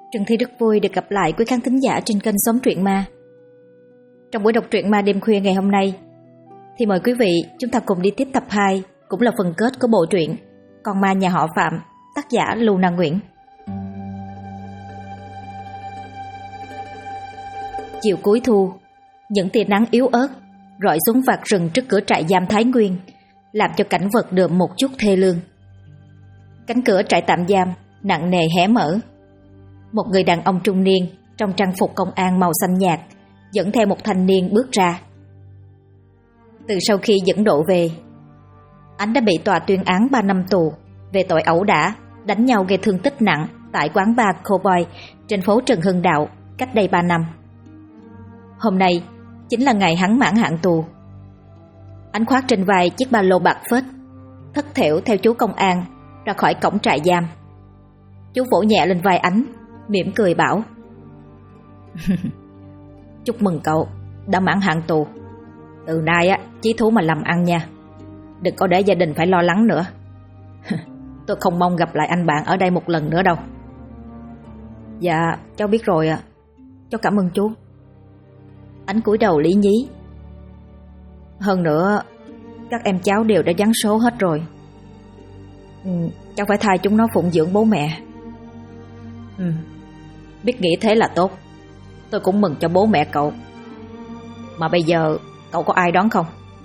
Trần Thi rất vui được gặp lại quý khán thính giả trên kênh Sống Truyện Ma. Trong buổi đọc truyện ma đêm khuya ngày hôm nay thì mời quý vị chúng ta cùng đi tiếp tập 2, cũng là phần kết của bộ truyện Con Ma Nhà Họ Phạm, tác giả Lưu Na Nguyễn. Chiều cuối thu, những tia nắng yếu ớt rọi xuống vạt rừng trước cửa trại giam Thái Nguyên, làm cho cảnh vật đượm một chút thê lương. Cánh cửa trại tạm giam nặng nề hé mở. Một người đàn ông trung niên trong trang phục công an màu xanh nhạt dẫn theo một thanh niên bước ra. Từ sau khi dẫn độ về, anh đã bị tòa tuyên án 3 năm tù về tội ẩu đả, đánh nhau gây thương tích nặng tại quán bar Cowboy trên phố Trần Hưng Đạo cách đây 3 năm. Hôm nay chính là ngày hắn mãn hạn tù. Anh khoác trên vai chiếc ba lô bạc phết, thất thểu theo chú công an ra khỏi cổng trại giam. Chú vỗ nhẹ lên vai anh, mỉm cười bảo: "Chúc mừng cậu đã mãn hạn tù. Từ nay chí thú mà làm ăn nha. Đừng có để gia đình phải lo lắng nữa. Tôi không mong gặp lại anh bạn ở đây một lần nữa đâu." "Dạ, cháu biết rồi ạ. Cháu cảm ơn chú." Anh cúi đầu lý nhí. "Hơn nữa, các em cháu đều đã giáng số hết rồi. Cháu phải thay chúng nó phụng dưỡng bố mẹ." Biết nghĩ thế là tốt. Tôi cũng mừng cho bố mẹ cậu. Mà bây giờ cậu có ai đón không?"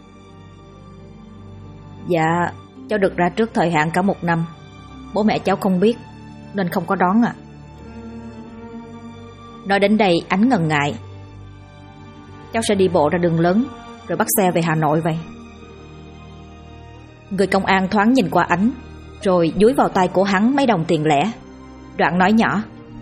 "Dạ, cháu được ra trước thời hạn cả 1 năm. Bố mẹ cháu không biết nên không có đón ạ." Nói đến đây anh ngần ngại. "Cháu sẽ đi bộ ra đường lớn rồi bắt xe về Hà Nội vậy." Người công an thoáng nhìn qua ánh, rồi dúi vào tay của hắn mấy đồng tiền lẻ, đoạn nói nhỏ: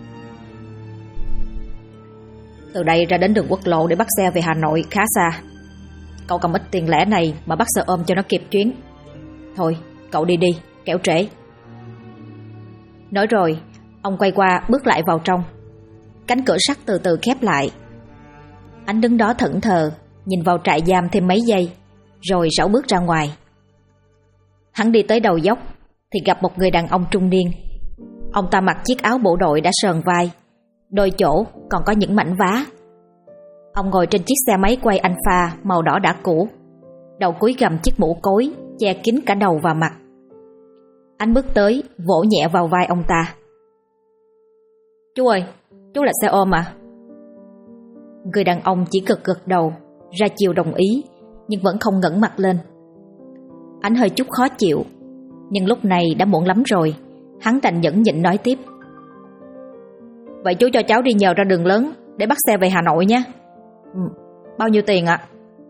"Từ đây ra đến đường quốc lộ để bắt xe về Hà Nội khá xa. Cậu cầm ít tiền lẻ này mà bắt xe ôm cho nó kịp chuyến. Thôi, cậu đi đi, kẻo trễ." Nói rồi, ông quay qua bước lại vào trong. Cánh cửa sắt từ từ khép lại. Anh đứng đó thẫn thờ, nhìn vào trại giam thêm mấy giây, rồi rảo bước ra ngoài. Hắn đi tới đầu dốc thì gặp một người đàn ông trung niên. Ông ta mặc chiếc áo bộ đội đã sờn vai, đôi chỗ còn có những mảnh vá. Ông ngồi trên chiếc xe máy quay Alfa màu đỏ đã cũ, đầu cúi gằm chiếc mũ cối che kín cả đầu và mặt. Anh bước tới vỗ nhẹ vào vai ông ta. "Chú ơi, chú là xe ôm à?" Người đàn ông chỉ gật đầu ra chiều đồng ý, nhưng vẫn không ngẩng mặt lên. Anh hơi chút khó chịu, nhưng lúc này đã muộn lắm rồi. Hắn đành nhẫn nhịn nói tiếp: "Vậy chú cho cháu đi nhờ ra đường lớn để bắt xe về Hà Nội nhé." "Bao nhiêu tiền ạ?"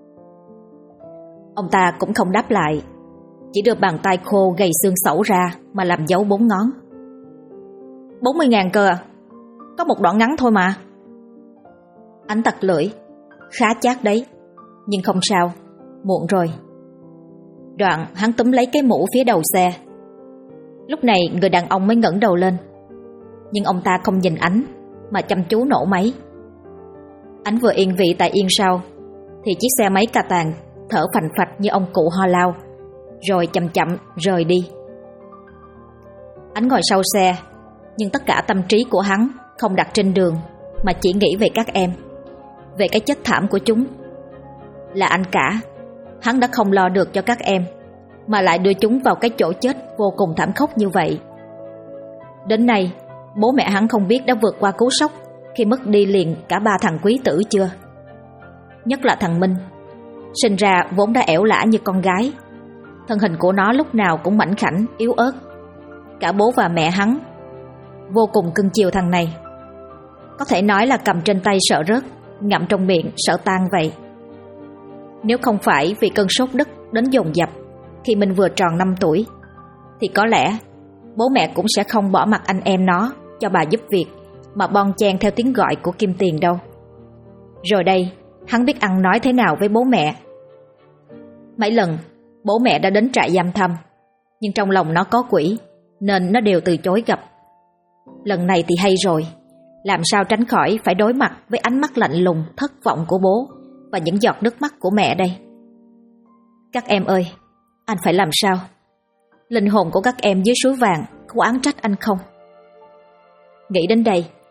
Ông ta cũng không đáp lại, chỉ đưa bàn tay khô gầy xương sẩu ra mà làm dấu 4 ngón. 40.000 cơ à? Có một đoạn ngắn thôi mà." Anh tặc lưỡi: "Khá chát đấy, nhưng không sao, muộn rồi." Đoạn hắn túm lấy cái mũ phía đầu xe. Lúc này người đàn ông mới ngẩng đầu lên, nhưng ông ta không nhìn Ánh mà chăm chú nổ máy. Ánh vừa yên vị tại yên sau thì chiếc xe máy cà tàng thở phành phạch như ông cụ ho lao, rồi chậm chậm rời đi. Ánh ngồi sau xe, nhưng tất cả tâm trí của hắn không đặt trên đường, mà chỉ nghĩ về các em, về cái chết thảm của chúng. Là anh cả, hắn đã không lo được cho các em, mà lại đưa chúng vào cái chỗ chết vô cùng thảm khốc như vậy. Đến nay, bố mẹ hắn không biết đã vượt qua cú sốc khi mất đi liền cả 3 thằng quý tử chưa. Nhất là thằng Minh, sinh ra vốn đã ẻo lả như con gái. Thân hình của nó lúc nào cũng mảnh khảnh, yếu ớt. Cả bố và mẹ hắn vô cùng cưng chiều thằng này. Có thể nói là cầm trên tay sợ rớt, ngậm trong miệng sợ tan vậy. Nếu không phải vì cơn sốt đất đến dồn dập khi Minh vừa tròn 5 tuổi, thì có lẽ bố mẹ cũng sẽ không bỏ mặc anh em nó cho bà giúp việc mà bon chen theo tiếng gọi của Kim Tiền đâu. Rồi đây, hắn biết ăn nói thế nào với bố mẹ. Mấy lần bố mẹ đã đến trại giam thăm, nhưng trong lòng nó có quỷ nên nó đều từ chối gặp. Lần này thì hay rồi, làm sao tránh khỏi phải đối mặt với ánh mắt lạnh lùng thất vọng của bố và những giọt nước mắt của mẹ đây. Các em ơi, anh phải làm sao? Linh hồn của các em dưới suối vàng có oán trách anh không? Nghĩ đến đây,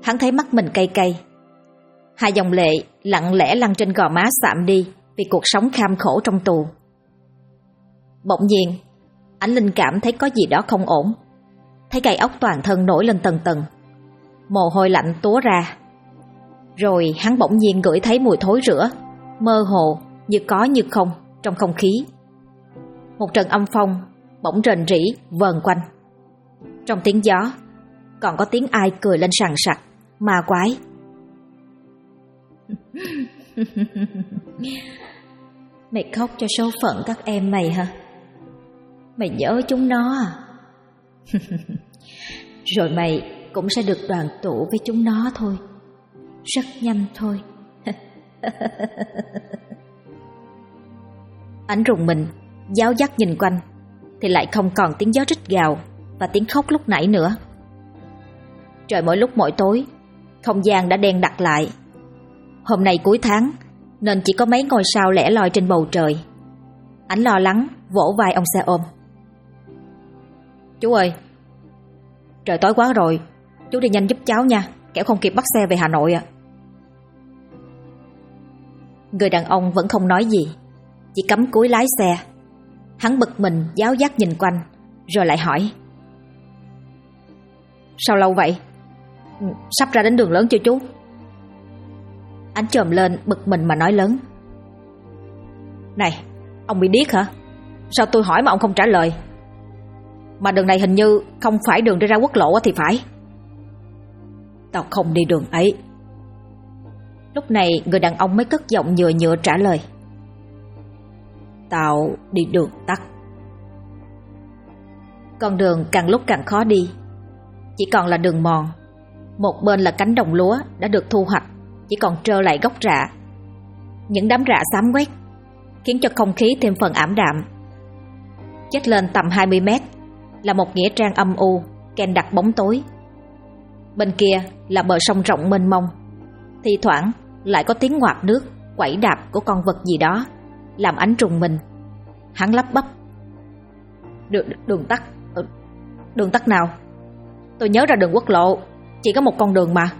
Hắn thấy mắt mình cay cay. Hai dòng lệ lặng lẽ lăn trên gò má xạm đi vì cuộc sống kham khổ trong tù. Bỗng nhiên, anh linh cảm thấy có gì đó không ổn. Thấy gai ốc toàn thân nổi lên tần tần, mồ hôi lạnh túa ra. Rồi hắn bỗng nhiên ngửi thấy mùi thối rữa, mơ hồ như có như không trong không khí. Một trận âm phong bỗng rền rĩ vờn quanh. Trong tiếng gió còn có tiếng ai cười lên sằng sặc, ma quái. Mày khóc cho số phận các em mày hả? Mày nhớ chúng nó à? Rồi mày cũng sẽ được đoàn tụ với chúng nó thôi. Rất nhanh thôi. Anh rùng mình, giáo giác nhìn quanh, thì lại không còn tiếng gió rít gào và tiếng khóc lúc nãy nữa. Trời mỗi lúc mỗi tối, không gian đã đen đặc lại. Hôm nay cuối tháng nên chỉ có mấy ngôi sao lẻ loi trên bầu trời. Anh lo lắng vỗ vai ông xe ôm. Chú ơi, trời tối quá rồi, chú đi nhanh giúp cháu nha, kẻo không kịp bắt xe về Hà Nội ạ. Người đàn ông vẫn không nói gì, chỉ cắm cúi lái xe. Hắn bực mình giáo giác nhìn quanh, rồi lại hỏi: Sao lâu vậy? Sắp ra đến đường lớn chưa chú? Anh chồm lên bực mình mà nói lớn: Này, ông bị điếc hả? Sao tôi hỏi mà ông không trả lời? Mà đường này hình như không phải đường đi ra quốc lộ thì phải. Tao không đi đường ấy. Lúc này người đàn ông mới cất giọng nhựa nhựa trả lời: Tao đi đường tắt. Con đường càng lúc càng khó đi, chỉ còn là đường mòn. Một bên là cánh đồng lúa đã được thu hoạch, chỉ còn trơ lại gốc rạ. Những đám rạ xám quét khiến cho không khí thêm phần ảm đạm. Chết lên tầm 20 mét là một nghĩa trang âm u kèn đặc bóng tối. Bên kia là bờ sông rộng mênh mông, thi thoảng lại có tiếng ngoạp nước quẩy đạp của con vật gì đó, làm ánh rùng mình. Hắn lắp bắp: Đường tắt? Đường tắt nào? Tôi nhớ ra đường quốc lộ chỉ có một con đường mà.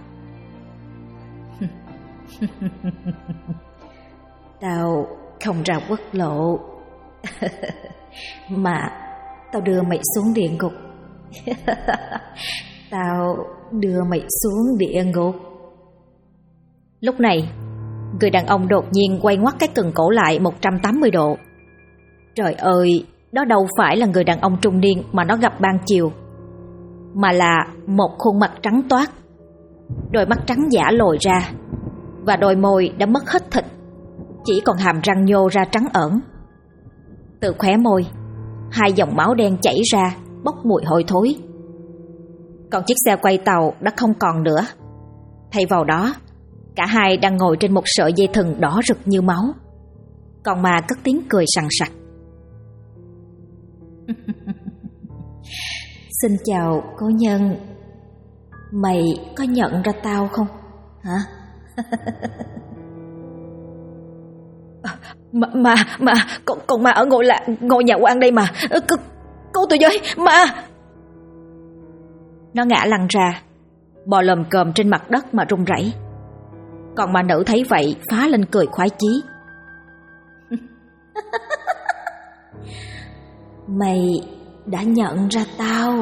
Tao không ra quốc lộ. Mà tao đưa mày xuống địa ngục. Tao đưa mày xuống địa ngục. Lúc này, người đàn ông đột nhiên quay ngoắt cái cần cổ lại 180 độ. Trời ơi, đó đâu phải là người đàn ông trung niên mà nó gặp ban chiều, mà là một khuôn mặt trắng toát, đôi mắt trắng giả lồi ra, và đôi môi đã mất hết thịt, chỉ còn hàm răng nhô ra trắng ẩn. Từ khóe môi, hai dòng máu đen chảy ra, bốc mùi hôi thối. Còn chiếc xe quay tàu đã không còn nữa. Thay vào đó, cả hai đang ngồi trên một sợi dây thừng đỏ rực như máu. Còn ma cất tiếng cười sằng sặc. Xin chào cố nhân. Mày có nhận ra tao không? Hả? Mà con ma ở ngôi nhà quan đây mà. Cứu tôi với, ma. Nó ngã lăn ra, bò lồm cồm trên mặt đất mà run rẩy. Còn ma nữ thấy vậy phá lên cười khoái chí. Mày đã nhận ra tao.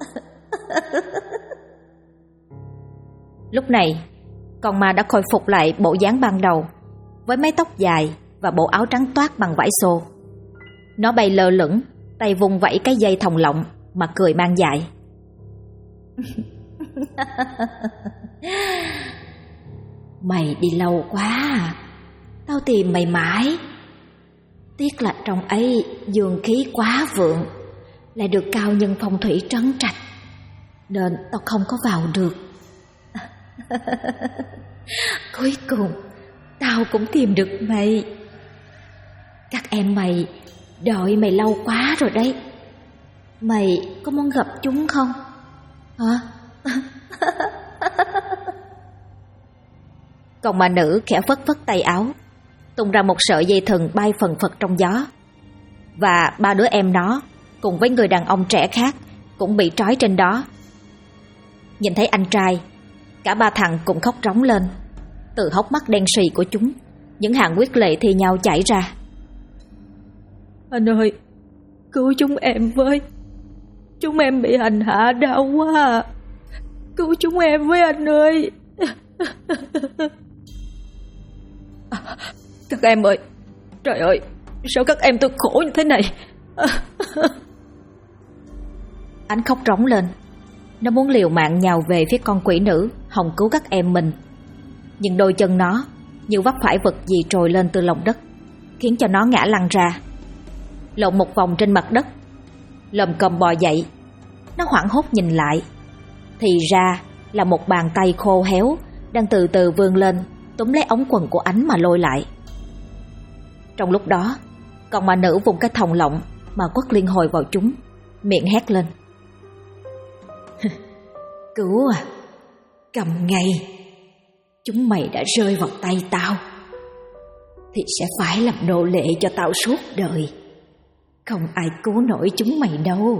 Lúc này, con ma đã khôi phục lại bộ dáng ban đầu, với mái tóc dài và bộ áo trắng toát bằng vải xô. Nó bay lơ lửng, tay vung vẩy cái dây thòng lọng mà cười mang dại. Mày đi lâu quá à? Tao tìm mày mãi. Tiếc là trong ấy dương khí quá vượng, lại được cao nhân phong thủy trấn trạch, nên tao không có vào được. Cuối cùng tao cũng tìm được mày. Các em mày đợi mày lâu quá rồi đấy. Mày có muốn gặp chúng không? Hả? Còn ma nữ khẽ phất phất tay áo, tung ra một sợi dây thừng bay phần phật trong gió. Và ba đứa em nó cùng với người đàn ông trẻ khác cũng bị trói trên đó. Nhìn thấy anh trai, Cả ba thằng cùng khóc rống lên. Từ hốc mắt đen sì của chúng, những hàng huyết lệ thi nhau chảy ra. Anh ơi, cứu chúng em với. Chúng em bị hành hạ đau quá. Cứu chúng em với anh ơi. Các em ơi, trời ơi, sao các em tôi khổ như thế này. Ánh khóc rống lên. Nó muốn liều mạng nhào về phía con quỷ nữ hòng cứu các em mình. Nhưng đôi chân nó như vấp phải vật gì trồi lên từ lòng đất, khiến cho nó ngã lăn ra, lộn một vòng trên mặt đất, lồm cồm bò dậy. Nó hoảng hốt nhìn lại, thì ra là một bàn tay khô héo đang từ từ vươn lên, túm lấy ống quần của Ánh mà lôi lại. Trong lúc đó, con ma nữ vùng cái thòng lọng mà quất liên hồi vào chúng, miệng hét lên: Cứu à, cầm ngay. Chúng mày đã rơi vào tay tao thì sẽ phải làm nô lệ cho tao suốt đời. Không ai cứu nổi chúng mày đâu.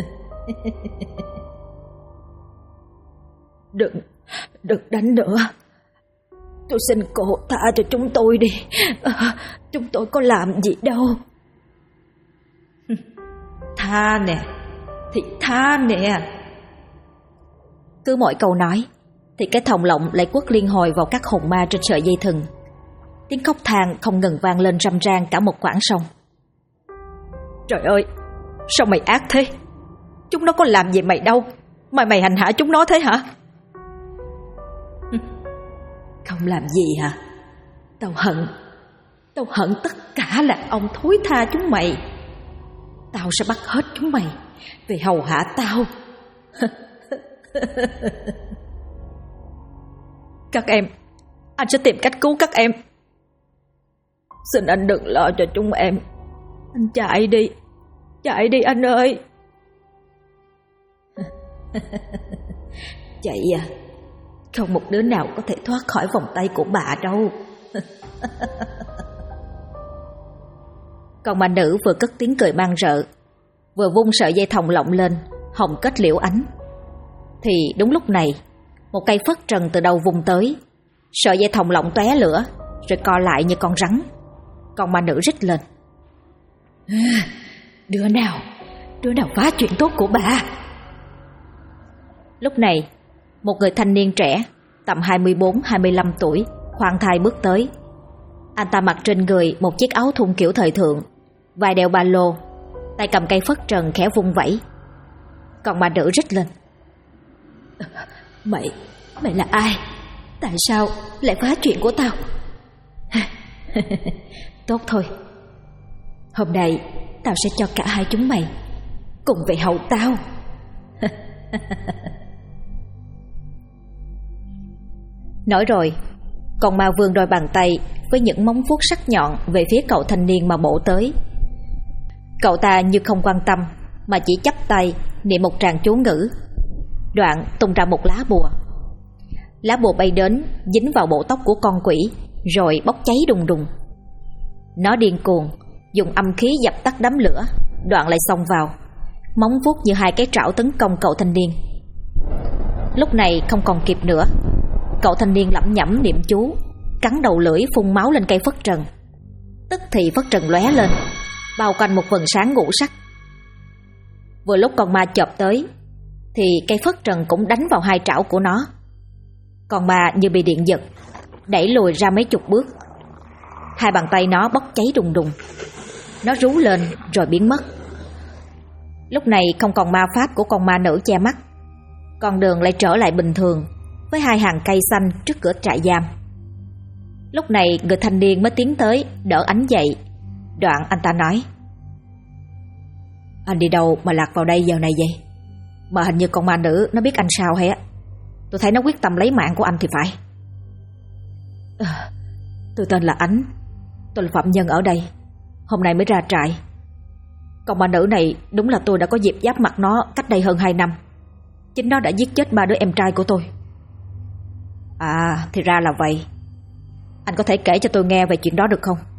Đừng đánh nữa. Tôi xin cô tha cho chúng tôi đi. Chúng tôi có làm gì đâu. Tha nè, thì tha nè. Cứ mỗi câu nói thì cái thòng lọng lại quất liên hồi vào các hồn ma trên sợi dây thừng. Tiếng khóc than không ngừng vang lên râm ran cả một quãng sông. Trời ơi, sao mày ác thế? Chúng nó có làm gì mày đâu mà mày hành hạ chúng nó thế hả? Không làm gì hả? Tao hận tất cả là ông thối tha chúng mày. Tao sẽ bắt hết chúng mày về hầu hạ tao. Các em, anh sẽ tìm cách cứu các em. Xin anh đừng lo cho chúng em. Anh chạy đi anh ơi. Chạy à? Không một đứa nào có thể thoát khỏi vòng tay của bà đâu. Còn bà nữ vừa cất tiếng cười mang rợ, vừa vung sợi dây thòng lọng lên hòng kết liễu Ánh, thì đúng lúc này một cây phất trần từ đầu vùng tới. Sợi dây thòng lọng tóe lửa rồi co lại như con rắn. Còn bà nữ rít lên: Đứa nào phá chuyện tốt của bà? Lúc này một người thanh niên trẻ tầm 24-25 tuổi khoan thai bước tới. Anh ta mặc trên người một chiếc áo thun kiểu thời thượng, vai đeo ba lô, tay cầm cây phất trần khẽ vung vẩy. Còn bà nữ rít lên: Mày là ai? Tại sao lại phá chuyện của tao? Tốt thôi, hôm nay tao sẽ cho cả hai chúng mày cùng về hầu tao. Nói rồi, con ma vươn đôi bàn tay với những móng vuốt sắc nhọn về phía cậu thanh niên mà bổ tới. Cậu ta như không quan tâm mà chỉ chắp tay niệm một tràng chú ngữ, đoạn tung ra một lá bùa. Lá bùa bay đến dính vào bộ tóc của con quỷ rồi bốc cháy đùng đùng. Nó điên cuồng dùng âm khí dập tắt đám lửa, đoạn lại xông vào, móng vuốt như hai cái trảo tấn công cậu thanh niên. Lúc này không còn kịp nữa, cậu thanh niên lẩm nhẩm niệm chú, cắn đầu lưỡi phun máu lên cây phất trần. Tức thì phất trần lóe lên, bao quanh một vầng sáng ngũ sắc. Vừa lúc con ma chộp tới thì cây phất trần cũng đánh vào hai trảo của nó. Con ma như bị điện giật, đẩy lùi ra mấy chục bước. Hai bàn tay nó bốc cháy đùng đùng. Nó rú lên rồi biến mất. Lúc này không còn ma pháp của con ma nữ che mắt, con đường lại trở lại bình thường với hai hàng cây xanh trước cửa trại giam. Lúc này người thanh niên mới tiến tới đỡ Ánh dậy. Đoạn anh ta nói: Anh đi đâu mà lạc vào đây giờ này vậy? Mà hình như con ma nữ nó biết anh sao hay á. Tôi thấy nó quyết tâm lấy mạng của anh thì phải. Tôi tên là Ánh, tôi là phạm nhân ở đây, hôm nay mới ra trại. Con ma nữ này đúng là tôi đã có dịp giáp mặt nó cách đây hơn 2 năm. Chính nó đã giết chết 3 đứa em trai của tôi. À, thì ra là vậy. Anh có thể kể cho tôi nghe về chuyện đó được không?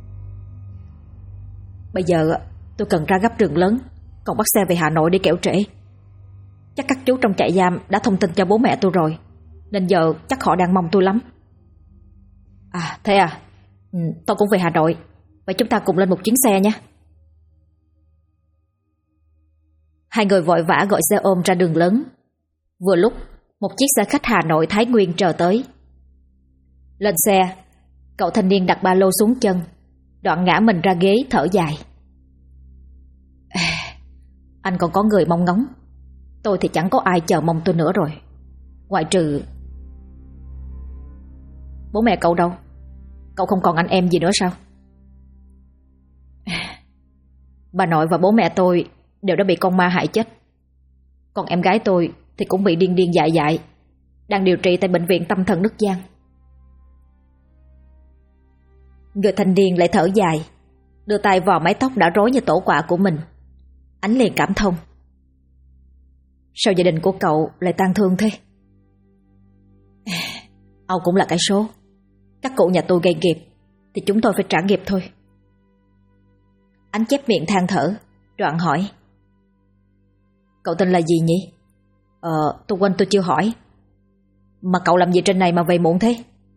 Bây giờ tôi cần ra gấp trường lớn, còn bắt xe về Hà Nội để kẻo trễ. Chắc các chú trong trại giam đã thông tin cho bố mẹ tôi rồi, nên giờ chắc họ đang mong tôi lắm. À thế à, tôi cũng về Hà Nội. Vậy chúng ta cùng lên một chuyến xe nhé. Hai người vội vã gọi xe ôm ra đường lớn. Vừa lúc một chiếc xe khách Hà Nội Thái Nguyên chờ tới. Lên xe, cậu thanh niên đặt ba lô xuống chân, đoạn ngã mình ra ghế thở dài. Anh còn có người mong ngóng, tôi thì chẳng có ai chờ mong tôi nữa rồi. Ngoại trừ... Bố mẹ cậu đâu? Cậu không còn anh em gì nữa sao? Bà nội và bố mẹ tôi đều đã bị con ma hại chết. Còn em gái tôi thì cũng bị điên điên dại dại, đang điều trị tại bệnh viện tâm thần Đức Giang. Người thanh niên lại thở dài, đưa tay vào mái tóc đã rối như tổ quạ của mình. Anh liền cảm thông. Sao gia đình của cậu lại tang thương thế? Âu cũng là cái số. Các cụ nhà tôi gây nghiệp thì chúng tôi phải trả nghiệp thôi. Anh chép miệng than thở, đoạn hỏi. Cậu tên là gì nhỉ? Tôi quên tôi chưa hỏi. Mà cậu làm gì trên này mà về muộn thế?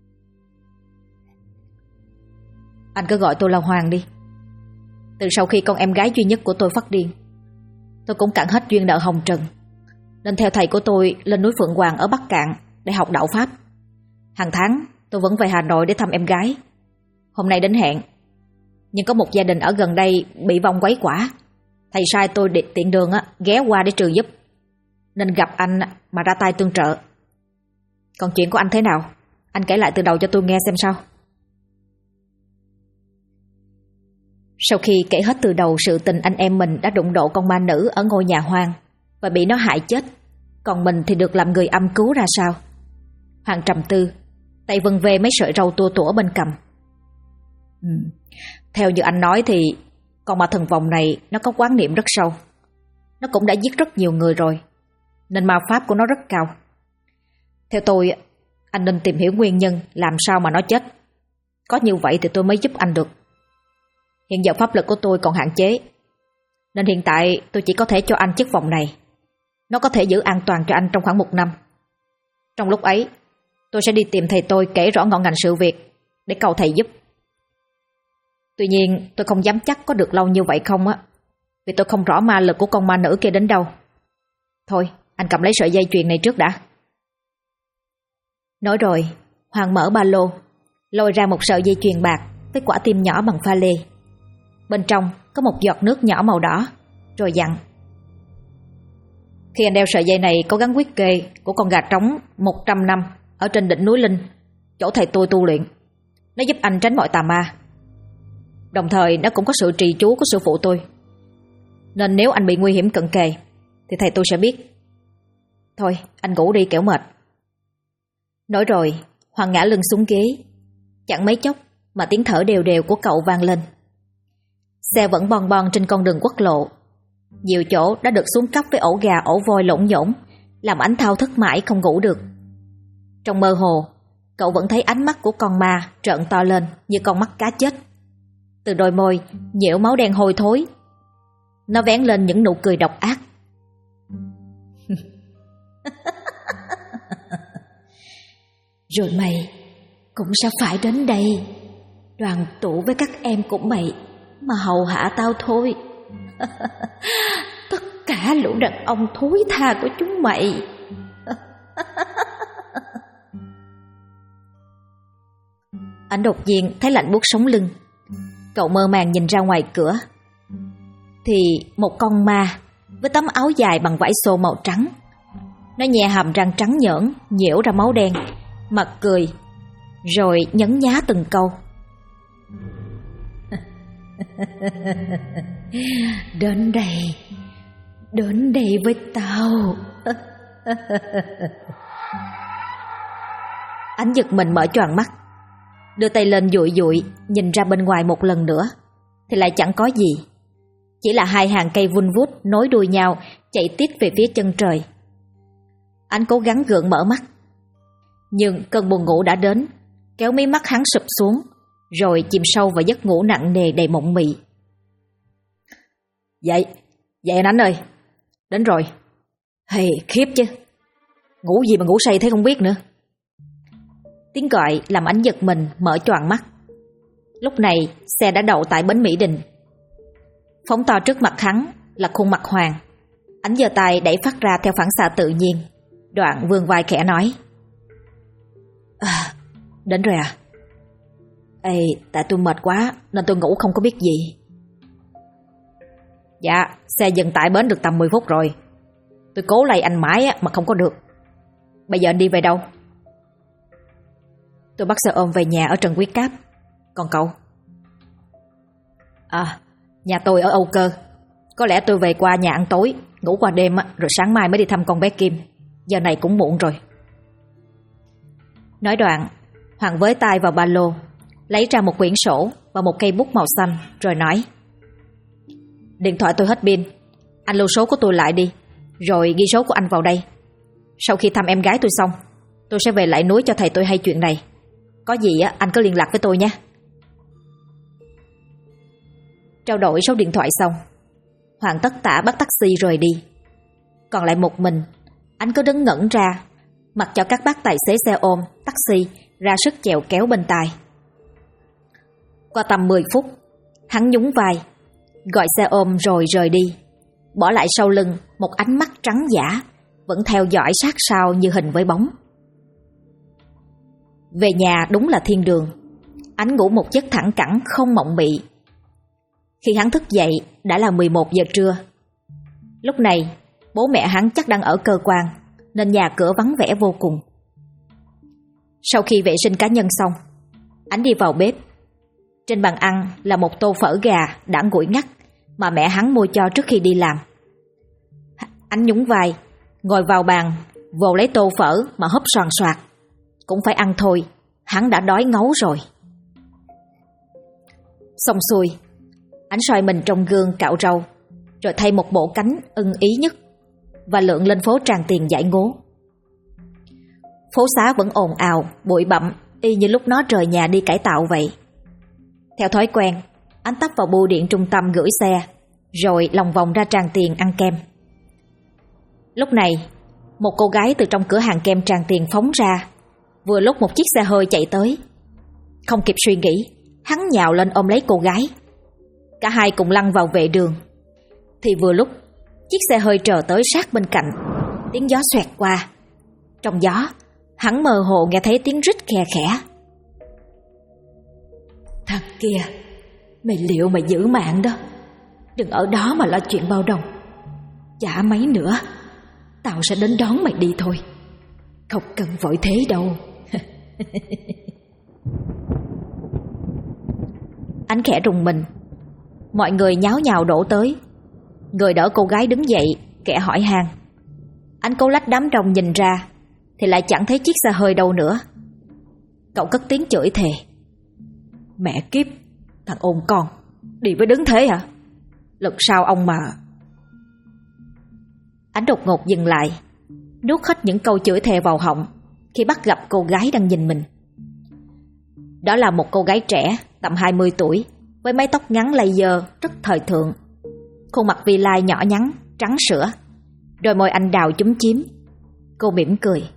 Anh cứ gọi tôi là Hoàng đi. Từ sau khi con em gái duy nhất của tôi phát điên, tôi cũng cạn hết duyên nợ hồng trần, nên theo thầy của tôi lên núi Phượng Hoàng ở Bắc Cạn để học đạo Pháp. Hàng tháng tôi vẫn về Hà Nội để thăm em gái. Hôm nay đến hẹn, nhưng có một gia đình ở gần đây bị vong quấy quả. Thầy sai tôi tiện đường ghé qua để trừ giúp, nên gặp anh mà ra tay tương trợ. Còn chuyện của anh thế nào? Anh kể lại từ đầu cho tôi nghe xem sao. Sau khi kể hết từ đầu sự tình anh em mình đã đụng độ con ma nữ ở ngôi nhà hoang và bị nó hại chết, còn mình thì được làm người âm cứu ra sao, Hoàng trầm tư, tay vân về mấy sợi râu tua tủa bên cằm. Theo như anh nói thì con ma thần vòng này nó có quán niệm rất sâu. Nó cũng đã giết rất nhiều người rồi, nên ma pháp của nó rất cao. Theo tôi, anh nên tìm hiểu nguyên nhân làm sao mà nó chết. Có như vậy thì tôi mới giúp anh được. Hiện giờ pháp lực của tôi còn hạn chế, nên hiện tại tôi chỉ có thể cho anh chiếc vòng này. Nó có thể giữ an toàn cho anh trong khoảng 1 năm. Trong lúc ấy, tôi sẽ đi tìm thầy tôi kể rõ ngọn ngành sự việc để cầu thầy giúp. Tuy nhiên tôi không dám chắc có được lâu như vậy không á, vì tôi không rõ ma lực của con ma nữ kia đến đâu. Thôi, anh cầm lấy sợi dây chuyền này trước đã. Nói rồi, Hoàng mở ba lô, lôi ra một sợi dây chuyền bạc với quả tim nhỏ bằng pha lê. Bên trong có một giọt nước nhỏ màu đỏ, rồi dặn. Khi anh đeo sợi dây này có gắn quyết kê của con gà trống 100 năm ở trên đỉnh núi Linh, chỗ thầy tôi tu luyện. Nó giúp anh tránh mọi tà ma. Đồng thời nó cũng có sự trì chú của sư phụ tôi, nên nếu anh bị nguy hiểm cận kề thì thầy tôi sẽ biết. Thôi anh ngủ đi kẻo mệt. Nói rồi Hoàng ngã lưng xuống ghế. Chẳng mấy chốc mà tiếng thở đều đều của cậu vang lên. Xe vẫn bon bon trên con đường quốc lộ. Nhiều chỗ đã được xuống cấp với ổ gà ổ voi lỗn nhổn, làm anh thao thức mãi không ngủ được. Trong mơ hồ, cậu vẫn thấy ánh mắt của con ma trợn to lên như con mắt cá chết. Từ đôi môi nhiễu máu đen hôi thối. Nó vén lên những nụ cười độc ác. Rồi mày cũng sẽ phải đến đây đoàn tụ với các em của mày mà hầu hạ tao thôi. Tất cả lũ đàn ông thối tha của chúng mày. Anh đột nhiên thấy lạnh buốt sống lưng. Cậu mơ màng nhìn ra ngoài cửa, thì một con ma với tấm áo dài bằng vải xô màu trắng. Nó nhè hàm răng trắng nhỡn, nhiễu ra máu đen, mặt cười, rồi nhấn nhá từng câu. Đến đây với tao. Anh giật mình mở choàng mắt, đưa tay lên dụi dụi nhìn ra bên ngoài một lần nữa, thì lại chẳng có gì. Chỉ là 2 hàng cây vun vút nối đuôi nhau chạy tít về phía chân trời. Anh cố gắng gượng mở mắt, nhưng cơn buồn ngủ đã đến, kéo mí mắt hắn sụp xuống, rồi chìm sâu vào giấc ngủ nặng nề đầy mộng mị. Dậy anh Ánh ơi, đến rồi. Hey, khiếp chứ, ngủ gì mà ngủ say thế không biết nữa. Tiếng gọi làm Ánh giật mình mở choàng mắt. Lúc này xe đã đậu tại bến Mỹ Đình. Phóng to trước mặt hắn là khuôn mặt Hoàng. Ánh giơ tay đẩy phát ra theo phản xạ tự nhiên, đoạn vươn vai khẽ nói: Đến rồi à? Ê, tại tôi mệt quá nên tôi ngủ không có biết gì. Dạ, xe dừng tại bến được tầm 10 phút rồi. Tôi cố lay anh mãi mà không có được. Bây giờ anh đi về đâu? Tôi bắt xe ôm về nhà ở Trần Quý Cáp. Còn cậu? Nhà tôi ở Âu Cơ. Có lẽ tôi về qua nhà ăn tối, ngủ qua đêm rồi sáng mai mới đi thăm con bé Kim. Giờ này cũng muộn rồi. Nói đoạn, Hoàng với tay vào ba lô, lấy ra một quyển sổ và một cây bút màu xanh rồi nói: Điện thoại tôi hết pin, anh lưu số của tôi lại đi, rồi ghi số của anh vào đây. Sau khi thăm em gái tôi xong, tôi sẽ về lại núi cho thầy tôi hay chuyện này. Có gì anh cứ liên lạc với tôi nhé. Trao đổi số điện thoại xong, Hoàng tất tả bắt taxi rời đi. Còn lại một mình, anh cứ đứng ngẩn ra, mặc cho các bác tài xế xe ôm, taxi ra sức chèo kéo bên tai. Qua tầm 10 phút, hắn nhún vai, gọi xe ôm rồi rời đi, bỏ lại sau lưng một ánh mắt trắng dã, vẫn theo dõi sát sao như hình với bóng. Về nhà đúng là thiên đường. Anh ngủ một giấc thẳng cẳng không mộng mị. Khi hắn thức dậy đã là 11 giờ trưa. Lúc này bố mẹ hắn chắc đang ở cơ quan, nên nhà cửa vắng vẻ vô cùng. Sau khi vệ sinh cá nhân xong, anh đi vào bếp. Trên bàn ăn là một tô phở gà đã nguội ngắt mà mẹ hắn mua cho trước khi đi làm. Anh nhún vai, ngồi vào bàn, vồ lấy tô phở mà húp xoàn xoạt. Cũng phải ăn thôi, hắn đã đói ngấu rồi. Xong xuôi, anh soi mình trong gương cạo râu, rồi thay một bộ cánh ưng ý nhất và lượn lên phố Tràng Tiền giải ngố. Phố xá vẫn ồn ào, bụi bặm, y như lúc nó rời nhà đi cải tạo vậy. Theo thói quen, anh tấp vào bưu điện trung tâm gửi xe, rồi lòng vòng ra Tràng Tiền ăn kem. Lúc này, một cô gái từ trong cửa hàng kem Tràng Tiền phóng ra, vừa lúc một chiếc xe hơi chạy tới. Không kịp suy nghĩ, hắn nhào lên ôm lấy cô gái. Cả hai cùng lăn vào vệ đường. Thì vừa lúc chiếc xe hơi trờ tới sát bên cạnh, tiếng gió xoẹt qua. Trong gió, hắn mơ hồ nghe thấy tiếng rít khe khẽ. Thằng kia, mày liệu mày giữ mạng đó. Đừng ở đó mà lo chuyện bao đồng. Chả mấy nữa, tao sẽ đến đón mày đi thôi. Không cần vội thế đâu. Anh khẽ rùng mình. Mọi người nháo nhào đổ tới. Người đỡ cô gái đứng dậy, kẻ hỏi han. Anh cố lách đám đông nhìn ra, thì lại chẳng thấy chiếc xe hơi đâu nữa. Cậu cất tiếng chửi thề. Mẹ kiếp, thằng ôn con, đi với đứng thế hả? Lần sau ông mà... Anh đột ngột dừng lại, nuốt hết những câu chửi thề vào họng khi bắt gặp cô gái đang nhìn mình. Đó là một cô gái trẻ, tầm 20 tuổi, với mái tóc ngắn laser rất thời thượng, khuôn mặt vi lai nhỏ nhắn, trắng sữa, đôi môi anh đào chúm chím. Cô mỉm cười.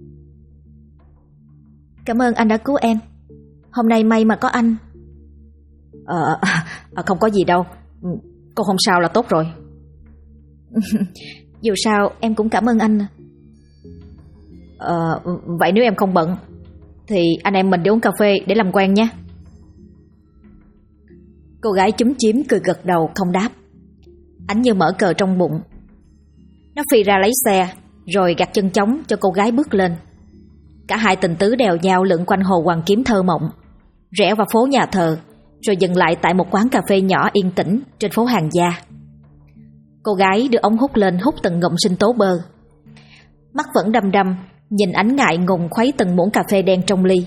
Cảm ơn anh đã cứu em. Hôm nay may mà có anh. Không có gì đâu. Cô không sao là tốt rồi. Dù sao em cũng cảm ơn anh. Vậy nếu em không bận thì anh em mình đi uống cà phê để làm quen nhé. Cô gái chúm chím cười gật đầu không đáp. Anh như mở cờ trong bụng. Nó phi ra lấy xe, rồi gạt chân trống cho cô gái bước lên. Cả hai tình tứ đèo nhau lượn quanh hồ Hoàng Kiếm thơ mộng, rẽ vào phố nhà thờ, rồi dừng lại tại một quán cà phê nhỏ yên tĩnh trên phố Hàng Gia. Cô gái đưa ống hút lên hút từng ngụm sinh tố bơ, mắt vẫn đăm đăm nhìn Ánh ngại ngùng khuấy từng muỗng cà phê đen trong ly.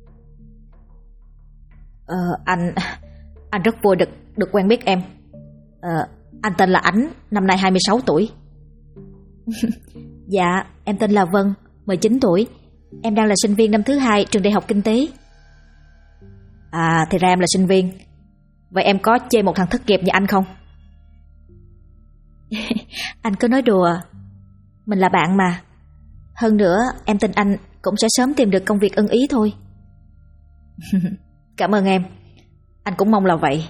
Anh rất vui được quen biết em. Anh tên là Ánh, năm nay 26 tuổi. Dạ, em tên là Vân, 19 tuổi. Em đang là sinh viên năm thứ 2 trường Đại học Kinh tế. Thì ra em là sinh viên. Vậy em có chê một thằng thất nghiệp như anh không? Anh cứ nói đùa. Mình là bạn mà. Hơn nữa em tin anh cũng sẽ sớm tìm được công việc ưng ý thôi. Cảm ơn em. Anh cũng mong là vậy.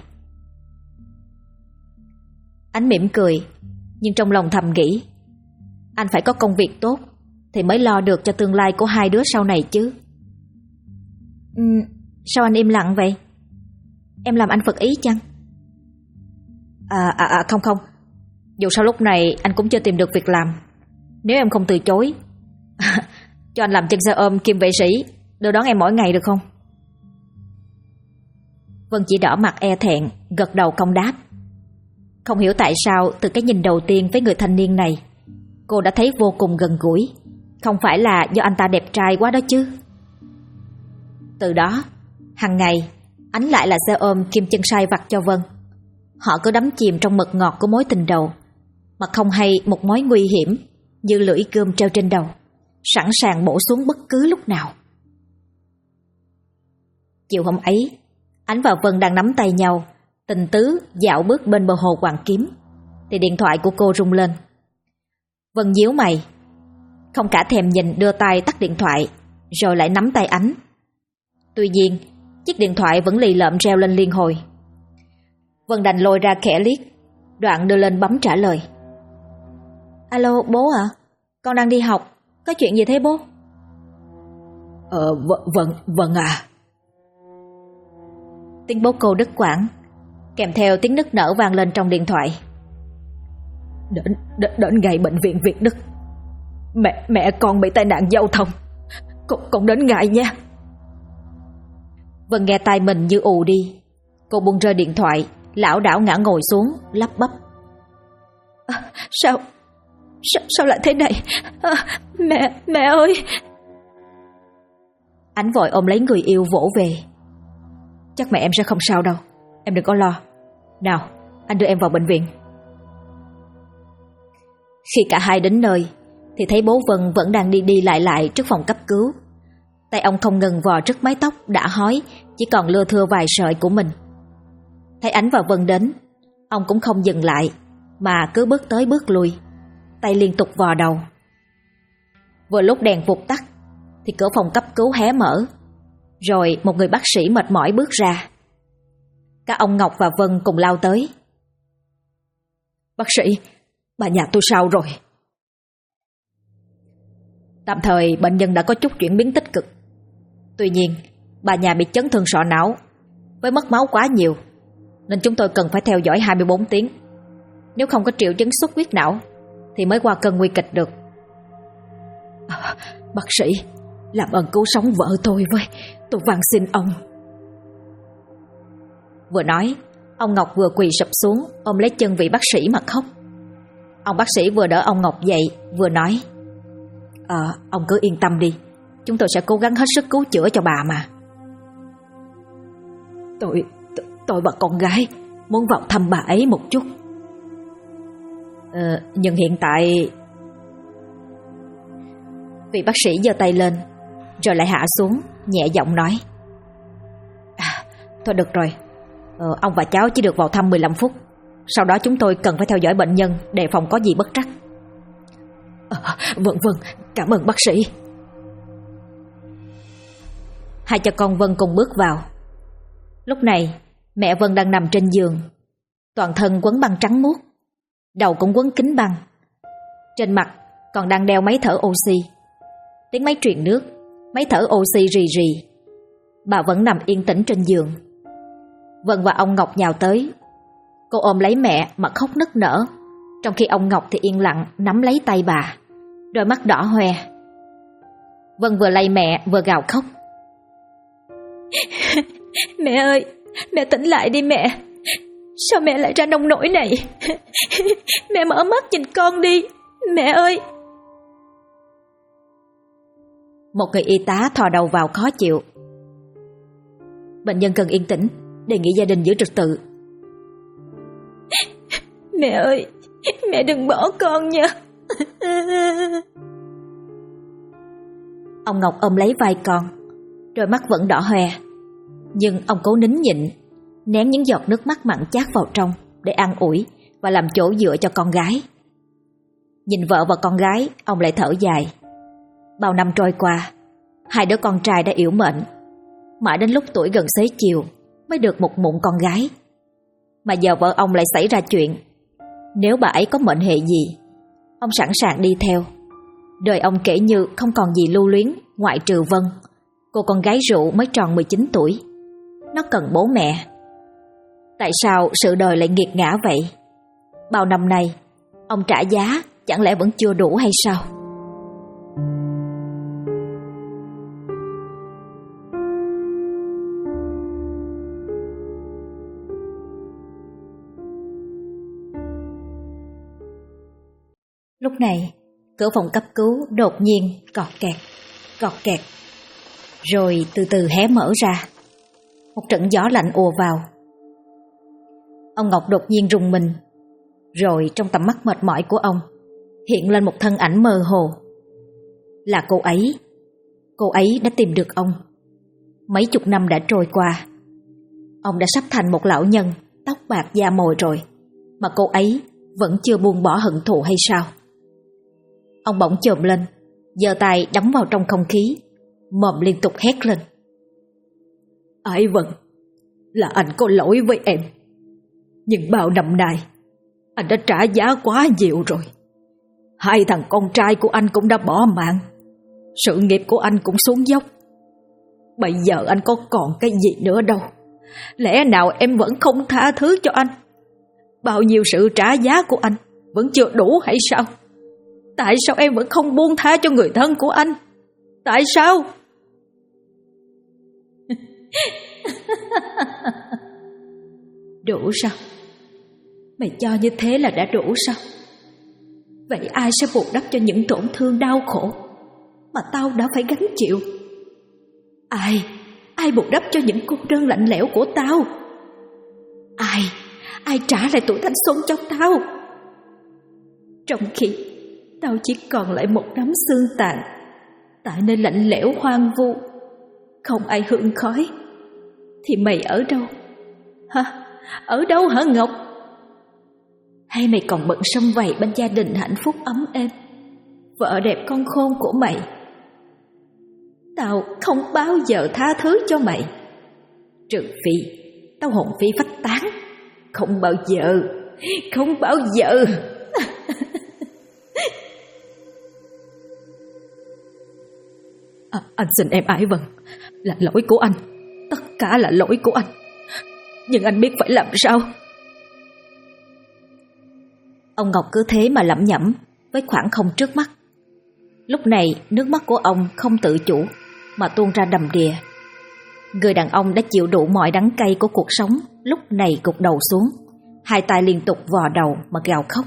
Anh mỉm cười, nhưng trong lòng thầm nghĩ, anh phải có công việc tốt thì mới lo được cho tương lai của hai đứa sau này chứ. Sao anh im lặng vậy? Em làm anh phật ý chăng? Không. Dù sao lúc này anh cũng chưa tìm được việc làm. Nếu em không từ chối, cho anh làm chân xe ôm kiêm vệ sĩ, đưa đón em mỗi ngày được không? Vân chỉ đỏ mặt e thẹn, gật đầu không đáp. Không hiểu tại sao từ cái nhìn đầu tiên với người thanh niên này, cô đã thấy vô cùng gần gũi. Không phải là do anh ta đẹp trai quá đó chứ. Từ đó, hàng ngày anh lại là xe ôm kiêm chân sai vặt cho Vân. Họ cứ đắm chìm trong mật ngọt của mối tình đầu, mà không hay một mối nguy hiểm như lưỡi cơm treo trên đầu, sẵn sàng bổ xuống bất cứ lúc nào. Chiều hôm ấy, anh và Vân đang nắm tay nhau, tình tứ dạo bước bên bờ hồ Hoàng Kiếm, thì điện thoại của cô rung lên. Vân nhíu mày, không cả thèm nhìn đưa tay tắt điện thoại, rồi lại nắm tay anh. Tuy nhiên, chiếc điện thoại vẫn lì lợm reo lên liên hồi. Vân đành lôi ra khẽ liếc, đoạn đưa lên bấm trả lời. Alo, bố ạ? Con đang đi học, có chuyện gì thế bố? Vâng à. Tiếng bố cô đứt quãng, kèm theo tiếng nức nở vang lên trong điện thoại. Đến ngày bệnh viện Việt Đức, mẹ con bị tai nạn giao thông, con đến ngày nha. Vân nghe tai mình như ù đi. Cô buông rơi điện thoại, lảo đảo ngã ngồi xuống, lắp bắp. Sao lại thế này? Mẹ ơi! Anh vội ôm lấy người yêu vỗ về. Chắc mẹ em sẽ không sao đâu, em đừng có lo. Nào, anh đưa em vào bệnh viện. Khi cả hai đến nơi thì thấy bố Vân vẫn đang đi lại trước phòng cấp cứu. Tay ông không ngừng vò trước mái tóc đã hói, chỉ còn lưa thưa vài sợi của mình. Thấy Ánh và Vân đến, ông cũng không dừng lại, mà cứ bước tới bước lui, tay liên tục vò đầu. Vừa lúc đèn vụt tắt thì cửa phòng cấp cứu hé mở, rồi một người bác sĩ mệt mỏi bước ra. Cả ông Ngọc và Vân cùng lao tới. Bác sĩ, bà nhà tôi sao rồi? Tạm thời bệnh nhân đã có chút chuyển biến tích cực. Tuy nhiên, bà nhà bị chấn thương sọ não với mất máu quá nhiều, nên chúng tôi cần phải theo dõi 24 tiếng. Nếu không có triệu chứng xuất huyết não thì mới qua cơn nguy kịch được. Bác sĩ, làm ơn cứu sống vợ tôi với, tôi van xin ông. Vừa nói, ông Ngọc vừa quỳ sụp xuống ôm lấy chân vị bác sĩ mà khóc. Ông bác sĩ vừa đỡ ông Ngọc dậy vừa nói: ông cứ yên tâm đi, chúng tôi sẽ cố gắng hết sức cứu chữa cho bà mà. Tôi và con gái muốn vào thăm bà ấy một chút. Nhưng hiện tại... Vị bác sĩ giơ tay lên, rồi lại hạ xuống, nhẹ giọng nói: Thôi được rồi, ông và cháu chỉ được vào thăm 15 phút. Sau đó chúng tôi cần phải theo dõi bệnh nhân, đề phòng có gì bất trắc. Vâng, cảm ơn bác sĩ. Hai cha con Vân cùng bước vào. Lúc này mẹ Vân đang nằm trên giường, toàn thân quấn băng trắng muốt, đầu cũng quấn kính băng, trên mặt còn đang đeo máy thở oxy. Tiếng máy truyền nước, máy thở oxy rì rì. Bà vẫn nằm yên tĩnh trên giường. Vân và ông Ngọc nhào tới. Cô ôm lấy mẹ mà khóc nức nở, trong khi ông Ngọc thì yên lặng nắm lấy tay bà, đôi mắt đỏ hoe. Vân vừa lay mẹ vừa gào khóc. Mẹ ơi, mẹ tỉnh lại đi mẹ. Sao mẹ lại ra nông nỗi này? Mẹ mở mắt nhìn con đi, mẹ ơi. Một người y tá thò đầu vào khó chịu. Bệnh nhân cần yên tĩnh, đề nghị gia đình giữ trật tự. Mẹ ơi, mẹ đừng bỏ con nha. Ông Ngọc ôm lấy vai con, đôi mắt vẫn đỏ hoe, nhưng ông cố nín nhịn, nén những giọt nước mắt mặn chát vào trong để an ủi và làm chỗ dựa cho con gái. Nhìn vợ và con gái, ông lại thở dài. Bao năm trôi qua, hai đứa con trai đã yểu mệnh. Mãi đến lúc tuổi gần xế chiều mới được một mụn con gái. Mà giờ vợ ông lại xảy ra chuyện. Nếu bà ấy có mệnh hệ gì, ông sẵn sàng đi theo. Đời ông kể như không còn gì lưu luyến ngoại trừ Vân, cô con gái rượu mới tròn 19 tuổi. Nó cần bố mẹ. Tại sao sự đời lại nghiệt ngã vậy? Bao năm nay ông trả giá chẳng lẽ vẫn chưa đủ hay sao? Lúc này, cửa phòng cấp cứu đột nhiên cọt kẹt, rồi từ từ hé mở ra. Một trận gió lạnh ùa vào. Ông Ngọc đột nhiên rùng mình, rồi trong tầm mắt mệt mỏi của ông hiện lên một thân ảnh mơ hồ. Là cô ấy đã tìm được ông. Mấy chục năm đã trôi qua, ông đã sắp thành một lão nhân tóc bạc da mồi rồi, mà cô ấy vẫn chưa buông bỏ hận thù hay sao? Ông bỗng chồm lên, giơ tay đấm vào trong không khí, mồm liên tục hét lên. Ái Vân, là anh có lỗi với em. Nhưng bao năm nay anh đã trả giá quá nhiều rồi. Hai thằng con trai của anh cũng đã bỏ mạng, sự nghiệp của anh cũng xuống dốc. Bây giờ anh có còn cái gì nữa đâu. Lẽ nào em vẫn không tha thứ cho anh? Bao nhiêu sự trả giá của anh vẫn chưa đủ hay sao? Tại sao em vẫn không buông tha cho người thân của anh? Tại sao? Đủ sao? Mày cho như thế là đã đủ sao? Vậy ai sẽ bù đắp cho những tổn thương đau khổ mà tao đã phải gánh chịu? Ai bù đắp cho những cô đơn lạnh lẽo của tao? Ai trả lại tuổi thanh xuân cho tao? Trong khi tao chỉ còn lại một đám xương tàn tại nơi lạnh lẽo hoang vu, không ai hương khói, thì mày ở đâu? Hả? Ở đâu hả Ngọc? Hay mày còn bận sum vầy bên gia đình hạnh phúc ấm êm, vợ đẹp con khôn của mày? Tao không bao giờ tha thứ cho mày, trừ phi tao hồn phi phách tán. Không bao giờ. Anh xin em Ái Vân, là lỗi của anh, tất cả là lỗi của anh. Nhưng anh biết phải làm sao? Ông Ngọc cứ thế mà lẩm nhẩm với khoảng không trước mắt. Lúc này nước mắt của ông không tự chủ mà tuôn ra đầm đìa. Người đàn ông đã chịu đủ mọi đắng cay của cuộc sống lúc này gục đầu xuống, hai tay liên tục vò đầu mà gào khóc.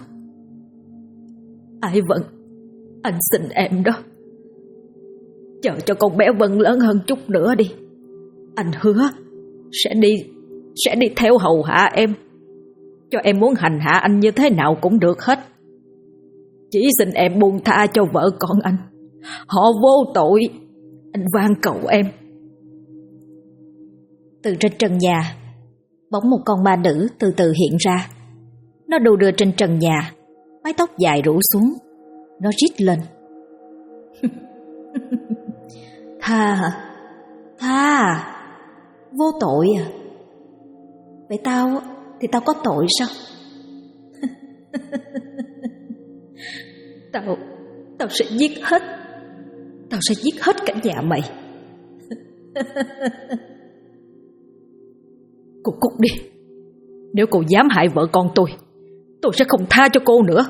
Ái Vân, anh xin em đó, chờ cho con bé Vân lớn hơn chút nữa đi. Anh hứa sẽ đi theo hầu hạ em. Cho em muốn hành hạ anh như thế nào cũng được hết. Chỉ xin em buông tha cho vợ con anh. Họ vô tội. Anh van cầu em. Từ trên trần nhà, bỗng một con ma nữ từ từ hiện ra. Nó đu đưa trên trần nhà, mái tóc dài rủ xuống. Nó rít lên. Tha, vô tội à? Vậy tao có tội sao? Tao sẽ giết hết. Tao sẽ giết hết cả nhà mày. Cô cút đi. Nếu cô dám hại vợ con tôi sẽ không tha cho cô nữa.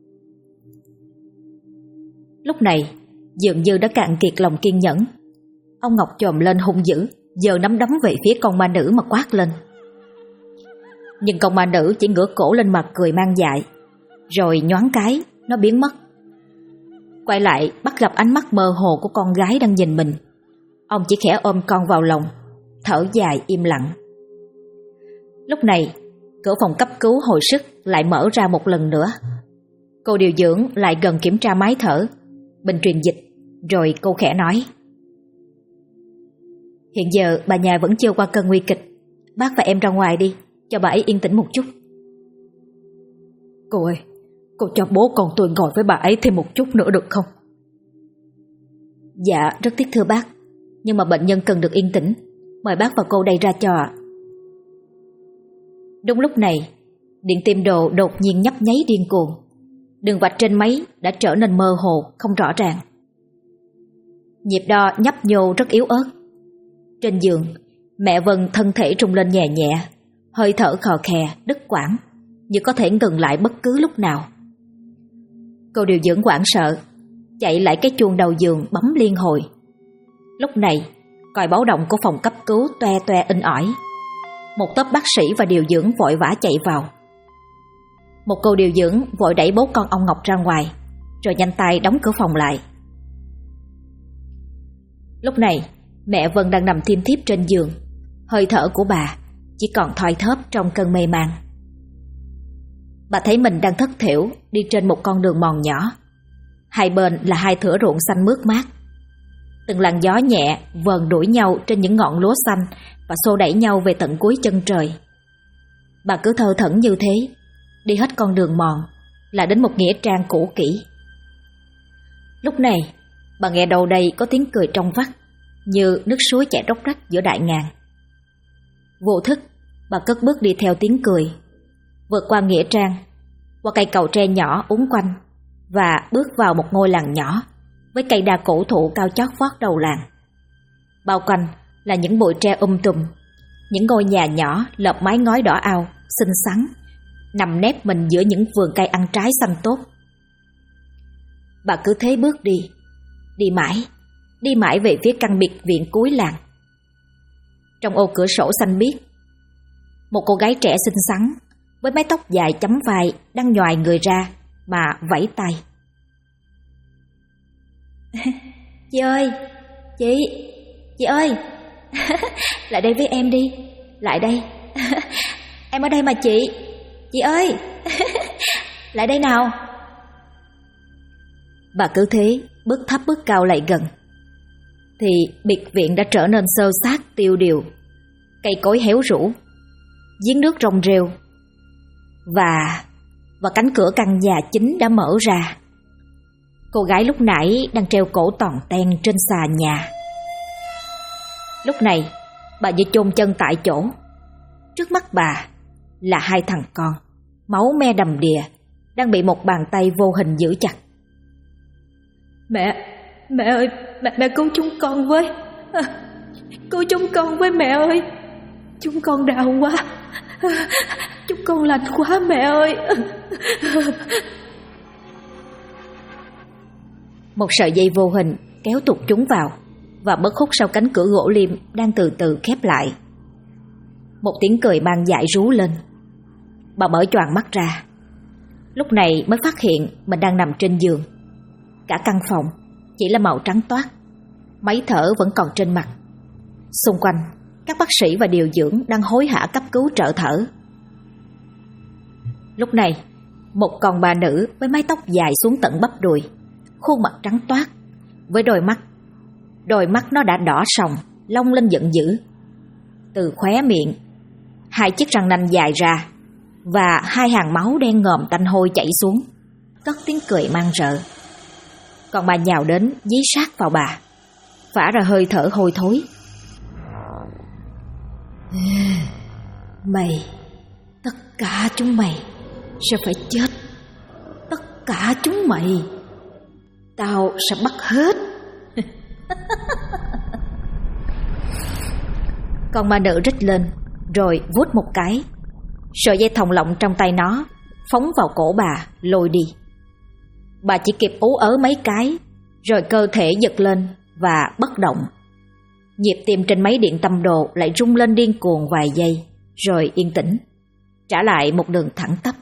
Lúc này dường như đã cạn kiệt lòng kiên nhẫn. Ông Ngọc chồm lên hung dữ, giơ nắm đấm về phía con ma nữ mà quát lên. Nhưng con ma nữ chỉ ngửa cổ lên mặt cười mang dại, rồi nhoáng cái nó biến mất. Quay lại bắt gặp ánh mắt mơ hồ của con gái đang nhìn mình. Ông chỉ khẽ ôm con vào lòng, thở dài im lặng. Lúc này cửa phòng cấp cứu hồi sức lại mở ra một lần nữa. Cô điều dưỡng lại gần kiểm tra máy thở, bình truyền dịch, rồi cô khẽ nói. Hiện giờ bà nhà vẫn chưa qua cơn nguy kịch. Bác và em ra ngoài đi, cho bà ấy yên tĩnh một chút. Cô ơi, cô cho bố con tôi ngồi với bà ấy thêm một chút nữa được không? Dạ, rất tiếc thưa bác, nhưng mà bệnh nhân cần được yên tĩnh. Mời bác và cô đây ra cho ạ. Đúng lúc này, điện tim đồ đột nhiên nhấp nháy điên cuồng. Đường vạch trên máy đã trở nên mơ hồ, không rõ ràng. Nhịp đo nhấp nhô rất yếu ớt. Trên giường, mẹ Vân thân thể rung lên nhẹ nhẹ, hơi thở khò khè, đứt quãng, như có thể ngừng lại bất cứ lúc nào. Cô điều dưỡng hoảng sợ, chạy lại cái chuông đầu giường bấm liên hồi. Lúc này, còi báo động của phòng cấp cứu toe toe inh ỏi. Một tốp bác sĩ và điều dưỡng vội vã chạy vào. Một cô điều dưỡng vội đẩy bố con ông Ngọc ra ngoài, rồi nhanh tay đóng cửa phòng lại. Lúc này, mẹ Vân đang nằm thiêm thiếp trên giường. Hơi thở của bà chỉ còn thoi thóp trong cơn mê man. Bà thấy mình đang thất thểu đi trên một con đường mòn nhỏ. Hai bên là hai thửa ruộng xanh mướt mát. Từng làn gió nhẹ vờn đuổi nhau trên những ngọn lúa xanh và xô đẩy nhau về tận cuối chân trời. Bà cứ thơ thẩn như thế, đi hết con đường mòn là đến một nghĩa trang cũ kỹ. Lúc này, bà nghe đầu đây có tiếng cười trong vắt, như nước suối chảy róc rách giữa đại ngàn. Vô thức, bà cất bước đi theo tiếng cười, vượt qua nghĩa trang, qua cây cầu tre nhỏ uốn quanh và bước vào một ngôi làng nhỏ với cây đa cổ thụ cao chót vót đầu làng. Bao quanh là những bụi tre tùm, những ngôi nhà nhỏ lợp mái ngói đỏ ao, xinh xắn, nằm nép mình giữa những vườn cây ăn trái xanh tốt. Bà cứ thế bước đi mãi về phía căn biệt viện cuối làng. Trong ô cửa sổ xanh biếc, một cô gái trẻ xinh xắn với mái tóc dài chấm vai đang nhoài người ra mà vẫy tay. Chị ơi, chị ơi, lại đây với em đi, lại đây. Em ở đây mà chị ơi, lại đây nào. Bà cứ thế bước thấp bước cao lại gần, thì biệt viện đã trở nên xơ xác tiêu điều, cây cối héo rũ, giếng nước rong rêu, và cánh cửa căn nhà chính đã mở ra. Cô gái lúc nãy đang treo cổ tòn ten trên xà nhà. Lúc này, bà như chôn chân tại chỗ. Trước mắt bà là hai thằng con, máu me đầm đìa, đang bị một bàn tay vô hình giữ chặt. Mẹ ơi, mẹ cứu chúng con với. Cứu chúng con với mẹ ơi. Chúng con đau quá. Chúng con lạnh quá mẹ ơi. Một sợi dây vô hình kéo tụt chúng vào và bớt khúc sau cánh cửa gỗ liêm đang từ từ khép lại. Một tiếng cười mang dại rú lên. Bà mở choàng mắt ra. Lúc này mới phát hiện mình đang nằm trên giường. Cả căn phòng chỉ là màu trắng toát, máy thở vẫn còn trên mặt. Xung quanh, các bác sĩ và điều dưỡng đang hối hả cấp cứu trợ thở. Lúc này, một con bà nữ với mái tóc dài xuống tận bắp đùi, khuôn mặt trắng toát, với đôi mắt nó đã đỏ sòng, long lên giận dữ. Từ khóe miệng, hai chiếc răng nanh dài ra và hai hàng máu đen ngòm tanh hôi chảy xuống, cất tiếng cười man rợ. Còn bà nhào đến dí sát vào bà, phả ra hơi thở hôi thối. Mày, tất cả chúng mày sẽ phải chết. Tất cả chúng mày, tao sẽ bắt hết. Con ma nữ rít lên, rồi vuốt một cái. Sợi dây thòng lọng trong tay nó phóng vào cổ bà, lôi đi. Bà chỉ kịp ú ớ mấy cái, rồi cơ thể giật lên và bất động. Nhịp tim trên máy điện tâm đồ lại rung lên điên cuồng vài giây, rồi yên tĩnh, trả lại một đường thẳng tắp.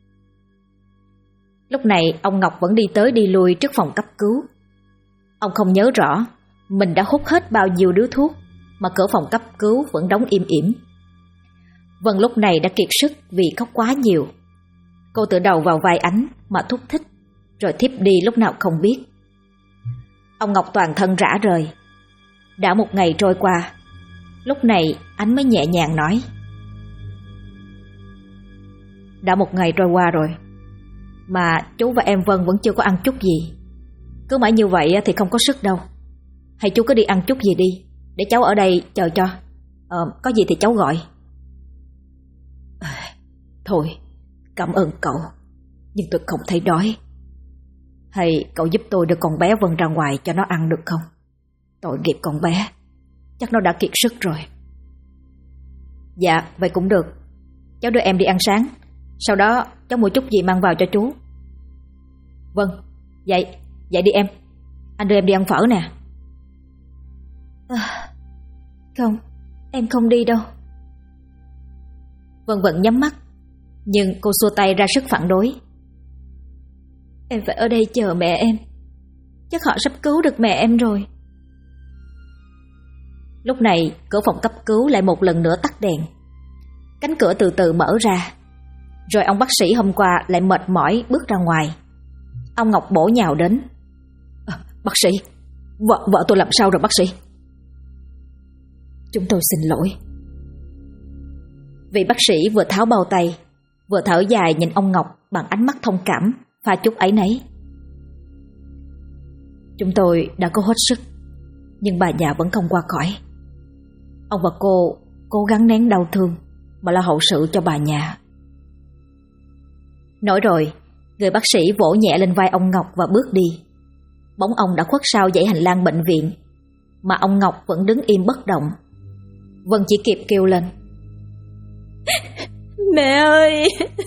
Lúc này ông Ngọc vẫn đi tới đi lui trước phòng cấp cứu. Ông không nhớ rõ mình đã hút hết bao nhiêu điếu thuốc mà cửa phòng cấp cứu vẫn đóng im ỉm. Vân lúc này đã kiệt sức vì khóc quá nhiều. Cô tựa đầu vào vai Ánh mà thúc thích, rồi thiếp đi lúc nào không biết. Ông Ngọc toàn thân rã rời. Đã một ngày trôi qua, lúc này Ánh mới nhẹ nhàng nói: đã một ngày trôi qua rồi, mà chú và em Vân vẫn chưa có ăn chút gì. Cứ mãi như vậy thì không có sức đâu. hay chú cứ đi ăn chút gì đi, để cháu ở đây chờ cho. Có gì thì cháu gọi. Thôi, cảm ơn cậu, nhưng tôi không thấy đói. Hay cậu giúp tôi đưa con bé Vân ra ngoài cho nó ăn được không? Tội nghiệp con bé, chắc nó đã kiệt sức rồi. Dạ, vậy cũng được. Cháu đưa em đi ăn sáng, sau đó cháu mua chút gì mang vào cho chú. Vâng, vậy đi em. Anh đưa em đi ăn phở nè. Không, em không đi đâu. Vân vẫn nhắm mắt, nhưng cô xua tay ra sức phản đối. Em phải ở đây chờ mẹ em. Chắc họ sắp cứu được mẹ em rồi. Lúc này cửa phòng cấp cứu lại một lần nữa tắt đèn. Cánh cửa từ từ mở ra. Rồi ông bác sĩ hôm qua lại mệt mỏi bước ra ngoài. Ông Ngọc bổ nhào đến. Bác sĩ, vợ tôi làm sao rồi bác sĩ? Chúng tôi xin lỗi. Vị bác sĩ vừa tháo bao tay, vừa thở dài nhìn ông Ngọc bằng ánh mắt thông cảm, pha chút áy náy. Chúng tôi đã có hết sức, nhưng bà già vẫn không qua khỏi. Ông và cô cố gắng nén đau thương mà lo hậu sự cho bà nhà. Nói rồi, người bác sĩ vỗ nhẹ lên vai ông Ngọc và bước đi. Bóng ông đã khuất sau dãy hành lang bệnh viện, mà ông Ngọc vẫn đứng im bất động. Vân chỉ kịp kêu lên: Mẹ ơi!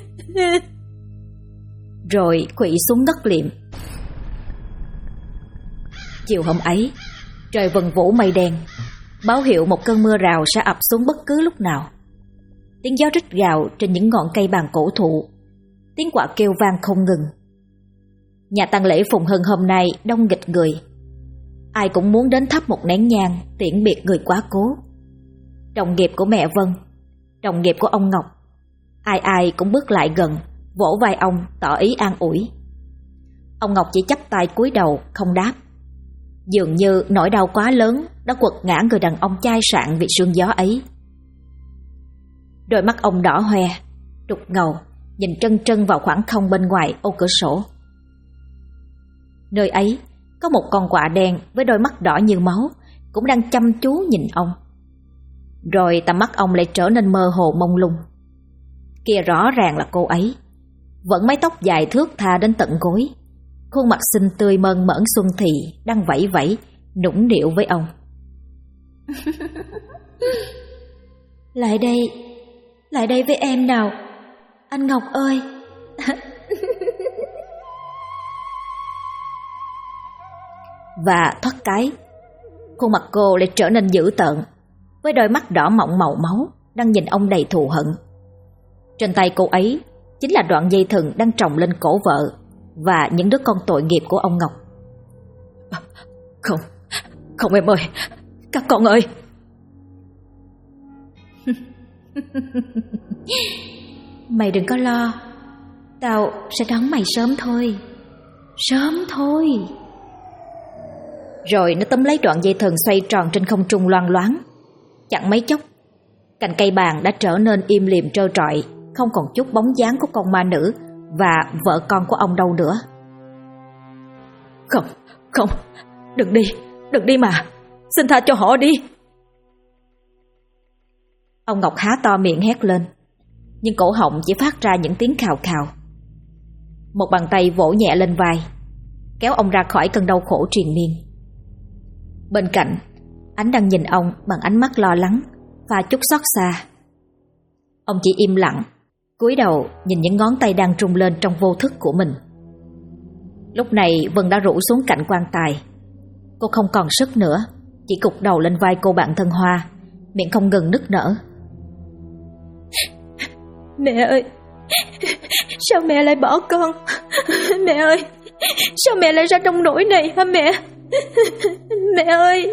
Rồi khuỵu xuống ngất liệm. Chiều hôm ấy, trời vần vũ mây đen, báo hiệu một cơn mưa rào sẽ ập xuống bất cứ lúc nào. Tiếng gió rít gào trên những ngọn cây bàng cổ thụ, tiếng quạ kêu vang không ngừng. Nhà tang lễ Phùng Hưng hôm nay đông nghịch người. Ai cũng muốn đến thắp một nén nhang tiễn biệt người quá cố. Đồng nghiệp của mẹ Vân, đồng nghiệp của ông Ngọc, ai cũng bước lại gần, vỗ vai ông tỏ ý an ủi. Ông Ngọc chỉ chắp tay cúi đầu không đáp. Dường như nỗi đau quá lớn đã quật ngã người đàn ông chai sạn vì sương gió ấy. Đôi mắt ông đỏ hoe, đục ngầu, nhìn trân trân vào khoảng không bên ngoài ô cửa sổ. Nơi ấy có một con quạ đen với đôi mắt đỏ như máu cũng đang chăm chú nhìn ông. Rồi tầm mắt ông lại trở nên mơ hồ mông lung. Kia rõ ràng là cô ấy, vẫn mái tóc dài thướt tha đến tận gối, khuôn mặt xinh tươi mơn mởn xuân thì đang vẫy vẫy nũng nịu với ông. Lại đây với em nào, anh Ngọc ơi. Và thoát cái, khuôn mặt cô lại trở nên dữ tợn, với đôi mắt đỏ mọng màu máu đang nhìn ông đầy thù hận. Trên tay cô ấy chính là đoạn dây thừng đang tròng lên cổ vợ và những đứa con tội nghiệp của ông Ngọc. Không em ơi, các con ơi. Mày đừng có lo, tao sẽ đón mày sớm thôi. Sớm thôi. Rồi nó túm lấy đoạn dây thừng xoay tròn trên không trung loang loáng. Chẳng mấy chốc, cành cây bàng đã trở nên im lìm trơ trọi, không còn chút bóng dáng của con ma nữ và vợ con của ông đâu nữa. Không, đừng đi mà, xin tha cho họ đi. Ông Ngọc há to miệng hét lên, nhưng cổ họng chỉ phát ra những tiếng khào khào. Một bàn tay vỗ nhẹ lên vai, kéo ông ra khỏi cơn đau khổ triền miên. Bên cạnh, Ánh đang nhìn ông bằng ánh mắt lo lắng và chút xót xa. Ông chỉ im lặng, cúi đầu nhìn những ngón tay đang rung lên trong vô thức của mình. Lúc này Vân đã rũ xuống cạnh quan tài. Cô không còn sức nữa, chỉ gục đầu lên vai cô bạn thân Hoa, miệng không ngừng nức nở. Mẹ ơi, sao mẹ lại bỏ con? Mẹ ơi, sao mẹ lại ra trong nỗi này hả mẹ? Mẹ ơi.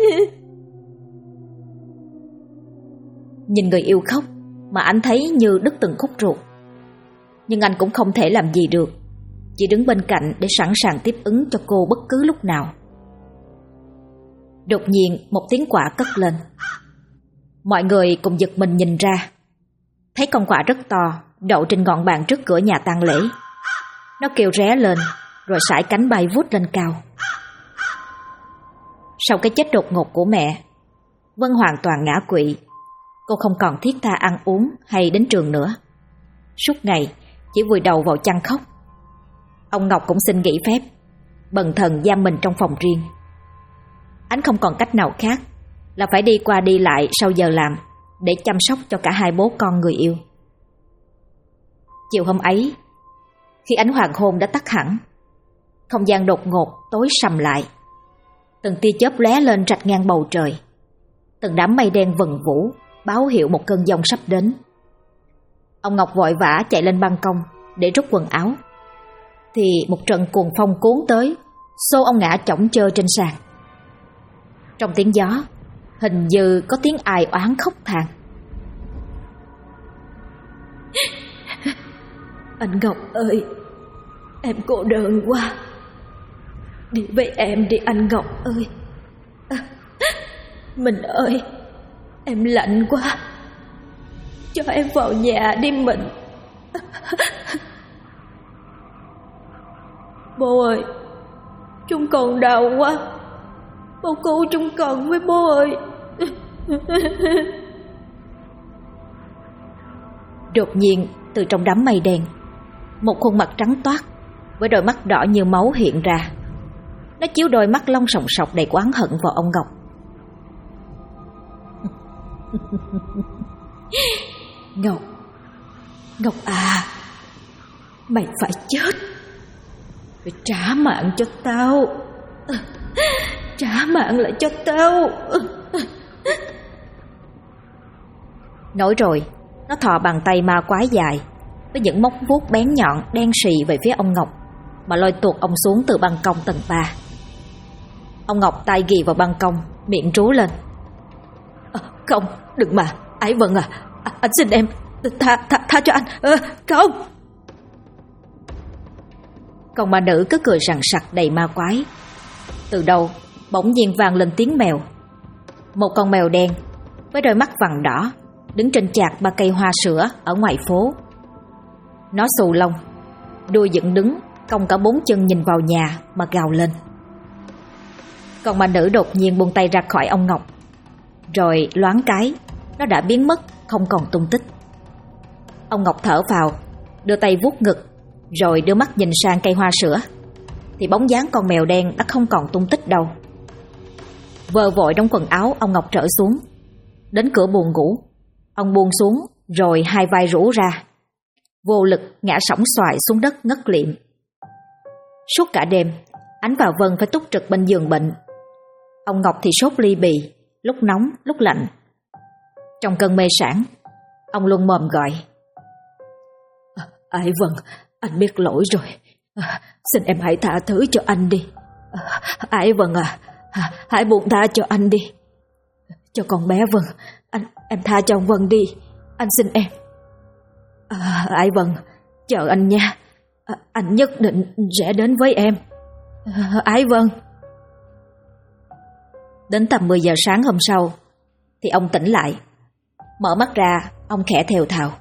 Nhìn người yêu khóc mà anh thấy như đứt từng khúc ruột. Nhưng anh cũng không thể làm gì được, chỉ đứng bên cạnh để sẵn sàng tiếp ứng cho cô bất cứ lúc nào. Đột nhiên một tiếng quạ cất lên. Mọi người cùng giật mình nhìn ra, thấy con quạ rất to đậu trên ngọn bàn trước cửa nhà tang lễ. Nó kêu ré lên rồi sải cánh bay vút lên cao. Sau cái chết đột ngột của mẹ, Vân hoàn toàn ngã quỵ. Cô không còn thiết tha ăn uống hay đến trường nữa. Suốt ngày chỉ vùi đầu vào chăn khóc. Ông Ngọc cũng xin nghỉ phép, bần thần giam mình trong phòng riêng. Anh không còn cách nào khác là phải đi qua đi lại sau giờ làm để chăm sóc cho cả hai bố con người yêu. Chiều hôm ấy, khi ánh hoàng hôn đã tắt hẳn, không gian đột ngột tối sầm lại. Từng tia chớp lóe lên rạch ngang bầu trời. Từng đám mây đen vần vũ báo hiệu một cơn giông sắp đến. Ông Ngọc vội vã chạy lên ban công để rút quần áo, thì một trận cuồng phong cuốn tới, xô ông ngã chõng chơ trên sàn. Trong tiếng gió, hình như có tiếng ai oán khóc than. Anh Ngọc ơi, em cô đơn quá. Đi với em đi anh Ngọc ơi. Mình ơi, em lạnh quá. Cho em vào nhà đi Mình. Bố ơi, chúng con đau quá. Bố cứu chúng con với bố ơi. Đột nhiên từ trong đám mây đen, một khuôn mặt trắng toát với đôi mắt đỏ như máu hiện ra. Nó chiếu đôi mắt long sòng sọc đầy oán hận vào ông Ngọc. Ngọc à, mày phải chết. Phải trả mạng cho tao. Trả mạng lại cho tao. Nói rồi, nó thò bàn tay ma quái dài với những móng vuốt bén nhọn đen sì về phía ông Ngọc, mà lôi tuột ông xuống từ ban công tầng 3. Ông Ngọc tay ghì vào ban công, miệng trú lên. Không, đừng mà, Ái Vân à, anh xin em, tha cho anh. Không. Còn bà nữ cứ cười sằng sặc đầy ma quái. Từ đâu bỗng nhiên vang lên tiếng mèo. Một con mèo đen với đôi mắt vằn đỏ đứng trên chạc 3 cây hoa sữa ở ngoài phố. Nó xù lông, đuôi dựng đứng, cong cả 4 chân nhìn vào nhà mà gào lên. Còn bà nữ đột nhiên buông tay ra khỏi ông Ngọc, rồi loáng cái nó đã biến mất không còn tung tích. Ông Ngọc thở phào, đưa tay vuốt ngực, rồi đưa mắt nhìn sang cây hoa sữa, thì bóng dáng con mèo đen đã không còn tung tích đâu. Vờ vội đóng quần áo, ông Ngọc trở xuống. Đến cửa buồng ngủ, ông buông xuống, rồi hai vai rũ ra, vô lực ngã sóng xoài xuống đất ngất liệm. Suốt cả đêm, Ánh và Vân phải túc trực bên giường bệnh. Ông Ngọc thì sốt ly bì, lúc nóng lúc lạnh. Trong cơn mê sản, ông luôn mồm gọi: Ái Vân, anh biết lỗi rồi. Xin em hãy tha thứ cho anh đi. Ái Vân à, hãy buông tha cho anh đi. Cho con bé Vân, em tha cho ông Vân đi. Anh xin em. Ái Vân, chờ anh nha. Anh nhất định sẽ đến với em. Ái Vân. Đến tầm 10 giờ sáng hôm sau thì ông tỉnh lại. Mở mắt ra, ông khẽ thều thào: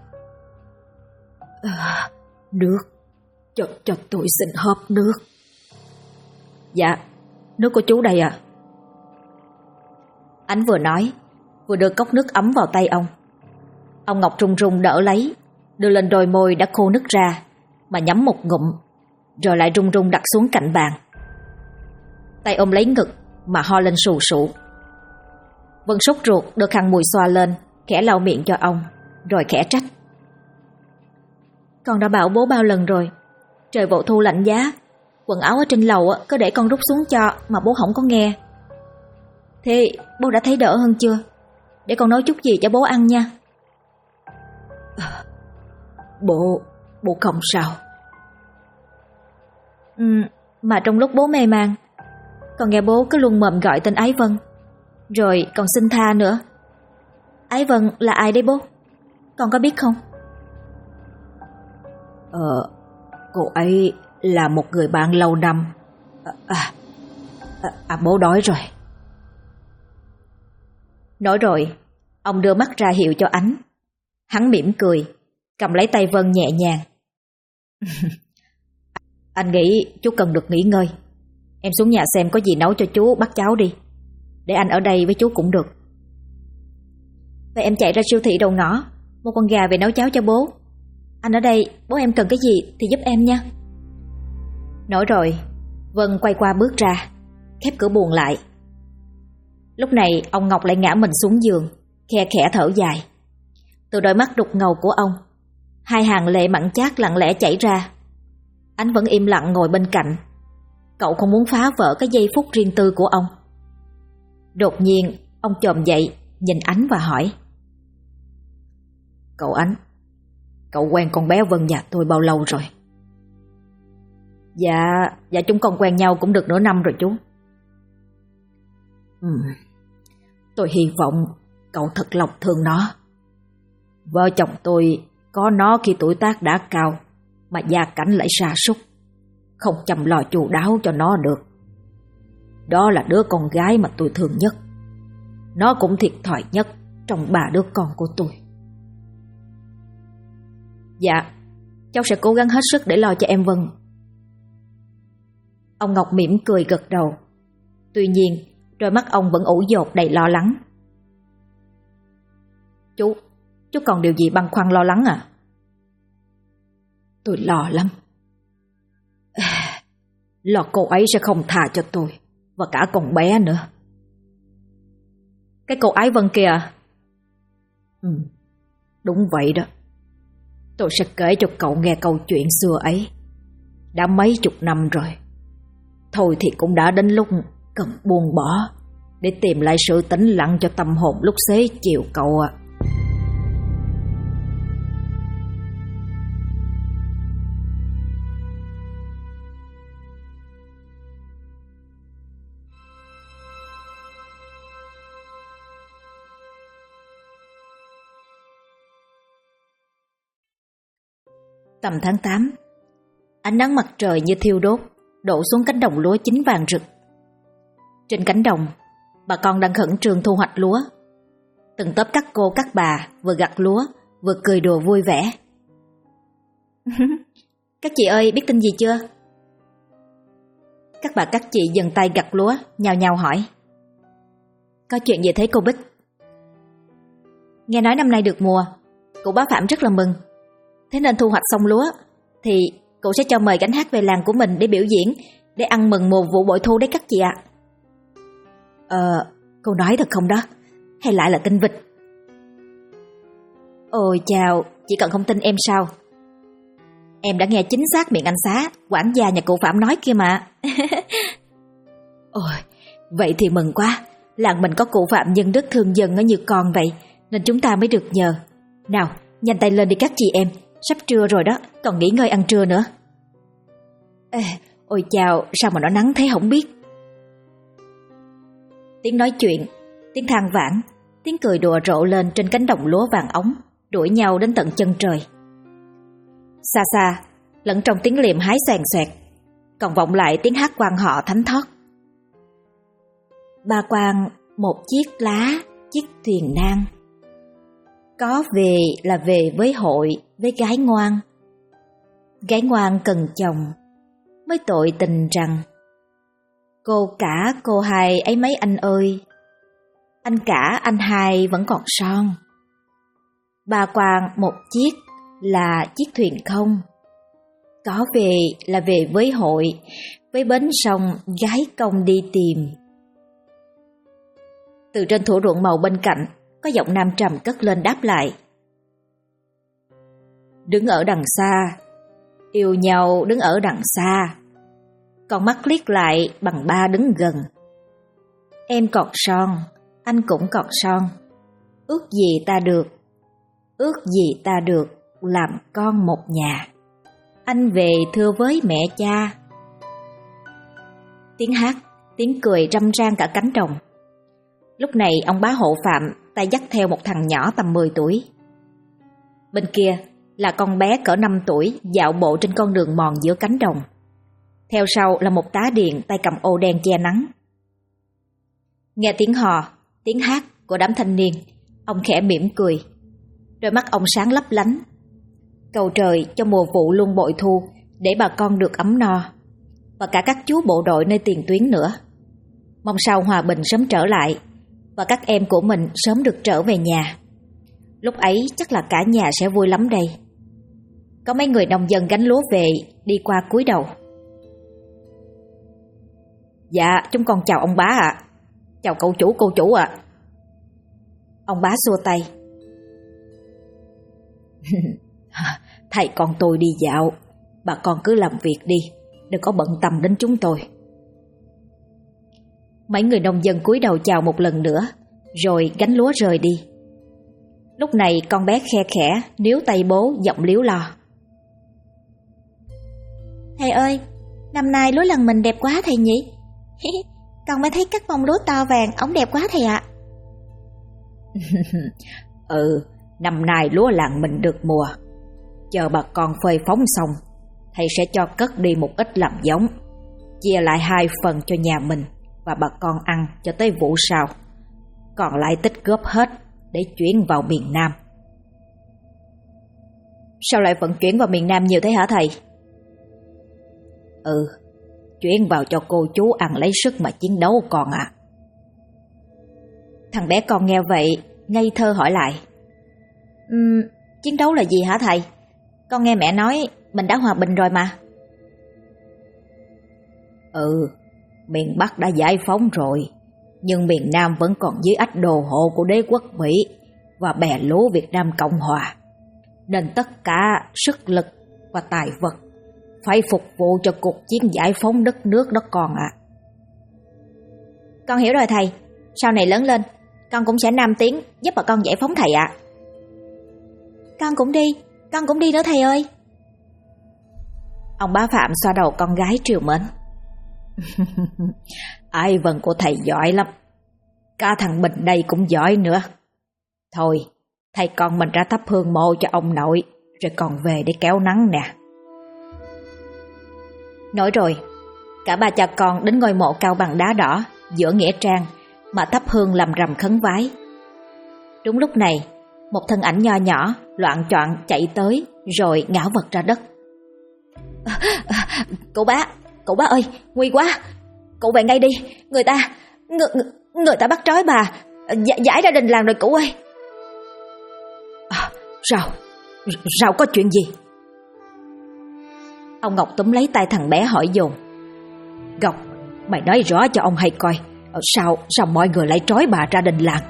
Nước, cho tôi xin hớp nước. Dạ, nước của chú đây ạ. Ánh vừa nói, vừa đưa cốc nước ấm vào tay ông. Ông Ngọc run run đỡ lấy, đưa lên đôi môi đã khô nứt ra mà nhắm một ngụm, rồi lại run run đặt xuống cạnh bàn. Tay ôm lấy ngực mà ho lên sù sụ. Vân sốt ruột đưa khăn mùi xoa lên, khẽ lau miệng cho ông, rồi khẽ trách: Con đã bảo bố bao lần rồi, trời vụ thu lạnh giá, quần áo ở trên lầu cứ để con rút xuống cho mà bố không có nghe. Thế bố đã thấy đỡ hơn chưa? Để con nấu chút gì cho bố ăn nha. Bố không sao. Mà trong lúc bố mê man, con nghe bố cứ luôn mồm gọi tên Ái Vân, rồi còn xin tha nữa. Ái Vân là ai đấy bố? Con có biết không? Cô ấy là một người bạn lâu năm. Bố đói rồi. Nói rồi, ông đưa mắt ra hiệu cho Ánh. Hắn mỉm cười, cầm lấy tay Vân nhẹ nhàng. Anh nghĩ chú cần được nghỉ ngơi. Em xuống nhà xem có gì nấu cho chú bắt cháu đi. để anh ở đây với chú cũng được. Vậy em chạy ra siêu thị đầu ngõ mua con gà về nấu cháo cho bố. Anh ở đây, bố em cần cái gì thì giúp em nha. Nói rồi Vân quay qua bước ra, khép cửa buồng lại. Lúc này ông Ngọc lại ngã mình xuống giường, khe khẽ thở dài. Từ đôi mắt đục ngầu của ông, hai hàng lệ mặn chát lặng lẽ chảy ra. Anh vẫn im lặng ngồi bên cạnh. Cậu không muốn phá vỡ cái giây phút riêng tư của ông. Đột nhiên ông chồm dậy, nhìn Ánh và hỏi: Cậu Ánh, cậu quen con bé Vân nhà tôi bao lâu rồi? Dạ chúng con quen nhau cũng được nửa năm rồi chú. Tôi hy vọng cậu thật lòng thương nó. Vợ chồng tôi có nó khi tuổi tác đã cao mà gia cảnh lại sa sút, không chăm lo chu đáo cho nó được. Đó là đứa con gái mà tôi thương nhất. Nó cũng thiệt thòi nhất trong 3 đứa con của tôi. Dạ, cháu sẽ cố gắng hết sức để lo cho em Vân. Ông Ngọc mỉm cười gật đầu. Tuy nhiên đôi mắt ông vẫn ủ dột đầy lo lắng. Chú còn điều gì băn khoăn lo lắng à? Tôi lo lắm. Lo cô ấy sẽ không tha cho tôi và cả con bé nữa. Cái cô Ái Vân kìa. Đúng vậy đó. Tôi sẽ kể cho cậu nghe câu chuyện xưa ấy. Đã mấy chục năm rồi. Thôi thì cũng đã đến lúc cần buông bỏ để tìm lại sự tĩnh lặng cho tâm hồn lúc xế chiều cậu ạ. Tầm tháng 8, ánh nắng mặt trời như thiêu đốt đổ xuống cánh đồng lúa chín vàng rực. Trên cánh đồng, bà con đang khẩn trương thu hoạch lúa. Từng tốp các cô các bà vừa gặt lúa vừa cười đùa vui vẻ. Các chị ơi, biết tin gì chưa? Các bà các chị dừng tay gặt lúa, nhao nhao hỏi: Có chuyện gì thế cô Bích? Nghe nói năm nay được mùa, cụ bá Phạm rất là mừng. Thế nên thu hoạch xong lúa thì cụ sẽ cho mời gánh hát về làng của mình để biểu diễn, để ăn mừng mùa vụ bội thu đấy các chị ạ. Cô nói thật không đó? Hay lại là tin vịt? Ôi chào, chị còn không tin em sao? Em đã nghe chính xác miệng anh Xá, quản gia nhà cụ Phạm nói kia mà. Ôi, vậy thì mừng quá. Làng mình có cụ Phạm nhân đức thương dân ở như con vậy, nên chúng ta mới được nhờ. Nào, nhanh tay lên đi các chị em, sắp trưa rồi đó, còn nghỉ ngơi ăn trưa nữa. Ôi chào, sao mà nó nắng thế không biết. Tiếng nói chuyện, tiếng than vãn, tiếng cười đùa rộ lên trên cánh đồng lúa vàng óng, đuổi nhau đến tận chân trời. Xa xa, lẫn trong tiếng liềm hái xoèn xoẹt, còn vọng lại tiếng hát quan họ thánh thót. Ba quan một chiếc lá, chiếc thuyền nan. Có về là về với hội, với gái ngoan. Gái ngoan cần chồng, mới tội tình rằng cô cả cô hai ấy mấy anh ơi, anh cả anh hai vẫn còn son. Ba quan một chiếc là chiếc thuyền không. Có về là về với hội, với bến sông gái công đi tìm. Từ trên thửa ruộng màu bên cạnh, có giọng nam trầm cất lên đáp lại. Đứng ở đằng xa, yêu nhau đứng ở đằng xa, còn mắt liếc lại bằng ba đứng gần. Em còn son, anh cũng còn son, ước gì ta được, ước gì ta được làm con một nhà. Anh về thưa với mẹ cha. Tiếng hát, tiếng cười râm ran cả cánh đồng. Lúc này ông bá hộ Phạm tay dắt theo một thằng nhỏ tầm 10 tuổi. Bên kia là con bé cỡ 5 tuổi dạo bộ trên con đường mòn giữa cánh đồng. Theo sau là một tá điền tay cầm ô đen che nắng. Nghe tiếng hò, tiếng hát của đám thanh niên, ông khẽ mỉm cười. Đôi mắt ông sáng lấp lánh. Cầu trời cho mùa vụ luôn bội thu để bà con được ấm no, và cả các chú bộ đội nơi tiền tuyến nữa. mong sao hòa bình sớm trở lại và các em của mình sớm được trở về nhà. Lúc ấy chắc là cả nhà sẽ vui lắm đây. Có mấy người nông dân gánh lúa về đi qua cúi đầu. Dạ, chúng con chào ông bá ạ. Chào cậu chủ, cô chủ ạ. Ông bá xua tay. Thầy con tôi đi dạo, bà con cứ làm việc đi, đừng có bận tâm đến chúng tôi. Mấy người nông dân cúi đầu chào một lần nữa, rồi gánh lúa rời đi. Lúc này con bé khe khẽ níu tay bố giọng líu lo. Thầy ơi, năm nay lúa làng mình đẹp quá thầy nhỉ? Con mới thấy các bông lúa to vàng, ống đẹp quá thầy ạ. Năm nay lúa làng mình được mùa. Chờ bà con phơi phóng xong, thầy sẽ cho cất đi một ít làm giống, chia lại 2 phần cho nhà mình và bà con ăn cho tới vụ sau. Còn lại tích góp hết để chuyển vào miền Nam. Sao lại vận chuyển vào miền Nam nhiều thế hả thầy? Chuyển vào cho cô chú ăn lấy sức mà chiến đấu con ạ. Thằng bé con nghe vậy ngây thơ hỏi lại. Chiến đấu là gì hả thầy? Con nghe mẹ nói mình đã hòa bình rồi mà. Miền Bắc đã giải phóng rồi, nhưng miền Nam vẫn còn dưới ách đô hộ của đế quốc Mỹ và bè lũ Việt Nam Cộng Hòa, nên tất cả sức lực và tài vật phải phục vụ cho cuộc chiến giải phóng đất nước đó con ạ. Con hiểu rồi thầy, sau này lớn lên con cũng sẽ nam tiến giúp bà con giải phóng thầy ạ. Con cũng đi nữa thầy ơi. Ông bá Phạm xoa đầu con gái trìu mến. Ai vần của thầy giỏi lắm, cả thằng Bình đây cũng giỏi nữa. Thôi, thầy con mình ra thắp hương mộ cho ông nội, rồi còn về để kéo nắng nè. Nói rồi, cả ba cha con đến ngôi mộ cao bằng đá đỏ giữa nghĩa trang mà thắp hương làm rằm khấn vái. Đúng lúc này, một thân ảnh nho nhỏ loạng choạng chạy tới rồi ngã vật ra đất. Cậu bá ơi, nguy quá, cậu về ngay đi, người ta bắt trói bà, giải ra đình làng rồi cậu ơi. Sao có chuyện gì? Ông Ngọc túm lấy tay thằng bé hỏi dồn. Ngọc, mày nói rõ cho ông hay coi, sao mọi người lại trói bà ra đình làng?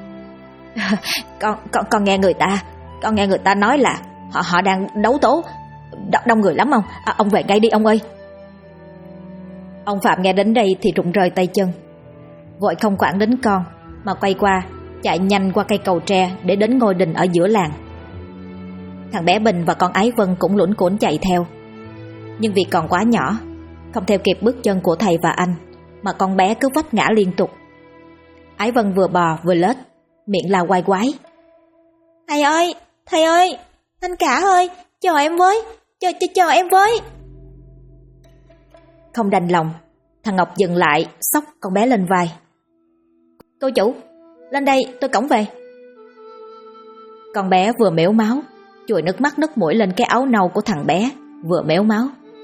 Con nghe người ta nói là họ đang đấu tố, đông người lắm ông. Ông về ngay đi ông ơi. Ông Phạm nghe đến đây thì rụng rời tay chân, vội không quản đến con mà quay qua chạy nhanh qua cây cầu tre để đến ngôi đình ở giữa làng. Thằng bé Bình và con Ái Vân cũng luẩn cuẩn chạy theo, nhưng vì còn quá nhỏ, không theo kịp bước chân của thầy và anh, mà con bé cứ vấp ngã liên tục. Ái Vân vừa bò vừa lết, miệng la quay quái. Thầy ơi, anh cả ơi, chờ em với, chờ em với. Không đành lòng, thằng Ngọc dừng lại, xốc con bé lên vai. Cô chủ, lên đây tôi cõng về. Con bé vừa mếu máu, chùi nước mắt nước mũi lên cái áo nâu của thằng bé, vừa mếu máu.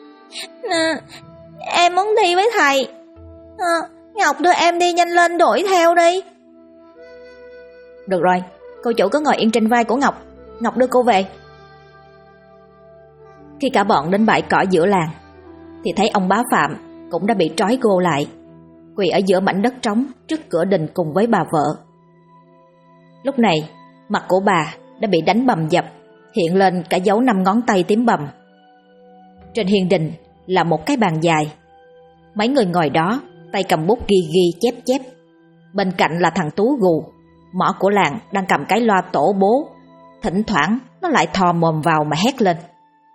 Em muốn đi với thầy. Ngọc đưa em đi, nhanh lên đuổi theo đi. Được rồi, cô chủ cứ ngồi yên trên vai của Ngọc đưa cô về. Khi cả bọn đến bãi cỏ giữa làng thì thấy ông bá Phạm cũng đã bị trói gô lại, quỳ ở giữa mảnh đất trống trước cửa đình cùng với bà vợ. Lúc này mặt của bà đã bị đánh bầm dập, hiện lên cả dấu 5 ngón tay tím bầm. Trên hiên đình là một cái bàn dài, mấy người ngồi đó tay cầm bút ghi chép. Bên cạnh là thằng Tú gù, mỏ của làng đang cầm cái loa tổ bố, thỉnh thoảng nó lại thò mồm vào mà hét lên.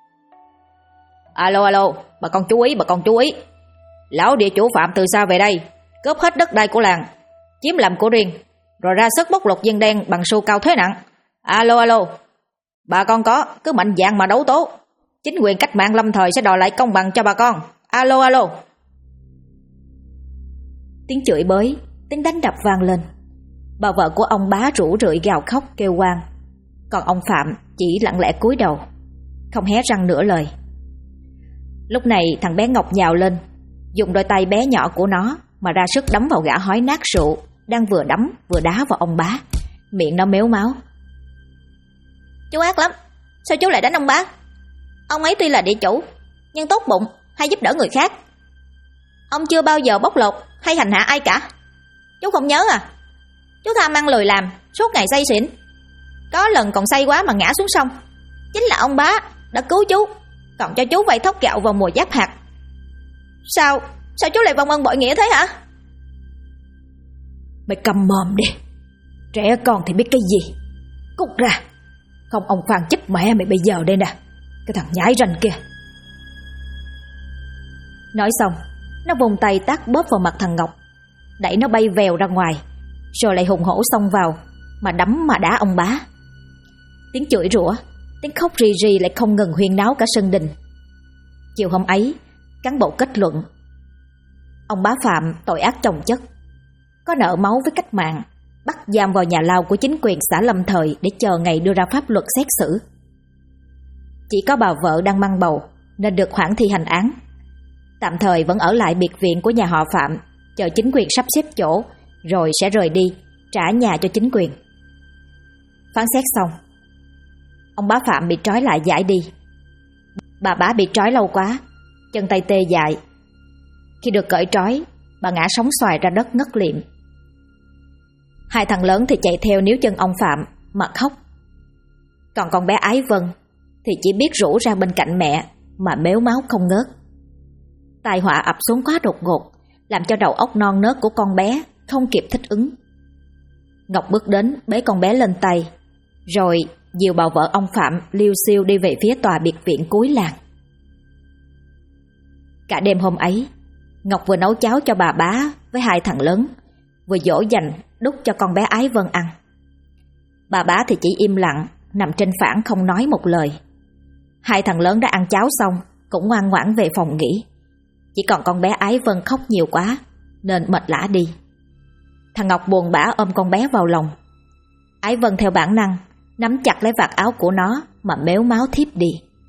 Alo, bà con chú ý. Lão địa chủ Phạm từ xa về đây, cướp hết đất đai của làng, chiếm làm của riêng, rồi ra sức bóc lột dân đen bằng xu cao thuế nặng. Alo, bà con có cứ mạnh dạn mà đấu tố, chính quyền cách mạng lâm thời sẽ đòi lại công bằng cho bà con. Alo. Tiếng chửi bới, tiếng đánh đập vang lên. Bà vợ của ông bá rủ rượi gào khóc kêu oan, còn ông Phạm chỉ lặng lẽ cúi đầu, không hé răng nửa lời. Lúc này thằng bé Ngọc nhào lên, dùng đôi tay bé nhỏ của nó mà ra sức đấm vào gã hói nát rượu đang vừa đấm vừa đá vào ông bá. Miệng nó méo máu. Chú ác lắm, sao chú lại đánh ông bá? Ông ấy tuy là địa chủ, nhưng tốt bụng hay giúp đỡ người khác. Ông chưa bao giờ bóc lột hay hành hạ ai cả. Chú không nhớ à? Chú tham ăn lười làm, suốt ngày say xỉn. Có lần còn say quá mà ngã xuống sông. Chính là ông bá đã cứu chú, còn cho chú vay thóc gạo vào mùa giáp hạt. Sao chú lại vong ân bội nghĩa thế hả? Mày câm mồm đi. Trẻ con thì biết cái gì. Cút ra. Không ông Phan giúp mẹ mày bây giờ đây nè. Cái thằng nhái ranh kia. Nói xong, nó vùng tay tát bóp vào mặt thằng Ngọc, đẩy nó bay vèo ra ngoài, rồi lại hùng hổ xông vào mà đấm mà đá ông bá. Tiếng chửi rủa, tiếng khóc rì rì lại không ngừng huyên náo cả sân đình. Chiều hôm ấy, cán bộ kết luận ông bá phạm tội ác chồng chất, có nợ máu với cách mạng, bắt giam vào nhà lao của chính quyền xã lâm thời để chờ ngày đưa ra pháp luật xét xử. Chỉ có bà vợ đang mang bầu nên được hoãn thi hành án, tạm thời vẫn ở lại biệt viện của nhà họ Phạm, chờ chính quyền sắp xếp chỗ rồi sẽ rời đi, trả nhà cho chính quyền. Phán xét xong, ông bá Phạm bị trói lại giải đi. Bà bá bị trói lâu quá, chân tay tê dại. Khi được cởi trói, bà ngã sóng xoài ra đất ngất liệm. Hai thằng lớn thì chạy theo níu chân ông Phạm mà khóc. Còn con bé Ái Vân thì chỉ biết rủ ra bên cạnh mẹ mà mếu máu không ngớt. Tai họa ập xuống quá đột ngột, làm cho đầu óc non nớt của con bé không kịp thích ứng. Ngọc bước đến bế con bé lên tay, rồi dìu bà vợ ông Phạm liêu xiêu đi về phía tòa biệt viện cuối làng. Cả đêm hôm ấy, Ngọc vừa nấu cháo cho bà bá với hai thằng lớn, vừa dỗ dành đút cho con bé Ái Vân ăn. Bà bá thì chỉ im lặng nằm trên phản không nói một lời. Hai thằng lớn đã ăn cháo xong cũng ngoan ngoãn về phòng nghỉ. Chỉ còn con bé Ái Vân khóc nhiều quá nên mệt lả đi. Thằng Ngọc buồn bã ôm con bé vào lòng. Ái Vân theo bản năng nắm chặt lấy vạt áo của nó mà mếu máu thiếp đi.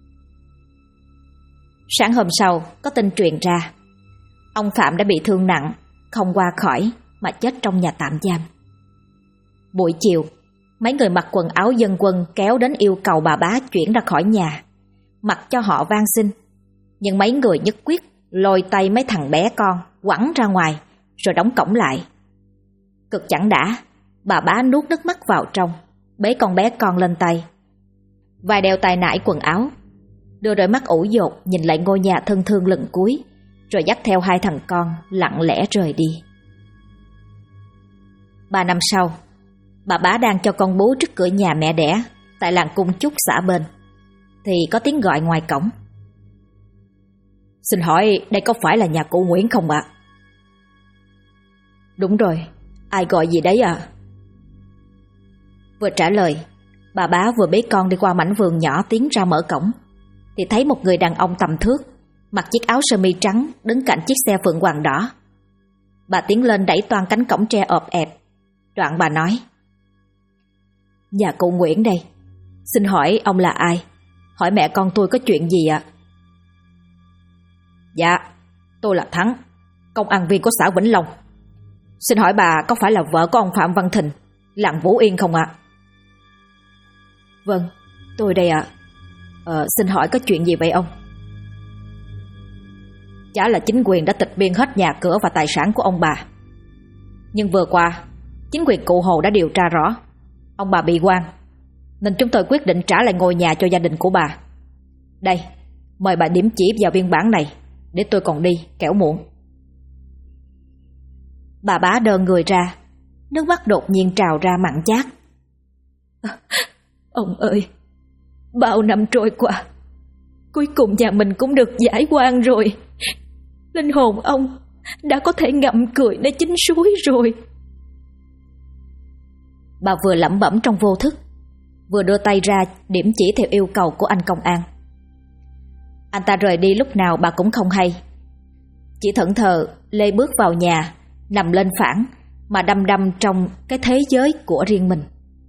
Sáng hôm sau có tin truyền ra, ông Phạm đã bị thương nặng, không qua khỏi mà chết trong nhà tạm giam. Buổi chiều, mấy người mặc quần áo dân quân kéo đến yêu cầu bà bá chuyển ra khỏi nhà, mặc cho họ van xin. Nhưng mấy người nhất quyết lôi tay mấy thằng bé con quẳng ra ngoài rồi đóng cổng lại. Cực chẳng đã, bà bá nuốt nước mắt vào trong, bế con bé con lên tay, vài đeo tay nải quần áo, đưa đôi mắt ủ dột nhìn lại ngôi nhà thân thương lần cuối, rồi dắt theo hai thằng con lặng lẽ rời đi. 3 năm sau, bà bá đang cho con bú trước cửa nhà mẹ đẻ tại làng Cung Chúc xã bên, thì có tiếng gọi ngoài cổng. Xin hỏi đây có phải là nhà cụ Nguyễn không ạ? Đúng rồi, ai gọi gì đấy à? Vừa trả lời, bà bá vừa bế con đi qua mảnh vườn nhỏ tiến ra mở cổng, thì thấy một người đàn ông tầm thước, mặc chiếc áo sơ mi trắng đứng cạnh chiếc xe phượng hoàng đỏ. Bà tiến lên đẩy toang cánh cổng tre ọp ẹp, đoạn bà nói: Nhà cụ Nguyễn đây, xin hỏi ông là ai? Hỏi mẹ con tôi có chuyện gì ạ? Dạ, tôi là Thắng, công an viên của xã Vĩnh Long. Xin hỏi bà có phải là vợ của ông Phạm Văn Thịnh, làng Vũ Yên không ạ? Vâng, tôi đây ạ. Xin hỏi có chuyện gì vậy ông? Chả là chính quyền đã tịch biên hết nhà cửa và tài sản của ông bà. Nhưng vừa qua, chính quyền cụ Hồ đã điều tra rõ ông bà bị oan, nên chúng tôi quyết định trả lại ngôi nhà cho gia đình của bà. Đây, mời bà điểm chỉ vào biên bản này, để tôi còn đi, kẻo muộn. Bà bá đờ người ra, nước mắt đột nhiên trào ra mặn chát. Ông ơi, bao năm trôi qua, cuối cùng nhà mình cũng được giải oan rồi. Linh hồn ông đã có thể ngậm cười nơi chính suối rồi. Bà vừa lẩm bẩm trong vô thức, vừa đưa tay ra điểm chỉ theo yêu cầu của anh công an. Anh ta rời đi lúc nào bà cũng không hay, chỉ thẫn thờ lê bước vào nhà, nằm lên phản mà đăm đăm trong cái thế giới của riêng mình.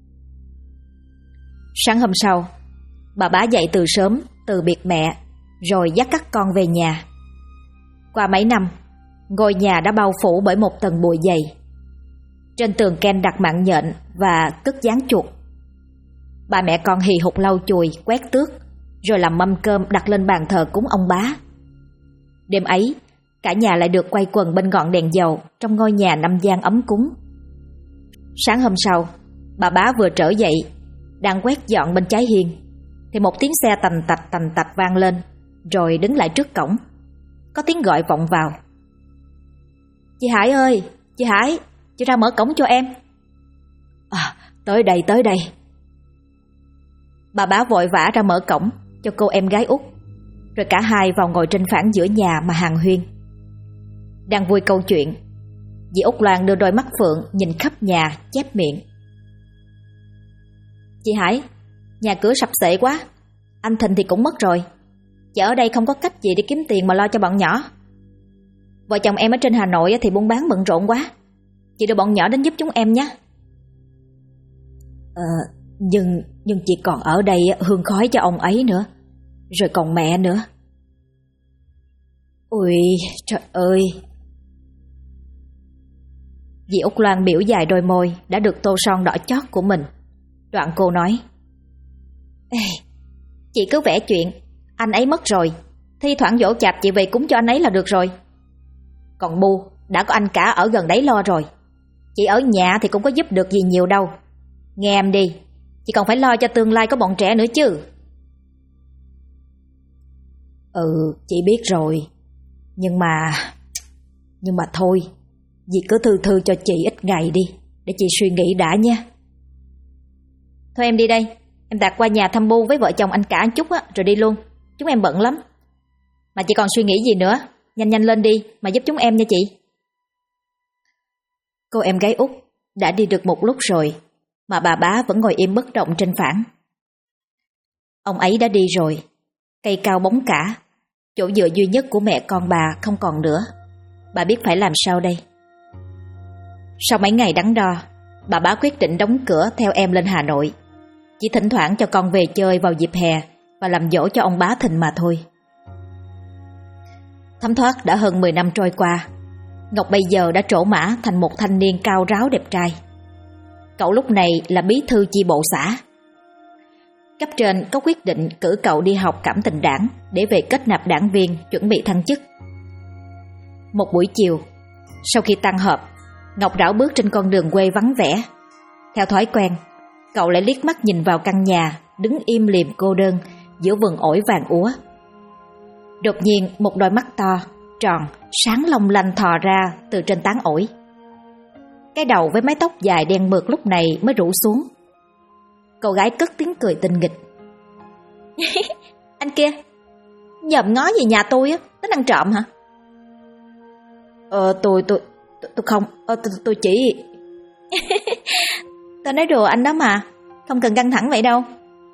Sáng hôm sau, bà bá dậy từ sớm, từ biệt mẹ, rồi dắt các con về nhà. Qua mấy năm, ngôi nhà đã bao phủ bởi một tầng bụi dày. Trên tường Ken đặt mạng nhện và cất dán chuột. Ba mẹ con hì hục lau chùi, quét tước, rồi làm mâm cơm đặt lên bàn thờ cúng ông bá. Đêm ấy, cả nhà lại được quay quần bên ngọn đèn dầu trong ngôi nhà năm gian ấm cúng. Sáng hôm sau, bà bá vừa trở dậy, đang quét dọn bên trái hiên, thì một tiếng xe tành tạch vang lên, rồi đứng lại trước cổng. Có tiếng gọi vọng vào. "Chị Hải ơi, chị Hải, chị ra mở cổng cho em." Tới đây. Bà bá vội vã ra mở cổng cho cô em gái út, rồi cả hai vào ngồi trên phản giữa nhà mà hàn huyên. Đang vui câu chuyện, dì Út Loan đưa đôi mắt phượng nhìn khắp nhà, chép miệng: "Chị Hải, nhà cửa sập xệ quá, anh Thịnh thì cũng mất rồi. Chị ở đây không có cách gì để kiếm tiền mà lo cho bọn nhỏ. Vợ chồng em ở trên Hà Nội thì buôn bán bận rộn quá. Chị đưa bọn nhỏ đến giúp chúng em nhé." Nhưng chị còn ở đây hương khói cho ông ấy nữa, rồi còn mẹ nữa. Ôi trời ơi. Dì Út Loan biểu dài đôi môi đã được tô son đỏ chót của mình. Đoạn cô nói: "Ê, chị cứ vẽ chuyện anh ấy mất rồi, thi thoảng giỗ chạp chị về cúng cho anh ấy là được rồi. Còn Bu đã có anh cả ở gần đấy lo rồi. Chị ở nhà thì cũng có giúp được gì nhiều đâu. Nghe em đi, chị còn phải lo cho tương lai của bọn trẻ nữa chứ." Chị biết rồi. Nhưng mà thôi, dì cứ thư cho chị ít ngày đi, để chị suy nghĩ đã nha. Thôi em đi đây, em tạt qua nhà thăm Bu với vợ chồng anh cả chút á, rồi đi luôn. Chúng em bận lắm. Mà chị còn suy nghĩ gì nữa, nhanh lên đi mà giúp chúng em nha chị. Cô em gái út đã đi được một lúc rồi, mà bà bá vẫn ngồi im bất động trên phản. Ông ấy đã đi rồi, cây cao bóng cả, chỗ dựa duy nhất của mẹ con bà không còn nữa. Bà biết phải làm sao đây? Sau mấy ngày đắn đo, bà bá quyết định đóng cửa theo em lên Hà Nội, chỉ thỉnh thoảng cho con về chơi vào dịp hè và làm dỗ cho ông bá Thịnh mà thôi. Thấm thoát đã hơn 10 năm trôi qua, Ngọc bây giờ đã trổ mã thành một thanh niên cao ráo đẹp trai. Cậu lúc này là bí thư chi bộ xã. Cấp trên có quyết định cử cậu đi học cảm tình đảng để về kết nạp đảng viên, chuẩn bị thăng chức. Một buổi chiều, sau khi tan họp, Ngọc rảo bước trên con đường quê vắng vẻ. Theo thói quen, cậu lại liếc mắt nhìn vào căn nhà đứng im lìm cô đơn giữa vườn ổi vàng úa. Đột nhiên một đôi mắt to, tròn, sáng long lanh thò ra từ trên tán ổi. Cái đầu với mái tóc dài đen mượt lúc này mới rủ xuống. Cô gái cất tiếng cười tinh nghịch. "Anh kia, nhòm ngó gì nhà tôi á, tính ăn trộm hả?" Tôi không, tôi chỉ... Tôi nói đùa anh đó mà, không cần căng thẳng vậy đâu.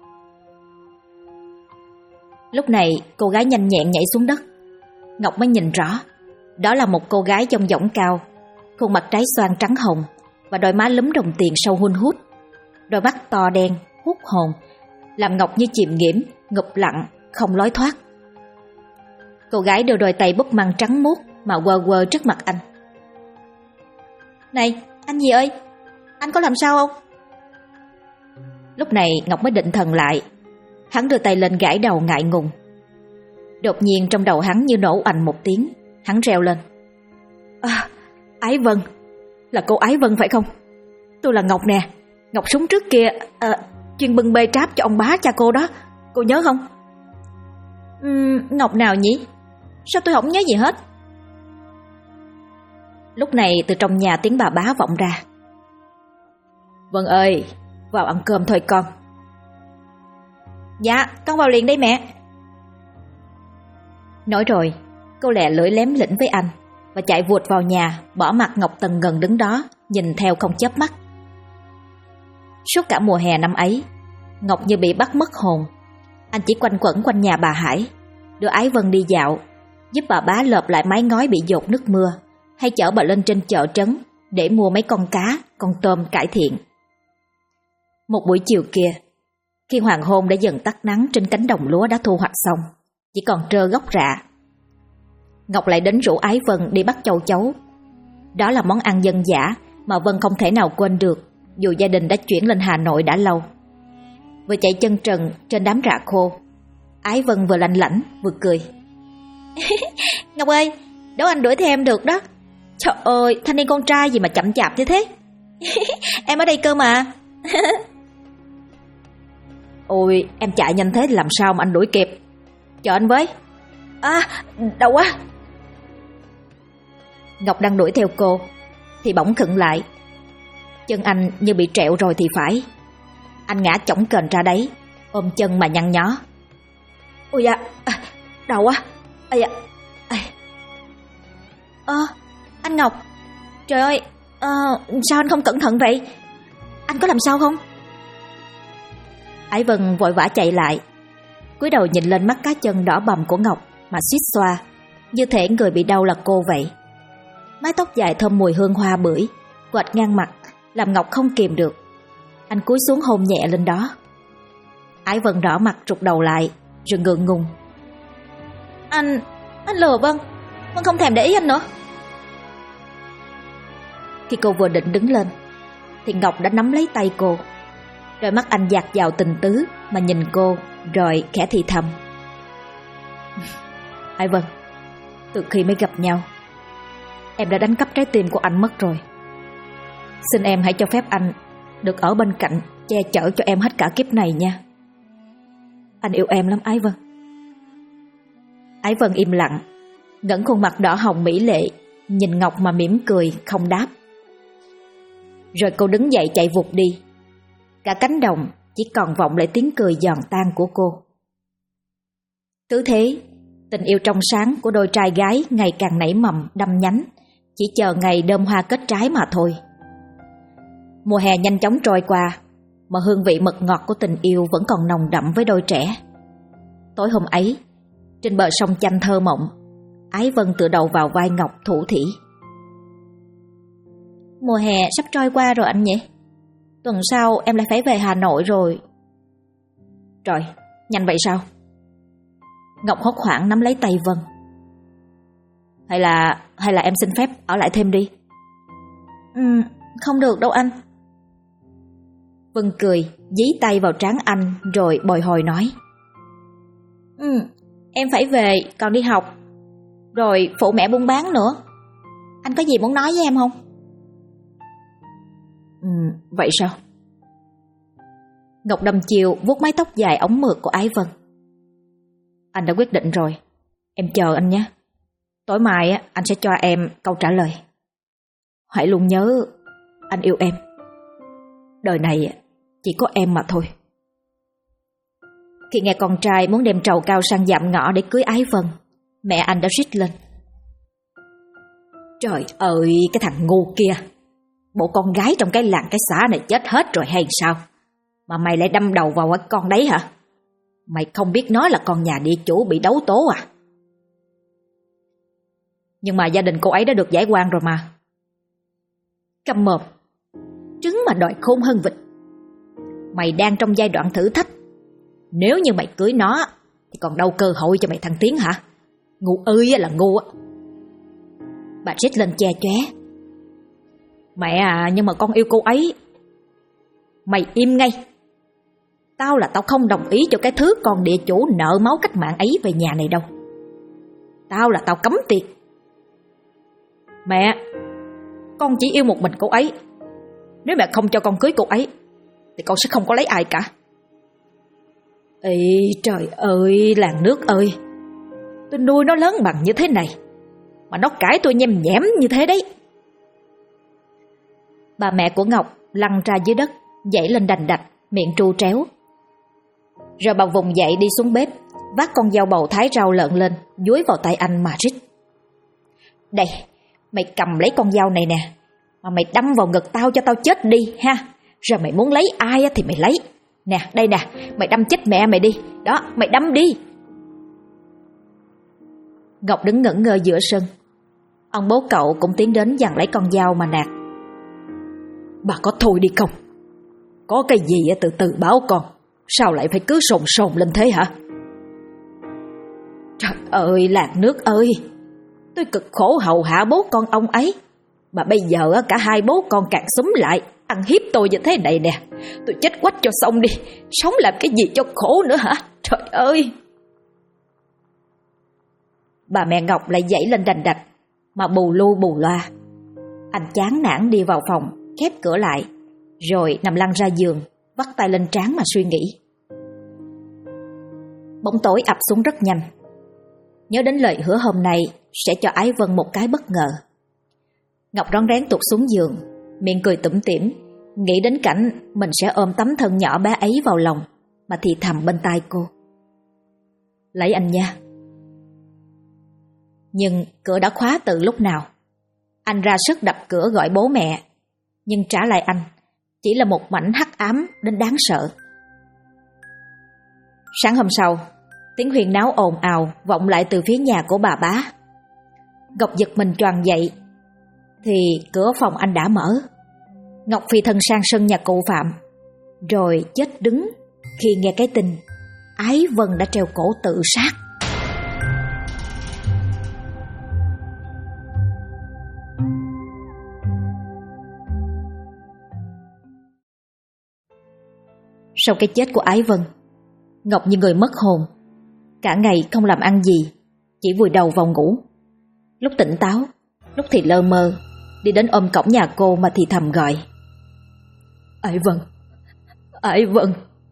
Lúc này cô gái nhanh nhẹn nhảy xuống đất. Ngọc mới nhìn rõ, đó là một cô gái trông dõng cao, khuôn mặt trái xoan trắng hồng và đôi má lúm đồng tiền sâu hun hút. Đôi mắt to đen, hút hồn, làm Ngọc như chìm nghiễm, ngụp lặng, không lối thoát. Cô gái đưa đôi tay búp măng trắng muốt mà quơ trước mặt anh. "Này, anh gì ơi, anh có làm sao không?" Lúc này Ngọc mới định thần lại. Hắn đưa tay lên gãi đầu ngại ngùng. Đột nhiên trong đầu hắn như nổ ành một tiếng. Hắn reo lên: Ái Vân, là cô Ái Vân phải không? Tôi là Ngọc nè, Ngọc súng trước kia, chuyên bưng bê tráp cho ông bá cha cô đó, cô nhớ không? Ngọc nào nhỉ? Sao tôi không nhớ gì hết? Lúc này từ trong nhà tiếng bà bá vọng ra: "Vân ơi, vào ăn cơm thôi con." "Dạ, con vào liền đây mẹ." Nói rồi, cô lẹ lưỡi lém lĩnh với anh và chạy vụt vào nhà, bỏ mặc Ngọc Tần Ngần đứng đó nhìn theo không chớp mắt. Suốt cả mùa hè năm ấy, Ngọc như bị bắt mất hồn. Anh chỉ quanh quẩn quanh nhà bà Hải, đưa Ái Vân đi dạo, giúp bà bá lợp lại mái ngói bị dột nước mưa, hay chở bà lên trên chợ trấn để mua mấy con cá, con tôm cải thiện. Một buổi chiều kia, khi hoàng hôn đã dần tắt nắng trên cánh đồng lúa đã thu hoạch xong, chỉ còn trơ gốc rạ, Ngọc lại đến rủ Ái Vân đi bắt châu chấu. Đó là món ăn dân dã mà Vân không thể nào quên được, dù gia đình đã chuyển lên Hà Nội đã lâu. Vừa chạy chân trần trên đám rạ khô, Ái Vân vừa lanh lảnh vừa cười. Ngọc ơi, đố anh đuổi theo em được đó. Trời ơi, thanh niên con trai gì mà chậm chạp như thế. Em ở đây cơ mà. Ôi, em chạy nhanh thế làm sao mà anh đuổi kịp. Chờ anh với. À, đau quá. Ngọc đang đuổi theo cô thì bỗng khựng lại. Chân anh như bị trẹo rồi thì phải. Anh ngã chổng kềnh ra đấy, ôm chân mà nhăn nhó. Ôi da, đau quá. Ây da. Anh Ngọc. Trời ơi, sao anh không cẩn thận vậy? Anh có làm sao không? Ái Vân vội vã chạy lại, cúi đầu nhìn lên mắt cá chân đỏ bầm của Ngọc mà suýt xoa, như thể người bị đau là cô vậy. Mái tóc dài thơm mùi hương hoa bưởi quệt ngang mặt, làm Ngọc không kìm được. Anh cúi xuống hôn nhẹ lên đó. Ái Vân đỏ mặt rụt đầu lại, rồi ngượng ngùng. Anh lừa Vân không thèm để ý anh nữa. Khi cô vừa định đứng lên thì Ngọc đã nắm lấy tay cô. Đôi mắt anh dạt dào tình tứ mà nhìn cô, rồi khẽ thì thầm. Ái Vân, từ khi mới gặp nhau, em đã đánh cắp trái tim của anh mất rồi. Xin em hãy cho phép anh được ở bên cạnh, che chở cho em hết cả kiếp này nha. Anh yêu em lắm Ái Vân. Ái Vân im lặng, ngẩng khuôn mặt đỏ hồng mỹ lệ, nhìn Ngọc mà mỉm cười không đáp. Rồi cô đứng dậy chạy vụt đi. Cả cánh đồng chỉ còn vọng lại tiếng cười giòn tan của cô. Cứ thế, tình yêu trong sáng của đôi trai gái ngày càng nảy mầm đâm nhánh, chỉ chờ ngày đơm hoa kết trái mà thôi. Mùa hè nhanh chóng trôi qua, mà hương vị mật ngọt của tình yêu vẫn còn nồng đậm với đôi trẻ. Tối hôm ấy, trên bờ sông Chanh thơ mộng, Ái Vân tựa đầu vào vai Ngọc thủ thỉ. Mùa hè sắp trôi qua rồi anh nhỉ? Tuần sau em lại phải về Hà Nội rồi. Trời, nhanh vậy sao? Ngọc hốt hoảng nắm lấy tay Vân. Hay là em xin phép ở lại thêm đi. Không được đâu anh. Vân cười, dí tay vào trán anh rồi bồi hồi nói. Em phải về còn đi học, rồi phụ mẹ buôn bán nữa. Anh có gì muốn nói với em không? Vậy sao? Ngọc đâm chiều vuốt mái tóc dài ống mượt của Ái Vân. Anh đã quyết định rồi, em chờ anh nhé. Tối mai anh sẽ cho em câu trả lời. Hãy luôn nhớ, anh yêu em. Đời này chỉ có em mà thôi. Khi nghe con trai muốn đem trầu cao sang dạm ngõ để cưới Ái Vân, mẹ anh đã rít lên. Trời ơi, cái thằng ngu kia, bộ con gái trong cái làng cái xã này chết hết rồi hay sao? Mà mày lại đâm đầu vào cái con đấy hả? Mày không biết nói là con nhà địa chủ bị đấu tố à? Nhưng mà gia đình cô ấy đã được giải oan rồi mà. Câm mồm, trứng mà đòi khôn hơn vịt. Mày đang trong giai đoạn thử thách. Nếu như mày cưới nó thì còn đâu cơ hội cho mày thăng tiến hả? Ngu ơi là ngu á. Bà rít lên che chóe. Mẹ à, nhưng mà con yêu cô ấy. Mày im ngay. Tao là tao không đồng ý cho cái thứ con địa chủ nợ máu cách mạng ấy về nhà này đâu. Tao là tao cấm tiệt. Mẹ, con chỉ yêu một mình cô ấy. Nếu mẹ không cho con cưới cô ấy thì con sẽ không có lấy ai cả. Ê trời ơi, làng nước ơi, tôi nuôi nó lớn bằng như thế này mà nó cãi tôi nhem nhẽm như thế đấy. Bà mẹ của Ngọc lăn ra dưới đất, dãy lên đành đạch, miệng tru tréo. Rồi bà vùng dậy đi xuống bếp, vác con dao bầu thái rau lợn lên, dúi vào tay anh mà rít. Đây, mày cầm lấy con dao này nè, mà mày đâm vào ngực tao cho tao chết đi ha. Rồi mày muốn lấy ai thì mày lấy. Nè, đây nè, mày đâm chết mẹ mày đi. Đó, mày đâm đi. Ngọc đứng ngẩn ngơ giữa sân. Ông bố cậu cũng tiến đến giằng lấy con dao mà nạt. Bà có thôi đi không? Có cái gì từ từ báo con. Sao lại phải cứ sồn lên thế hả? Trời ơi, làng nước ơi, Tôi cực khổ hầu hạ bố con ông ấy, mà bây giờ cả hai bố con càng xúm lại ăn hiếp tôi như thế này nè. Tôi chết quách cho xong đi, sống làm cái gì cho khổ nữa hả? Trời ơi! Bà mẹ Ngọc lại dãy lên đành đạch, mà bù lu bù loa. Anh chán nản đi vào phòng, khép cửa lại, rồi nằm lăn ra giường, vắt tay lên trán mà suy nghĩ. Bóng tối ập xuống rất nhanh. Nhớ đến lời hứa hôm nay sẽ cho Ái Vân một cái bất ngờ, Ngọc rón rén tụt xuống giường, miệng cười tủm tỉm, nghĩ đến cảnh mình sẽ ôm tấm thân nhỏ bé ấy vào lòng, mà thì thầm bên tai cô: lấy anh nha. Nhưng cửa đã khóa từ lúc nào. Anh ra sức đập cửa gọi bố mẹ, nhưng trả lại anh chỉ là một mảnh hắc ám đến đáng sợ. Sáng hôm sau, tiếng huyên náo ồn ào vọng lại từ phía nhà của bà bá. Ngọc giật mình choàng dậy thì cửa phòng anh đã mở. Ngọc phi thân sang sân nhà cụ Phạm, rồi chết đứng khi nghe cái tin Ái Vân đã treo cổ tự sát. Sau cái chết của Ái Vân, Ngọc như người mất hồn, cả ngày không làm ăn gì, chỉ vùi đầu vào ngủ. Lúc tỉnh táo, lúc thì lơ mơ, đi đến ôm cổng nhà cô mà thì thầm gọi: Ái Vân, Ái Vân.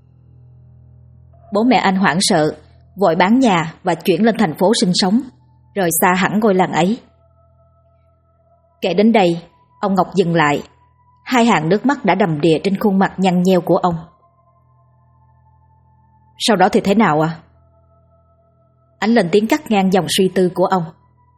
Bố mẹ anh hoảng sợ, vội bán nhà và chuyển lên thành phố sinh sống, rời xa hẳn ngôi làng ấy. Kể đến đây, ông Ngọc dừng lại, hai hàng nước mắt đã đầm đìa trên khuôn mặt nhăn nheo của ông. Sau đó thì thế nào à? Anh lên tiếng cắt ngang dòng suy tư của ông.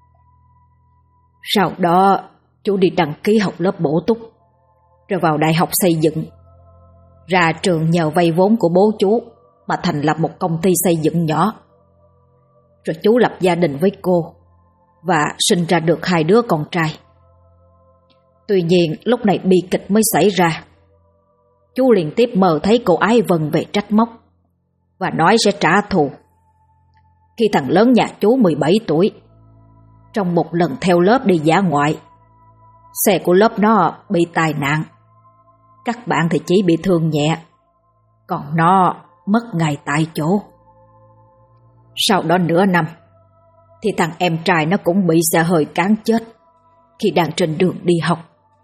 Sau đó chú đi đăng ký học lớp bổ túc, rồi vào đại học xây dựng. Ra trường nhờ vay vốn của bố chú mà thành lập một công ty xây dựng nhỏ. Rồi chú lập gia đình với cô và sinh ra được 2 đứa con trai. Tuy nhiên lúc này bi kịch mới xảy ra. Chú liên tiếp mơ thấy cô Ái Vân về trách móc và nói sẽ trả thù. Khi thằng lớn nhà chú 17 tuổi, trong một lần theo lớp đi dã ngoại, xe của lớp nó bị tai nạn. Các bạn thì chỉ bị thương nhẹ, còn nó mất ngay tại chỗ. Sau đó nửa năm thì thằng em trai nó cũng bị xe hơi cán chết khi đang trên đường đi học.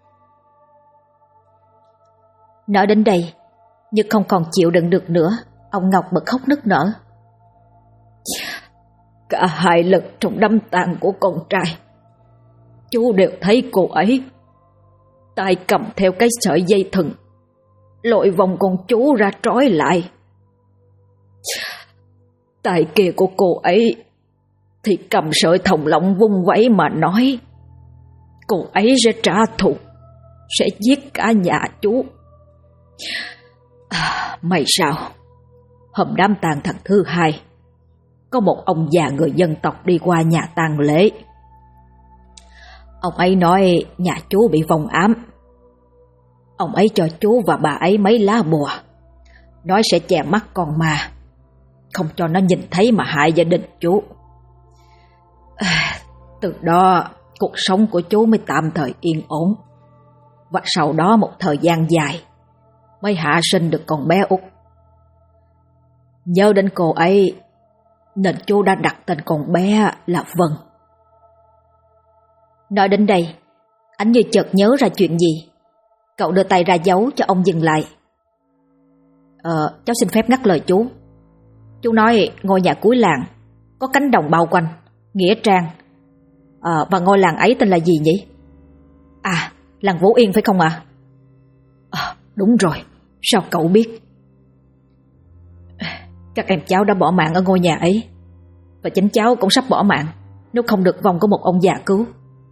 Nói đến đây, nhưng không còn chịu đựng được nữa, ông Ngọc bật khóc nức nở. Cả 2 lần trong đám tang của con trai, chú đều thấy cô ấy tay cầm theo cái sợi dây thừng, lội vòng con chú ra trói lại. Tay kia của cô ấy thì cầm sợi thòng lọng vung vẫy mà nói cô ấy sẽ trả thù, sẽ giết cả nhà chú. May sao hôm đám tang thằng thứ 2, có một ông già người dân tộc đi qua nhà tang lễ. Ông ấy nói nhà chú bị vong ám. Ông ấy cho chú và bà ấy mấy lá bùa, nói sẽ che mắt con ma, không cho nó nhìn thấy mà hại gia đình chú. Từ đó cuộc sống của chú mới tạm thời yên ổn. Và sau đó một thời gian dài mới hạ sinh được con bé út. Nhớ đến cô ấy nên chú đã đặt tên con bé là Vân. Nói đến đây, anh như chợt nhớ ra chuyện gì. Cậu đưa tay ra dấu cho ông dừng lại. Cháu xin phép ngắt lời chú. Chú nói ngôi nhà cuối làng, có cánh đồng bao quanh, nghĩa trang. Và ngôi làng ấy tên là gì nhỉ? À, làng Vũ Yên phải không ạ? Đúng rồi, sao cậu biết? Các em cháu đã bỏ mạng ở ngôi nhà ấy, và chính cháu cũng sắp bỏ mạng nếu không được vong của một ông già cứu.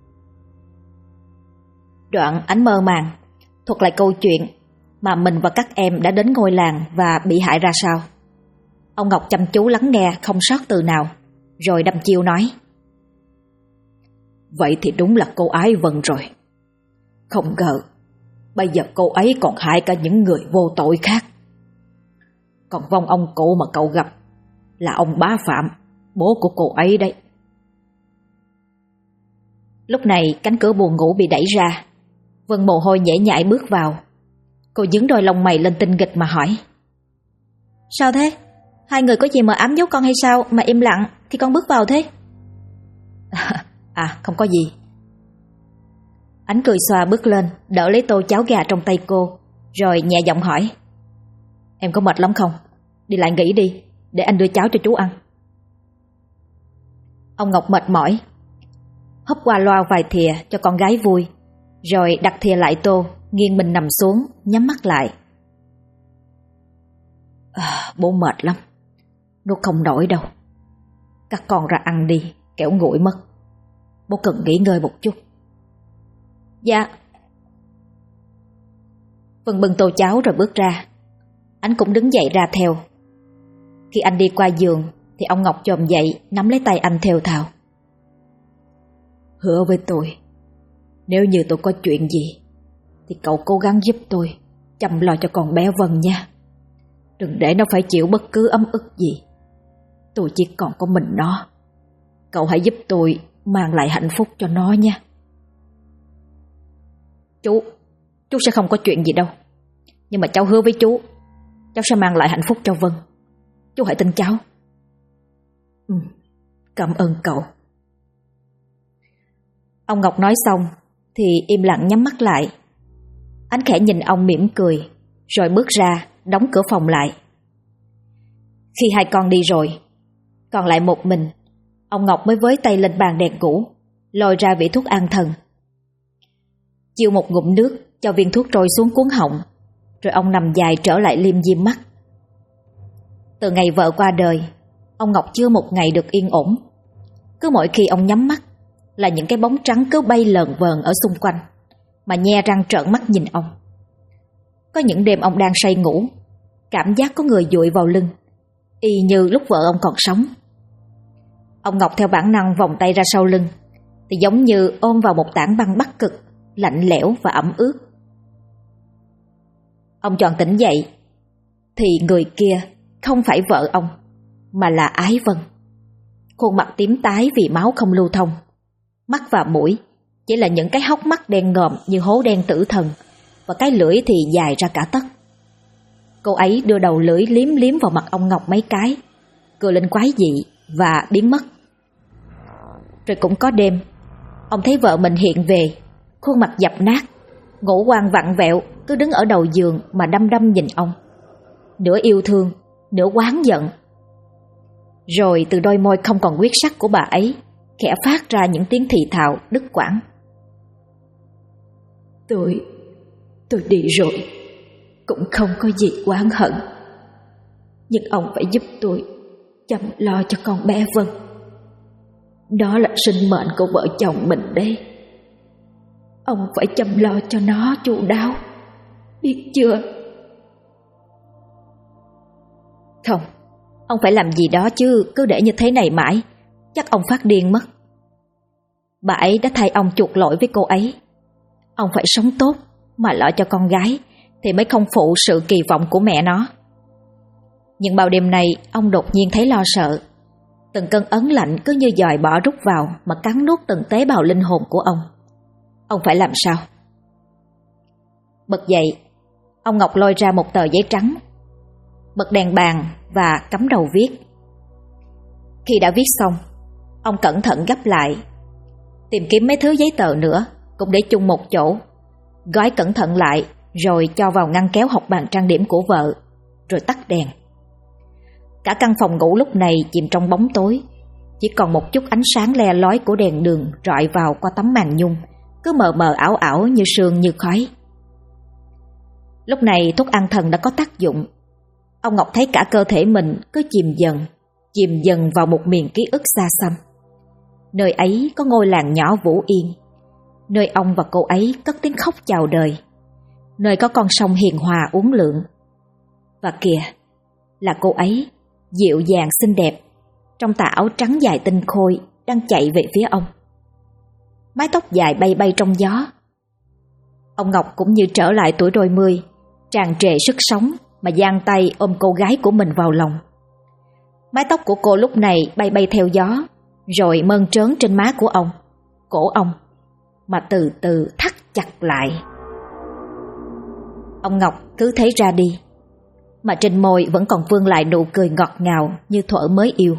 Đoạn ánh mơ màng thuật lại câu chuyện mà mình và các em đã đến ngôi làng và bị hại ra sao. Ông Ngọc chăm chú lắng nghe không sót từ nào, rồi đăm chiêu nói: Vậy thì đúng là cô Ái Vân rồi. Không ngờ bây giờ cô ấy còn hại cả những người vô tội khác. Còn vong ông cụ mà cậu gặp là ông Bá Phạm, bố của cô ấy đấy. Lúc này cánh cửa buồng ngủ bị đẩy ra. Vân mồ hôi nhễ nhại bước vào. Cô nhướng đôi lông mày lên tinh nghịch mà hỏi: Sao thế? Hai người có gì mà ám giấu con hay sao mà im lặng khi con bước vào thế? Không có gì. Ánh cười xòa bước lên, đỡ lấy tô cháo gà trong tay cô, rồi nhẹ giọng hỏi: Em có mệt lắm không? Đi lại nghỉ đi, để anh đưa cháo cho chú ăn. Ông Ngọc mệt mỏi, húp qua loa vài thìa cho con gái vui, rồi đặt thìa lại tô, nghiêng mình nằm xuống, nhắm mắt lại. Bố mệt lắm, nó không nổi đâu. Các con ra ăn đi, kẻo nguội mất. Bố cần nghỉ ngơi một chút. Dạ. Vân bưng tô cháo rồi bước ra. Anh cũng đứng dậy ra theo. Khi anh đi qua giường thì ông Ngọc chồm dậy, nắm lấy tay anh thều thào: Hứa với tôi, nếu như tôi có chuyện gì thì cậu cố gắng giúp tôi chăm lo cho con bé Vân nha. Đừng để nó phải chịu bất cứ ấm ức gì. Tôi chỉ còn có mình nó. Cậu hãy giúp tôi mang lại hạnh phúc cho nó nha. Chú sẽ không có chuyện gì đâu. Nhưng mà cháu hứa với chú, cháu sẽ mang lại hạnh phúc cho Vân. Chú hãy tin cháu. Cảm ơn cậu. Ông Ngọc nói xong thì im lặng nhắm mắt lại. Anh khẽ nhìn ông mỉm cười, rồi bước ra đóng cửa phòng lại. Khi hai con đi rồi, còn lại một mình, ông Ngọc mới với tay lên bàn đèn ngủ, lôi ra vỉ thuốc an thần. Chiêu một ngụm nước cho viên thuốc trôi xuống cuống họng, rồi ông nằm dài trở lại liêm diêm mắt. Từ ngày vợ qua đời, ông Ngọc chưa một ngày được yên ổn. Cứ mỗi khi ông nhắm mắt là những cái bóng trắng cứ bay lờn vờn ở xung quanh, mà nhe răng trợn mắt nhìn ông. Có những đêm ông đang say ngủ, cảm giác có người dụi vào lưng, y như lúc vợ ông còn sống. Ông Ngọc theo bản năng vòng tay ra sau lưng, thì giống như ôm vào một tảng băng Bắc Cực, lạnh lẽo và ẩm ướt. Ông choàng tỉnh dậy, thì người kia không phải vợ ông, mà là Ái Vân. Khuôn mặt tím tái vì máu không lưu thông, mắt và mũi chỉ là những cái hốc mắt đen ngòm như hố đen tử thần, và cái lưỡi thì dài ra cả tấc. Cô ấy đưa đầu lưỡi liếm liếm vào mặt ông Ngọc mấy cái, cười lên quái dị và biến mất. Rồi cũng có đêm, ông thấy vợ mình hiện về, khuôn mặt dập nát, ngũ quan vặn vẹo, cứ đứng ở đầu giường mà đăm đăm nhìn ông, nửa yêu thương, nửa oán giận. Rồi từ đôi môi không còn huyết sắc của bà ấy khẽ phát ra những tiếng thì thào đứt quãng: Tôi đi rồi, cũng không có gì oán hận, nhưng ông phải giúp tôi chăm lo cho con bé Vân. Đó là sinh mệnh của vợ chồng mình đấy. Ông phải chăm lo cho nó chu đáo, biết chưa? Không, ông phải làm gì đó chứ, cứ để như thế này mãi, chắc ông phát điên mất. Bà ấy đã thay ông chuộc lỗi với cô ấy. Ông phải sống tốt mà lo cho con gái, thì mới không phụ sự kỳ vọng của mẹ nó. Nhưng bao đêm nay ông đột nhiên thấy lo sợ. Từng cơn ớn lạnh cứ như dòi bỏ rút vào mà cắn nuốt từng tế bào linh hồn của ông. Ông phải làm sao? Bật dậy, ông Ngọc lôi ra một tờ giấy trắng, bật đèn bàn và cắm đầu viết. Khi đã viết xong, ông cẩn thận gấp lại, tìm kiếm mấy thứ giấy tờ nữa cũng để chung một chỗ, gói cẩn thận lại rồi cho vào ngăn kéo học bàn trang điểm của vợ, rồi tắt đèn. Cả căn phòng ngủ lúc này chìm trong bóng tối, chỉ còn một chút ánh sáng le lói của đèn đường rọi vào qua tấm màn nhung, cứ mờ mờ ảo ảo như sương như khói. Lúc này thuốc an thần đã có tác dụng. Ông Ngọc thấy cả cơ thể mình cứ chìm dần vào một miền ký ức xa xăm. Nơi ấy có ngôi làng nhỏ Vũ Yên, nơi ông và cô ấy cất tiếng khóc chào đời, nơi có con sông hiền hòa uốn lượn. Và kìa, là cô ấy, dịu dàng xinh đẹp, trong tà áo trắng dài tinh khôi, đang chạy về phía ông. Mái tóc dài bay bay trong gió. Ông Ngọc cũng như trở lại tuổi đôi mươi, tràn trề sức sống mà giang tay ôm cô gái của mình vào lòng. Mái tóc của cô lúc này bay bay theo gió, rồi mơn trớn trên má của ông, cổ ông mà từ từ thắt chặt lại. Ông Ngọc cứ thế ra đi, mà trên môi vẫn còn vương lại nụ cười ngọt ngào như thuở mới yêu.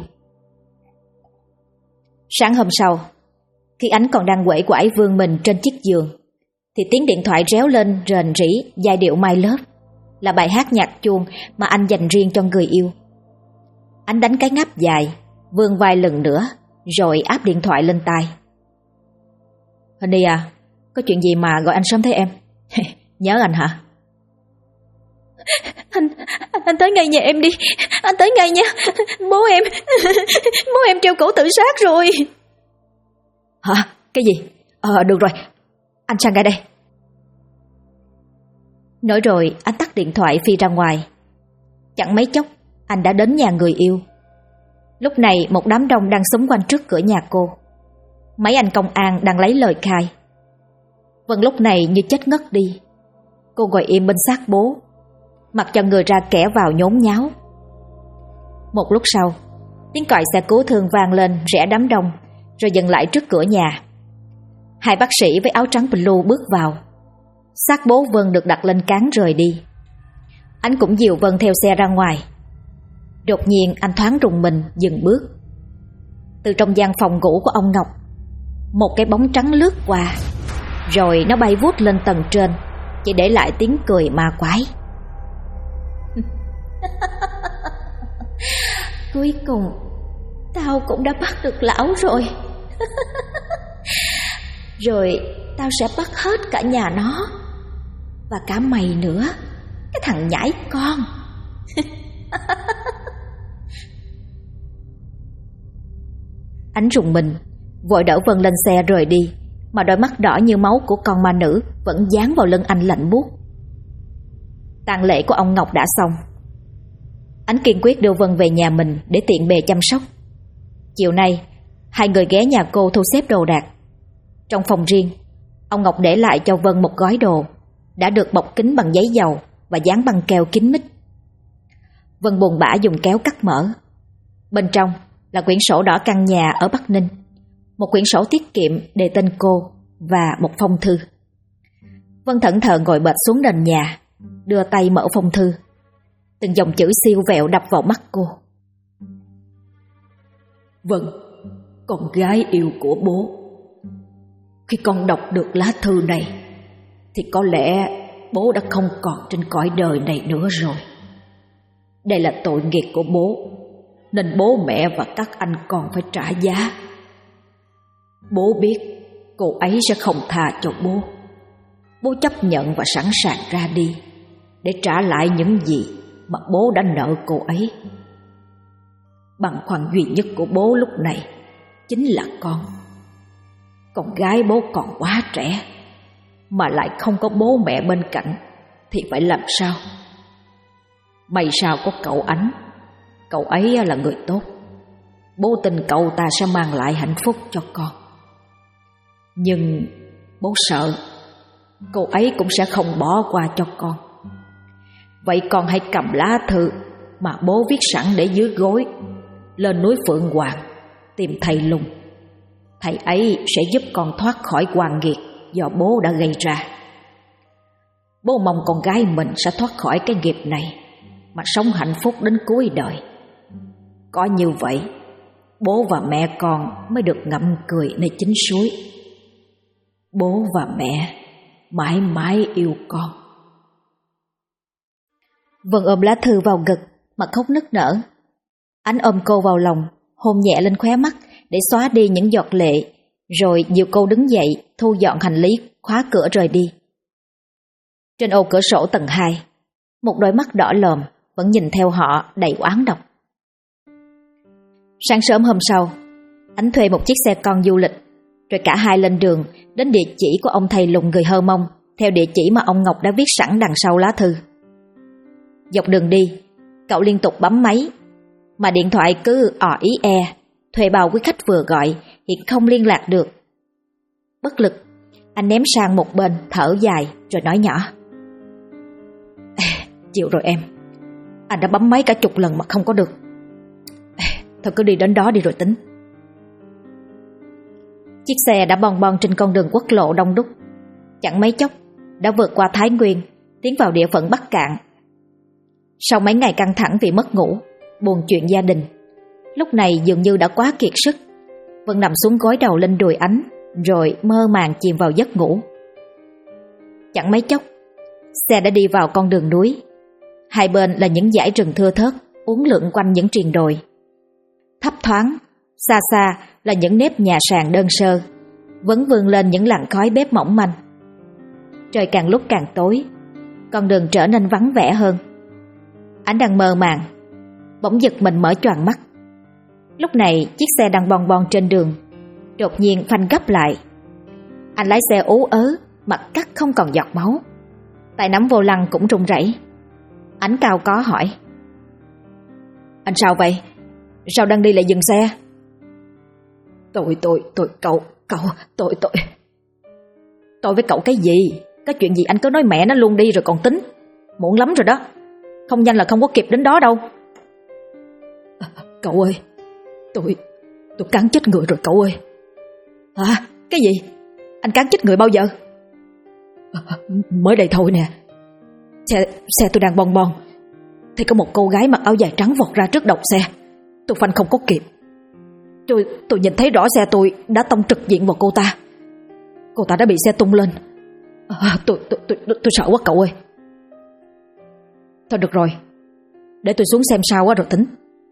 Sáng hôm sau, khi Ánh còn đang quẩy quải vươn mình trên chiếc giường, thì tiếng điện thoại réo lên rền rĩ giai điệu My Love, là bài hát nhạc chuông mà anh dành riêng cho người yêu. Anh đánh cái ngáp dài, vươn vai lần nữa, rồi áp điện thoại lên tai. Honey à, có chuyện gì mà gọi anh sớm thế em? Nhớ anh hả? Anh tới ngay nhà em đi. Anh tới ngay nha. Bố em treo cổ tự sát rồi. Hả? Cái gì? Được rồi, anh sang ngay đây. Nói rồi anh tắt điện thoại phi ra ngoài. Chẳng mấy chốc anh đã đến nhà người yêu. Lúc này một đám đông đang xúm quanh trước cửa nhà cô. Mấy anh công an đang lấy lời khai. Vân lúc này như chết ngất đi. Cô ngồi im bên xác bố, mặc cho người ra kẻ vào nhốn nháo. Một lúc sau, tiếng còi xe cứu thương vang lên rẽ đám đông, rồi dừng lại trước cửa nhà. Hai bác sĩ với áo trắng blue bước vào. Xác bố Vân được đặt lên cáng rời đi. Anh cũng dìu Vân theo xe ra ngoài. Đột nhiên anh thoáng rùng mình dừng bước. Từ trong gian phòng ngủ của ông Ngọc, một cái bóng trắng lướt qua, rồi nó bay vút lên tầng trên, chỉ để lại tiếng cười ma quái. Cuối cùng tao cũng đã bắt được lão rồi. Rồi tao sẽ bắt hết cả nhà nó, và cả mày nữa, cái thằng nhãi con. Ánh rùng mình, vội đỡ Vân lên xe rời đi, mà đôi mắt đỏ như máu của con ma nữ vẫn dán vào lưng anh lạnh buốt. Tang lễ của ông Ngọc đã xong. Anh kiên quyết đưa Vân về nhà mình để tiện bề chăm sóc. Chiều nay, hai người ghé nhà cô thu xếp đồ đạc. Trong phòng riêng, ông Ngọc để lại cho Vân một gói đồ đã được bọc kín bằng giấy dầu và dán băng keo kín mít. Vân buồn bã dùng kéo cắt mở. Bên trong là quyển sổ đỏ căn nhà ở Bắc Ninh, một quyển sổ tiết kiệm đề tên cô và một phong thư. Vân thẫn thờ ngồi bệt xuống nền nhà, đưa tay mở phong thư. Từng dòng chữ siêu vẹo đập vào mắt cô. Vân, con gái yêu của bố. Khi con đọc được lá thư này thì có lẽ bố đã không còn trên cõi đời này nữa rồi. Đây là tội nghiệp của bố, nên bố mẹ và các anh còn phải trả giá. Bố biết cô ấy sẽ không tha cho bố. Bố chấp nhận và sẵn sàng ra đi để trả lại những gì mà bố đã nợ cô ấy. Băn khoăn duy nhất của bố lúc này chính là con. Con gái bố còn quá trẻ, mà lại không có bố mẹ bên cạnh thì phải làm sao? May sao có cậu Ánh. Cậu ấy là người tốt. Bố tin cậu ta sẽ mang lại hạnh phúc cho con. Nhưng bố sợ cô ấy cũng sẽ không bỏ qua cho con. Vậy con hãy cầm lá thư mà bố viết sẵn để dưới gối, lên núi Phượng Hoàng tìm thầy Lùng. Thầy ấy sẽ giúp con thoát khỏi oan nghiệt do bố đã gây ra. Bố mong con gái mình sẽ thoát khỏi cái nghiệp này mà sống hạnh phúc đến cuối đời. Có như vậy, bố và mẹ con mới được ngậm cười nơi chính suối. Bố và mẹ mãi mãi yêu con. Vân ôm lá thư vào ngực mà khóc nức nở. Anh ôm cô vào lòng, hôn nhẹ lên khóe mắt để xóa đi những giọt lệ, rồi dìu cô đứng dậy, thu dọn hành lý, khóa cửa rời đi. Trên ô cửa sổ tầng 2, một đôi mắt đỏ lòm vẫn nhìn theo họ đầy oán độc. Sáng sớm hôm sau, Ánh thuê một chiếc xe con du lịch, rồi cả hai lên đường đến địa chỉ của ông thầy Lùng người Hơ Mông, theo địa chỉ mà ông Ngọc đã viết sẵn đằng sau lá thư. Dọc đường đi, cậu liên tục bấm máy, mà điện thoại cứ ò ý e, thuê bao quý khách vừa gọi hiện không liên lạc được. Bất lực, anh ném sang một bên, thở dài rồi nói nhỏ: Chịu rồi em, anh đã bấm máy cả chục lần mà không có được. Thôi cứ đi đến đó đi rồi tính. Chiếc xe đã bon bon trên con đường quốc lộ đông đúc, chẳng mấy chốc đã vượt qua Thái Nguyên, tiến vào địa phận Bắc Cạn. Sau mấy ngày căng thẳng vì mất ngủ, buồn chuyện gia đình, lúc này dường như đã quá kiệt sức, Vân nằm xuống gối đầu lên đùi Ánh, rồi mơ màng chìm vào giấc ngủ. Chẳng mấy chốc, xe đã đi vào con đường núi. Hai bên là những dãy rừng thưa thớt uốn lượn quanh những triền đồi. Thấp thoáng, xa xa là những nếp nhà sàn đơn sơ, vẫn vươn lên những làn khói bếp mỏng manh. Trời càng lúc càng tối, con đường trở nên vắng vẻ hơn. Anh đang mơ màng, bỗng giật mình mở choàng mắt. Lúc này chiếc xe đang bon bon trên đường đột nhiên phanh gấp lại. Anh lái xe ú ớ, mặt cắt không còn giọt máu, tay nắm vô lăng cũng run rẩy. Anh cao có hỏi: "Anh sao vậy? Sao đang đi lại dừng xe?" Tôi với cậu cái gì? Cái chuyện gì anh cứ nói mẹ nó luôn đi rồi còn tính. Muộn lắm rồi đó, không nhanh là không có kịp đến đó đâu. Cậu ơi, tôi cán chết người rồi cậu ơi. Hả? Cái gì? Anh cán chết người bao giờ? Mới đây thôi nè. Xe tôi đang bon bon thì có một cô gái mặc áo dài trắng vọt ra trước đầu xe. Tôi phanh không có kịp. Tôi nhìn thấy rõ xe tôi đã tông trực diện vào cô ta. Cô ta đã bị xe tung lên. Tôi sợ quá cậu ơi. Thôi được rồi, để tôi xuống xem sao rồi tính.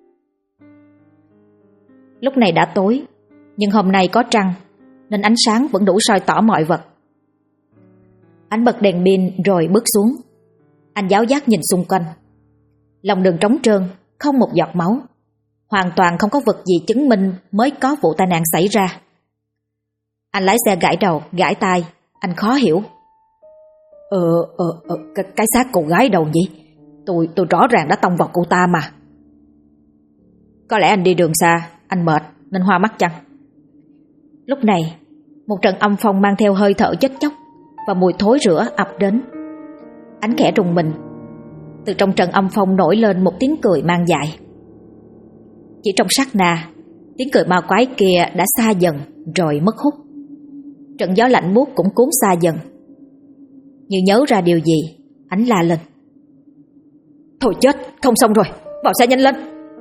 Lúc này đã tối, nhưng hôm nay có trăng nên ánh sáng vẫn đủ soi tỏ mọi vật. Anh bật đèn pin rồi bước xuống. Anh giáo giác nhìn xung quanh. Lòng đường trống trơn, không một giọt máu, hoàn toàn không có vật gì chứng minh mới có vụ tai nạn xảy ra. Anh lái xe gãi đầu, gãi tai, anh khó hiểu. Cái xác cô gái đâu vậy? Tôi rõ ràng đã tông vào cô ta mà. Có lẽ anh đi đường xa, anh mệt nên hoa mắt chăng? Lúc này, một trận âm phong mang theo hơi thở chết chóc và mùi thối rữa ập đến. Anh khẽ rùng mình. Từ trong trận âm phong nổi lên một tiếng cười mang dại. Chỉ trong sát na, tiếng cười ma quái kia đã xa dần rồi mất hút. Trận gió lạnh buốt cũng cuốn xa dần. Như nhớ ra điều gì, anh la lên: "Thôi chết, không xong rồi, vào xe nhanh lên."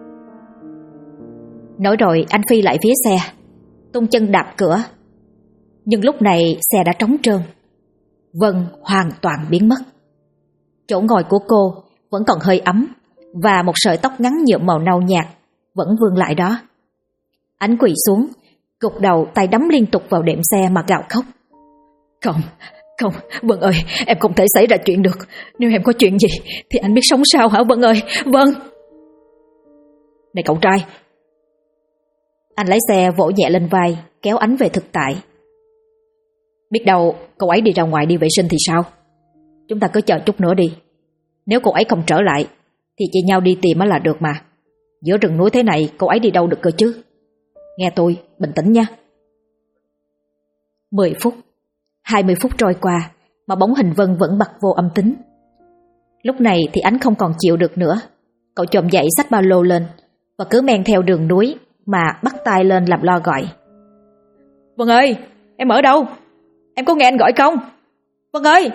Nói rồi anh phi lại phía xe, tung chân đạp cửa. Nhưng lúc này xe đã trống trơn. Vân hoàn toàn biến mất. Chỗ ngồi của cô vẫn còn hơi ấm, và một sợi tóc ngắn nhuộm màu nâu nhạt vẫn vương lại đó. Anh quỳ xuống, gục đầu, tay đấm liên tục vào đệm xe mà gào khóc. Không, Vân ơi, em không thể xảy ra chuyện được. Nếu em có chuyện gì thì anh biết sống sao hả Vân ơi? Vân! Này cậu trai! Anh lái xe vỗ nhẹ lên vai, kéo Ánh về thực tại. Biết đâu cậu ấy đi ra ngoài đi vệ sinh thì sao? Chúng ta cứ chờ chút nữa đi. Nếu cậu ấy không trở lại thì chia nhau đi tìm là được mà. Giữa rừng núi thế này cậu ấy đi đâu được cơ chứ? Nghe tôi, bình tĩnh nha. 10 phút, 20 phút trôi qua mà bóng hình Vân vẫn bật vô âm tính. Lúc này thì Ánh không còn chịu được nữa. Cậu chồm dậy xách ba lô lên và cứ men theo đường núi mà bắt tay lên làm lo gọi. Vân ơi, em ở đâu? Em có nghe anh gọi không? Vân ơi!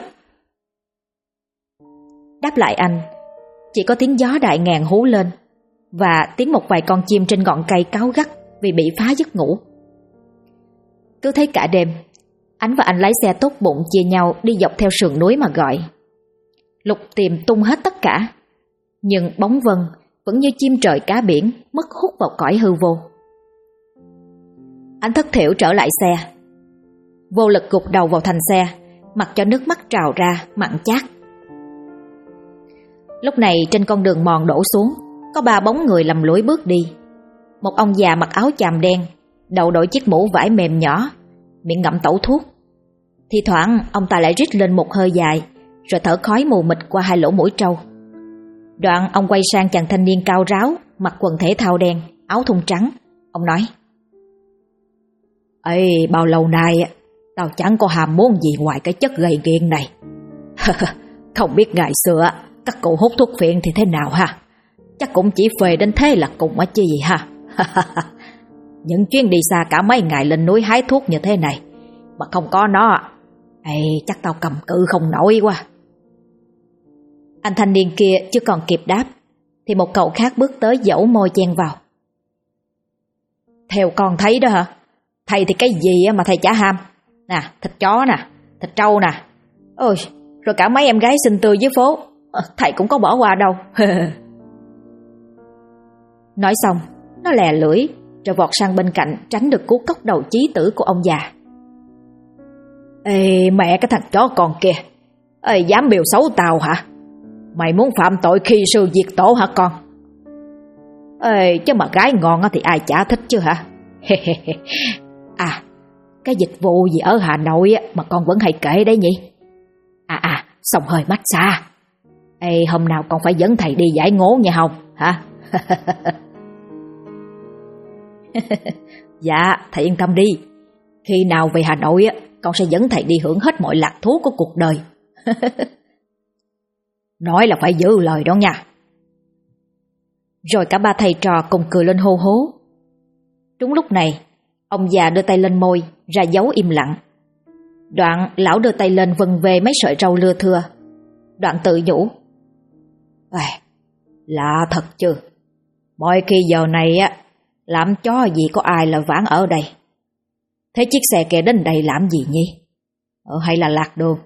Đáp lại anh chỉ có tiếng gió đại ngàn hú lên và tiếng một vài con chim trên ngọn cây cáu gắt vì bị phá giấc ngủ. Cứ thấy cả đêm, Ánh và anh lái xe tốt bụng chia nhau đi dọc theo sườn núi mà gọi. Lục tìm tung hết tất cả, nhưng bóng Vân vẫn như chim trời cá biển mất hút vào cõi hư vô. Anh thất thểu trở lại xe, vô lực gục đầu vào thành xe, mặc cho nước mắt trào ra mặn chát. Lúc này trên con đường mòn đổ xuống có 3 bóng người lầm lũi bước đi. Một ông già mặc áo chàm đen, đầu đội chiếc mũ vải mềm nhỏ, miệng ngậm tẩu thuốc. Thì thoảng ông ta lại rít lên một hơi dài, rồi thở khói mù mịt qua 2 lỗ mũi trâu. Đoạn ông quay sang chàng thanh niên cao ráo, mặc quần thể thao đen, áo thun trắng. Ông nói: "Ê, bao lâu nay tao chẳng có ham muốn gì ngoài cái chất gây nghiện này. Không biết ngày xưa các cụ hút thuốc phiện thì thế nào ha? Chắc cũng chỉ phê đến thế là cùng á chứ gì ha." những chuyến đi xa cả mấy ngày lên núi hái thuốc như thế này mà không có nó, chắc tao cầm cự không nổi quá. Anh thanh niên kia chưa còn kịp đáp thì một cậu khác bước tới dẫu môi chen vào. Theo con thấy đó hả? Thầy thì cái gì mà thầy chả ham. Nè, thịt chó nè, thịt trâu nè. Ôi, rồi cả mấy em gái xinh tươi dưới phố, thầy cũng có bỏ qua đâu. Nói xong, nó lè lưỡi rồi vọt sang bên cạnh tránh được cú cốc đầu chí tử của ông già. Ê mẹ cái thằng chó con kia, dám bêu xấu tao hả? Mày muốn phạm tội khi sư diệt tổ hả con? Chứ mà gái ngon thì ai chả thích chứ hả? À, cái dịch vụ gì ở Hà Nội mà con vẫn hay kể đấy nhỉ? Xông hơi massage. Hôm nào con phải dẫn thầy đi giải ngố nha Hồng hả? Dạ, thầy yên tâm đi. Khi nào về Hà Nội con sẽ dẫn thầy đi hưởng hết mọi lạc thú của cuộc đời. Nói là phải giữ lời đó nha. Rồi cả ba thầy trò cùng cười lên hô hố. Đúng lúc này, ông già đưa tay lên môi ra dấu im lặng. Đoạn lão đưa tay lên vân về mấy sợi râu lưa thưa. Đoạn tự nhủ: lạ thật chứ. Mọi khi giờ này làm chó gì có ai là vãng ở đây. Thế chiếc xe kia đến đây làm gì nhỉ? Hay là lạc đường?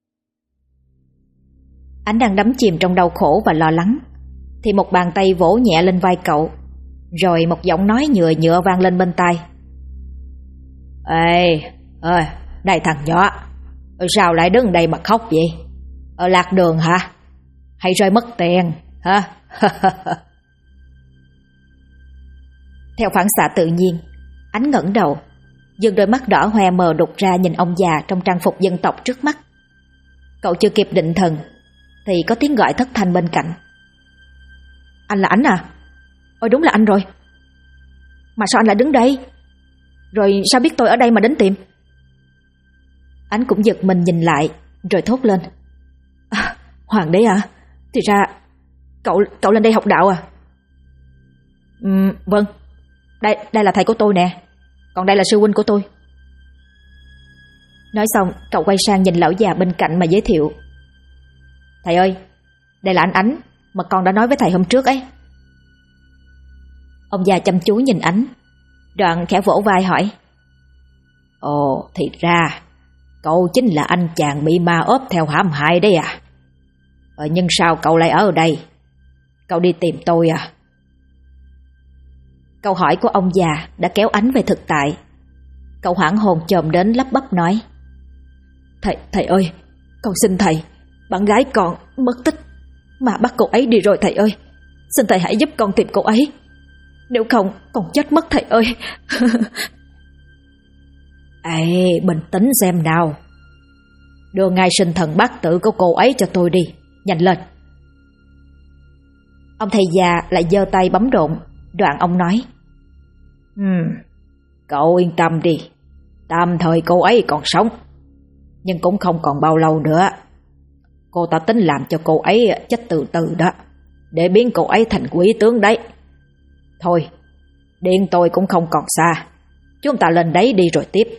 Anh đang đắm chìm trong đau khổ và lo lắng thì một bàn tay vỗ nhẹ lên vai cậu, rồi một giọng nói nhựa nhựa vang lên bên tai: Này thằng nhỏ, sao lại đứng đây mà khóc vậy? Lạc đường hả? Hay rơi mất tiền hả? Theo phản xạ tự nhiên, anh ngẩng đầu, dừng đôi mắt đỏ hoe mờ đục ra nhìn ông già trong trang phục dân tộc trước mắt. Cậu chưa kịp định thần thì có tiếng gọi thất thanh bên cạnh: Anh là anh à? Ôi đúng là anh rồi. Mà sao anh lại đứng đây? Rồi sao biết tôi ở đây mà đến tìm? Anh cũng giật mình nhìn lại rồi thốt lên: Hoàng đế à? Thì ra cậu lên đây học đạo à? Vâng, đây là thầy của tôi nè. Còn đây là sư huynh của tôi. Nói xong cậu quay sang nhìn lão già bên cạnh mà giới thiệu: Thầy ơi, đây là anh Ánh mà con đã nói với thầy hôm trước ấy. Ông già chăm chú nhìn Ánh, đoạn khẽ vỗ vai hỏi: Ồ, thì ra cậu chính là anh chàng bị ma ốp theo hãm hại đấy à? Nhưng sao cậu lại ở đây? Cậu đi tìm tôi à? Câu hỏi của ông già đã kéo Ánh về thực tại. Cậu hoảng hồn chồm đến lắp bắp nói: Thầy ơi, con xin thầy, bạn gái con mất tích, mà bắt cô ấy đi rồi thầy ơi. Xin thầy hãy giúp con tìm cô ấy, nếu không con chết mất thầy ơi. Bình tĩnh xem nào. Đưa ngay sinh thần bát tự của cô ấy cho tôi đi, nhanh lên. Ông thầy già lại giơ tay bấm độn, đoạn ông nói: Cậu yên tâm đi, tạm thời cô ấy còn sống, nhưng cũng không còn bao lâu nữa. Cô ta tính làm cho cô ấy chết từ từ đó, để biến cô ấy thành quỷ tướng đấy. Thôi, điện tôi cũng không còn xa, chúng ta lên đấy đi rồi tiếp.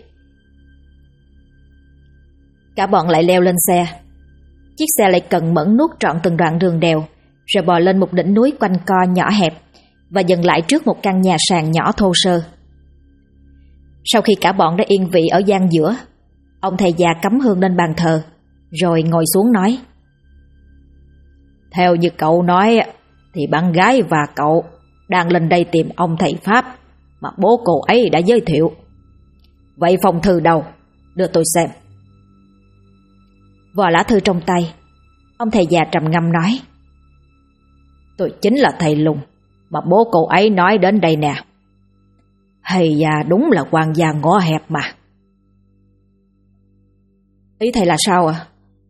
Cả bọn lại leo lên xe. Chiếc xe lại cần mẫn nuốt trọn từng đoạn đường đèo, rồi bò lên một đỉnh núi quanh co nhỏ hẹp và dừng lại trước một căn nhà sàn nhỏ thô sơ. Sau khi cả bọn đã yên vị ở gian giữa, ông thầy già cắm hương lên bàn thờ, rồi ngồi xuống nói: Theo như cậu nói thì bạn gái và cậu đang lên đây tìm ông thầy Pháp mà bố cô ấy đã giới thiệu. Vậy phong thư đâu? Đưa tôi xem. Vò lá thư trong tay, ông thầy già trầm ngâm nói: Tôi chính là thầy Lùng mà bố cô ấy nói đến đây nè. Hay da, đúng là quan gia ngõ hẹp mà. Ý thầy là sao ạ?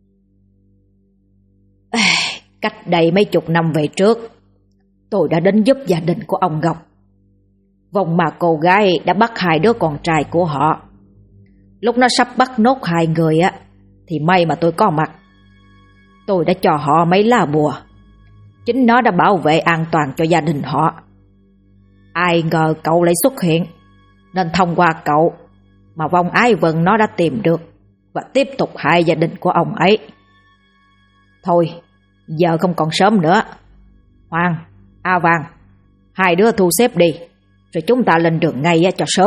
Cách đây mấy chục năm về trước, tôi đã đến giúp gia đình của ông Ngọc. Vòng mà cô gái đã bắt hai đứa con trai của họ. Lúc nó sắp bắt nốt hai người thì may mà tôi có mặt. Tôi đã cho họ mấy lá bùa, chính nó đã bảo vệ an toàn cho gia đình họ. Ai ngờ cậu lại xuất hiện, nên thông qua cậu mà vong Ái Vân nó đã tìm được và tiếp tục hại gia đình của ông ấy. Thôi, giờ không còn sớm nữa. Hoàng, A Vàng, hai đứa thu xếp đi, rồi chúng ta lên đường ngay cho sớm.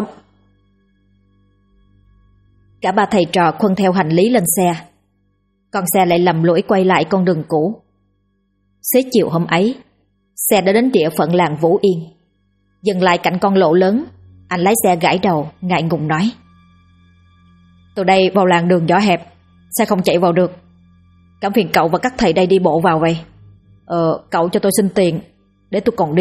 Cả ba thầy trò khuân theo hành lý lên xe. Con xe lại lầm lũi quay lại con đường cũ. Xế chiều hôm ấy, xe đã đến địa phận làng Vũ Yên. Dừng lại cạnh con lộ lớn, anh lái xe gãi đầu, ngại ngùng nói: "Từ đây vào làng đường nhỏ hẹp, xe không chạy vào được. Cảm phiền cậu và các thầy đây đi bộ vào vậy. Cậu cho tôi xin tiền để tôi còn đi."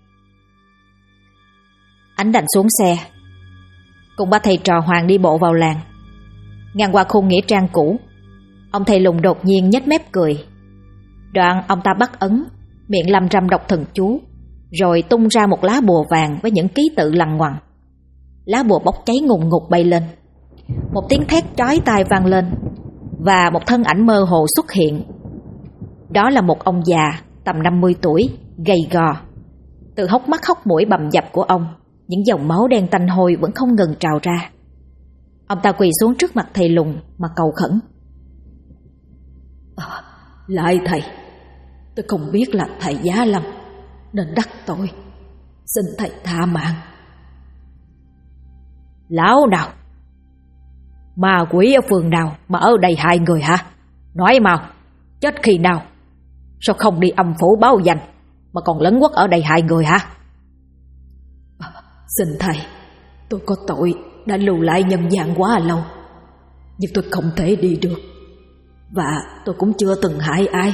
Anh đành xuống xe, cùng ba thầy trò Hoàng đi bộ vào làng. Ngang qua khu nghĩa trang cũ, ông thầy lùn đột nhiên nhếch mép cười. Đoạn ông ta bắt ấn, miệng lầm rầm đọc thần chú, rồi tung ra một lá bùa vàng với những ký tự lằng ngoằng. Lá bùa bốc cháy ngùn ngụt bay lên. Một tiếng thét chói tai vang lên, và một thân ảnh mơ hồ xuất hiện. Đó là một ông già tầm 50 tuổi, gầy gò. Từ hốc mắt hốc mũi bầm dập của ông, những dòng máu đen tanh hôi vẫn không ngừng trào ra. Ông ta quỳ xuống trước mặt thầy lùn mà cầu khẩn: Lại thầy, tôi không biết là thầy Giá Lâm nên đắc tội, xin thầy tha mạng. Lão nào? Ma quỷ ở phường nào mà ở đây hại người hả? Nói mau, chết khi nào? Sao không đi âm phủ báo danh mà còn lấn quất ở đây hại người hả? Xin thầy, tôi có tội đã lưu lại nhân gian quá lâu, nhưng tôi không thể đi được, và tôi cũng chưa từng hại ai.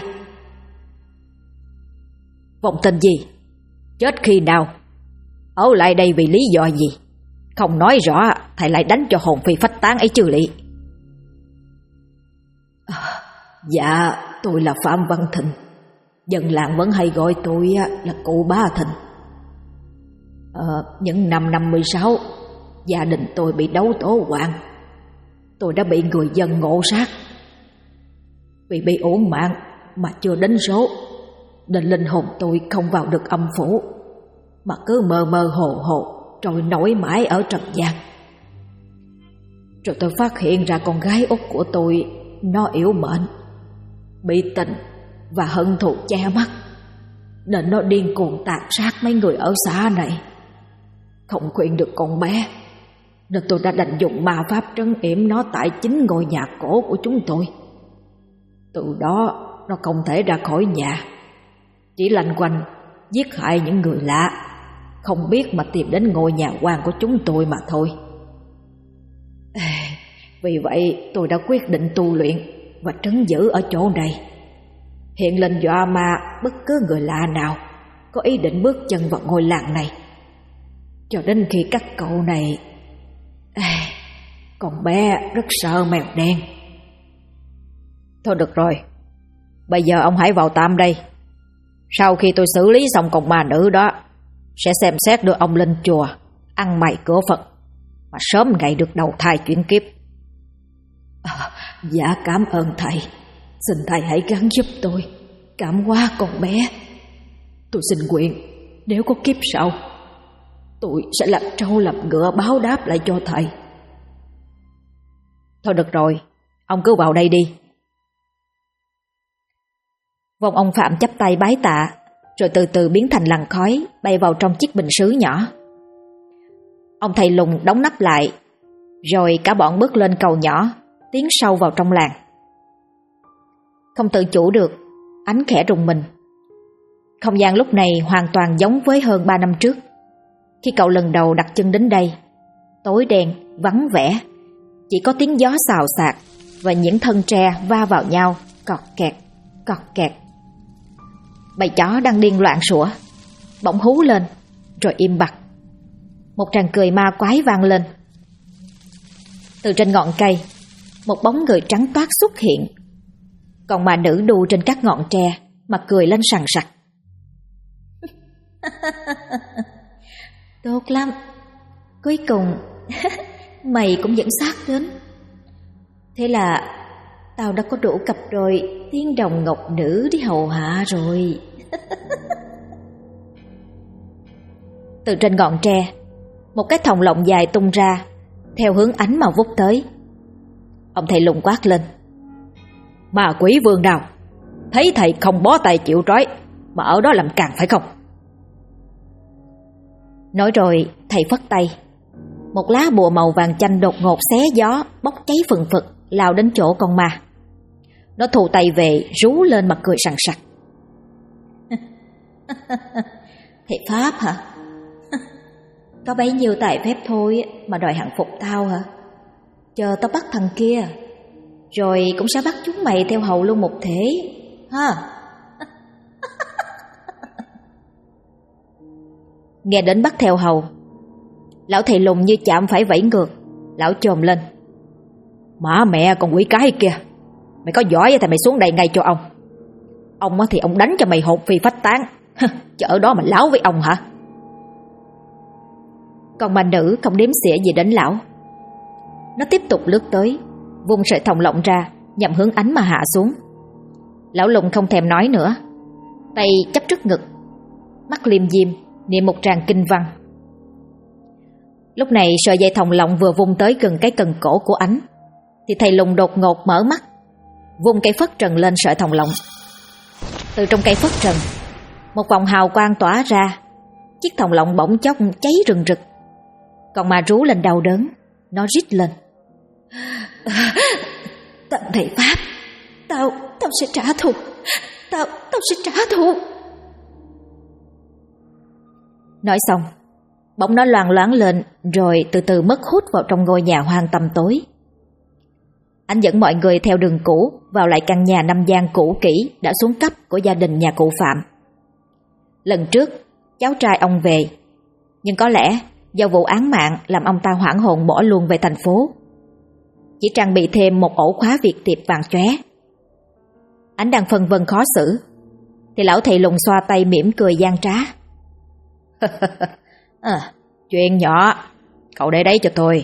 Vong tin gì? Chết khi nào? Ở lại đây vì lý do gì? Không nói rõ thầy lại đánh cho hồn phi phách tán ấy chứ lị. Dạ, tôi là Phạm Văn Thịnh. Dân làng vẫn hay gọi tôi là cụ Ba Thịnh. Những năm 56, gia đình tôi bị đấu tố hoạn. Tôi đã bị người dân ngộ sát. Vì bị uổng mạng mà chưa đến số, nên linh hồn tôi không vào được âm phủ, mà cứ mơ mơ hồ hồ rồi nổi mãi ở trần gian. Rồi tôi phát hiện ra con gái út của tôi nó yếu mệnh, bị tình và hận thù che mắt, nên nó điên cuồng tàn sát mấy người ở xã này. Không khuyên được con bé, nên tôi đã đành dùng ma pháp trấn yểm nó tại chính ngôi nhà cổ của chúng tôi. Từ đó nó không thể ra khỏi nhà, chỉ lanh quanh giết hại những người lạ, không biết mà tìm đến ngôi nhà quan của chúng tôi mà thôi. Vì vậy tôi đã quyết định tu luyện và trấn giữ ở chỗ này, hiện lên dọa ma bất cứ người lạ nào có ý định bước chân vào ngôi làng này, cho đến khi các cậu này... Con bé rất sợ mèo đen. Thôi được rồi, bây giờ ông hãy vào tạm đây. Sau khi tôi xử lý xong con ma nữ đó, sẽ xem xét đưa ông lên chùa ăn mày cửa Phật, mà sớm ngày được đầu thai chuyển kiếp. Dạ cảm ơn thầy. Xin thầy hãy gắng giúp tôi cảm hóa con bé. Tôi xin nguyện nếu có kiếp sau, tôi sẽ làm trâu làm ngựa báo đáp lại cho thầy. Thôi được rồi, ông cứ vào đây đi. Vong ông Phạm chắp tay bái tạ, rồi từ từ biến thành làn khói bay vào trong chiếc bình sứ nhỏ. Ông thầy lùn đóng nắp lại, rồi cả bọn bước lên cầu nhỏ, tiến sâu vào trong làng. Không tự chủ được, Ánh khẽ rùng mình. Không gian lúc này hoàn toàn giống với hơn 3 năm trước, khi cậu lần đầu đặt chân đến đây. Tối đen, vắng vẻ, chỉ có tiếng gió xào xạc và những thân tre va vào nhau, cọt kẹt, cọt kẹt. Bầy chó đang điên loạn sủa, bỗng hú lên, rồi im bặt. Một tràng cười ma quái vang lên. Từ trên ngọn cây, một bóng người trắng toát xuất hiện. Còn ma nữ đu trên các ngọn tre mà cười lên sằng sặc. Tốt lắm, cuối cùng mày cũng dẫn xác đến. Thế là tao đã có đủ cặp đôi tiên đồng ngọc nữ đi hầu hạ rồi. Từ trên ngọn tre, Một cái thòng lọng dài tung ra theo hướng ánh mà vút tới. Ông thầy lùng quát lên: "Ma quỷ vương nào, thấy thầy không bó tay chịu trói mà ở đó làm càn phải không?" Nói rồi thầy phất tay, một lá bùa màu vàng chanh đột ngột xé gió bốc cháy phừng phực lao đến chỗ con ma. Nó thù tay về rú lên mà cười sằng sặc. "Thầy Pháp hả? Có bấy nhiêu tài phép thôi mà đòi hàng phục tao hả? Chờ tao bắt thằng kia, rồi cũng sẽ bắt chúng mày theo hầu luôn một thể, ha?" Nghe đến bắt theo hầu, lão thầy lùng như chạm phải vẫy ngược. Lão chồm lên: "Má mẹ con quỷ cái kia, mày có giỏi thì mày xuống đây ngay cho ông. Ông thì ông đánh cho mày hồn phi phách tán, chứ ở đó mà láo với ông hả?" Còn ma nữ không đếm xỉa gì đến lão. Nó tiếp tục lướt tới, vung sợi thòng lọng ra nhằm hướng ánh mà hạ xuống. Lão lùng không thèm nói nữa, tay chắp trước ngực, mắt liêm diêm niệm một tràng kinh văn. Lúc này sợi dây thòng lọng vừa vung tới gần cái cần cổ của ánh, thì thầy lùng đột ngột mở mắt, vung cây phất trần lên sợi thòng lọng. Từ trong cây phất trần, một vòng hào quang tỏa ra, chiếc thòng lọng bỗng chốc cháy rừng rực. Còn ma rú lên đau đớn, nó rít lên: "Tận thầy Pháp, tao sẽ trả thù, tao sẽ trả thù." Nói xong, bỗng nó loạng loáng lên rồi từ từ mất hút vào trong ngôi nhà hoang tăm tối. Anh dẫn mọi người theo đường cũ vào lại căn nhà 5 gian cũ kỹ đã xuống cấp của gia đình nhà cụ Phạm. Lần trước, cháu trai ông về, nhưng có lẽ do vụ án mạng làm ông ta hoảng hồn bỏ luôn về thành phố. Chỉ trang bị thêm một ổ khóa Việt tiệp vàng chóe. Anh đang phân vân khó xử, thì lão thầy lùng xoa tay mỉm cười gian trá: "Chuyện nhỏ, cậu để đấy cho tôi."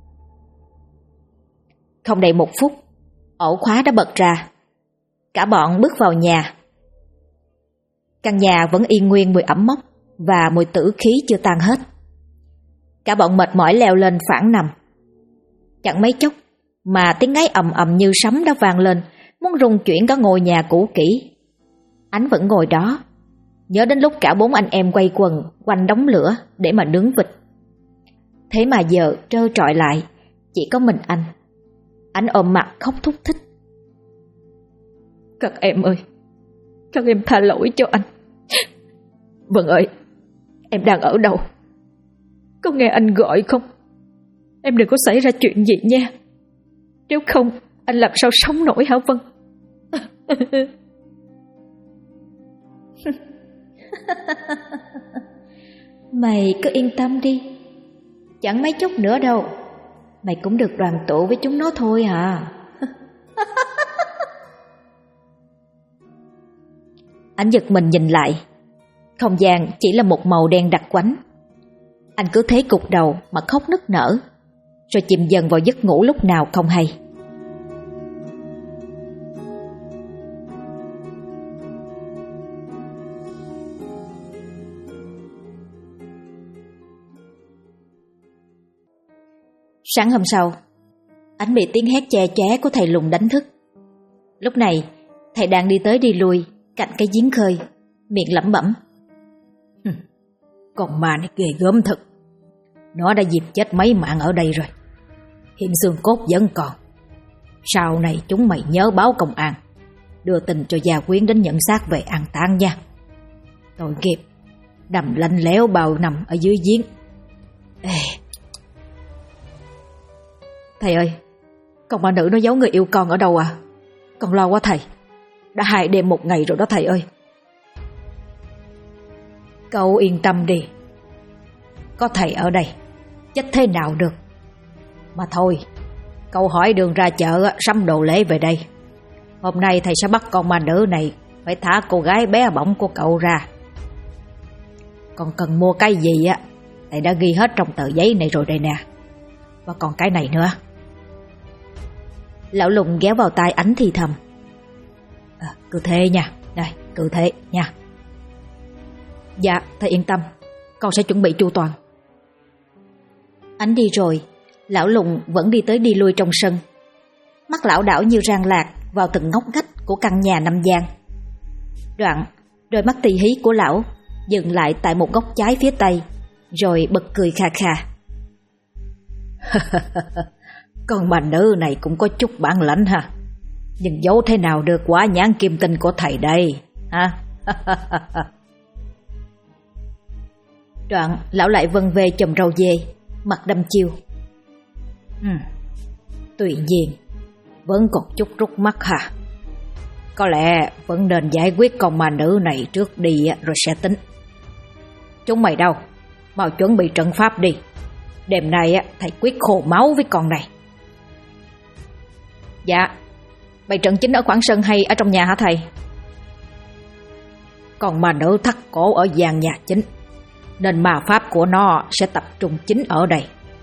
Không đầy 1 phút, ổ khóa đã bật ra. Cả bọn bước vào nhà. Căn nhà vẫn y nguyên mùi ẩm mốc và mùi tử khí chưa tan hết. Cả bọn mệt mỏi leo lên phản nằm. Chẳng mấy chốc mà tiếng ngáy ầm ầm như sấm đã vang lên, muốn rung chuyển cả ngôi nhà cũ kỹ. Ánh vẫn ngồi đó, nhớ đến lúc cả 4 anh em quay quần quanh đống lửa để mà nướng vịt. Thế mà giờ trơ trọi lại, chỉ có mình anh. Anh ôm mặt khóc thút thít: "Các em ơi, các em tha lỗi cho anh. Vân ơi, em đang ở đâu? Có nghe anh gọi không? Em đừng có xảy ra chuyện gì nha. Nếu không, anh làm sao sống nổi hả Vân?" "Mày cứ yên tâm đi, chẳng mấy chốc nữa đâu, mày cũng được đoàn tụ với chúng nó thôi à." Anh giật mình nhìn lại, không gian chỉ là một màu đen đặc quánh. Anh cứ thế gục đầu mà khóc nức nở, rồi chìm dần vào giấc ngủ lúc nào không hay. Sáng hôm sau, anh bị tiếng hét che chóe của thầy lùng đánh thức. Lúc này, thầy đang đi tới đi lui cạnh cái giếng khơi, miệng lẩm bẩm: "Con ma này ghê gớm thật. Nó đã dịp chết mấy mạng ở đây rồi. Hiện xương cốt vẫn còn. Sau này chúng mày nhớ báo công an, đưa tin cho gia quyến đến nhận xác về an táng nha. Tội nghiệp, nằm lanh léo bao năm ở dưới giếng." "Thầy ơi, con ma nữ nó giấu người yêu con ở đâu à? Con lo quá thầy. Đã 2 đêm 1 ngày rồi đó thầy ơi." "Cậu yên tâm đi. Có thầy ở đây, chết thế nào được. Mà thôi, cậu hỏi đường ra chợ sắm đồ lễ về đây. Hôm nay thầy sẽ bắt con ma nữ này phải thả cô gái bé bỏng của cậu ra. Còn cần mua cái gì á, thầy đã ghi hết trong tờ giấy này rồi đây nè. Và còn cái này nữa." Lão lùng ghé vào tai Ánh thì thầm: "Cứ thế nha, đây, cứ thế nha." "Dạ, thầy yên tâm, con sẽ chuẩn bị chu toàn." Ánh đi rồi, lão Lùng vẫn đi tới đi lui trong sân. Mắt lão đảo như rang lạc vào từng ngóc ngách của căn nhà 5 gian. Đoạn, đôi mắt tì hí của lão dừng lại tại một góc trái phía tây, rồi bật cười khà khà. Con bà nữ này cũng có chút bản lãnh ha. Nhưng giấu thế nào được quả nhãn kim tinh của thầy đây ha? Đoạn lão lại vân về chùm râu dê, mặt đăm chiêu. Tuy nhiên vẫn còn chút rút mắt ha. Có lẽ vẫn nên giải quyết con ma nữ này trước đi rồi sẽ tính. Chúng mày đâu, mau chuẩn bị trận pháp đi. Đêm nay thầy quyết khô máu với con này. Dạ. Bày trận chính ở khoảng sân hay ở trong nhà hả thầy? Con ma nữ thắt cổ ở gian nhà chính, nên ma pháp của nó sẽ tập trung chính ở đây.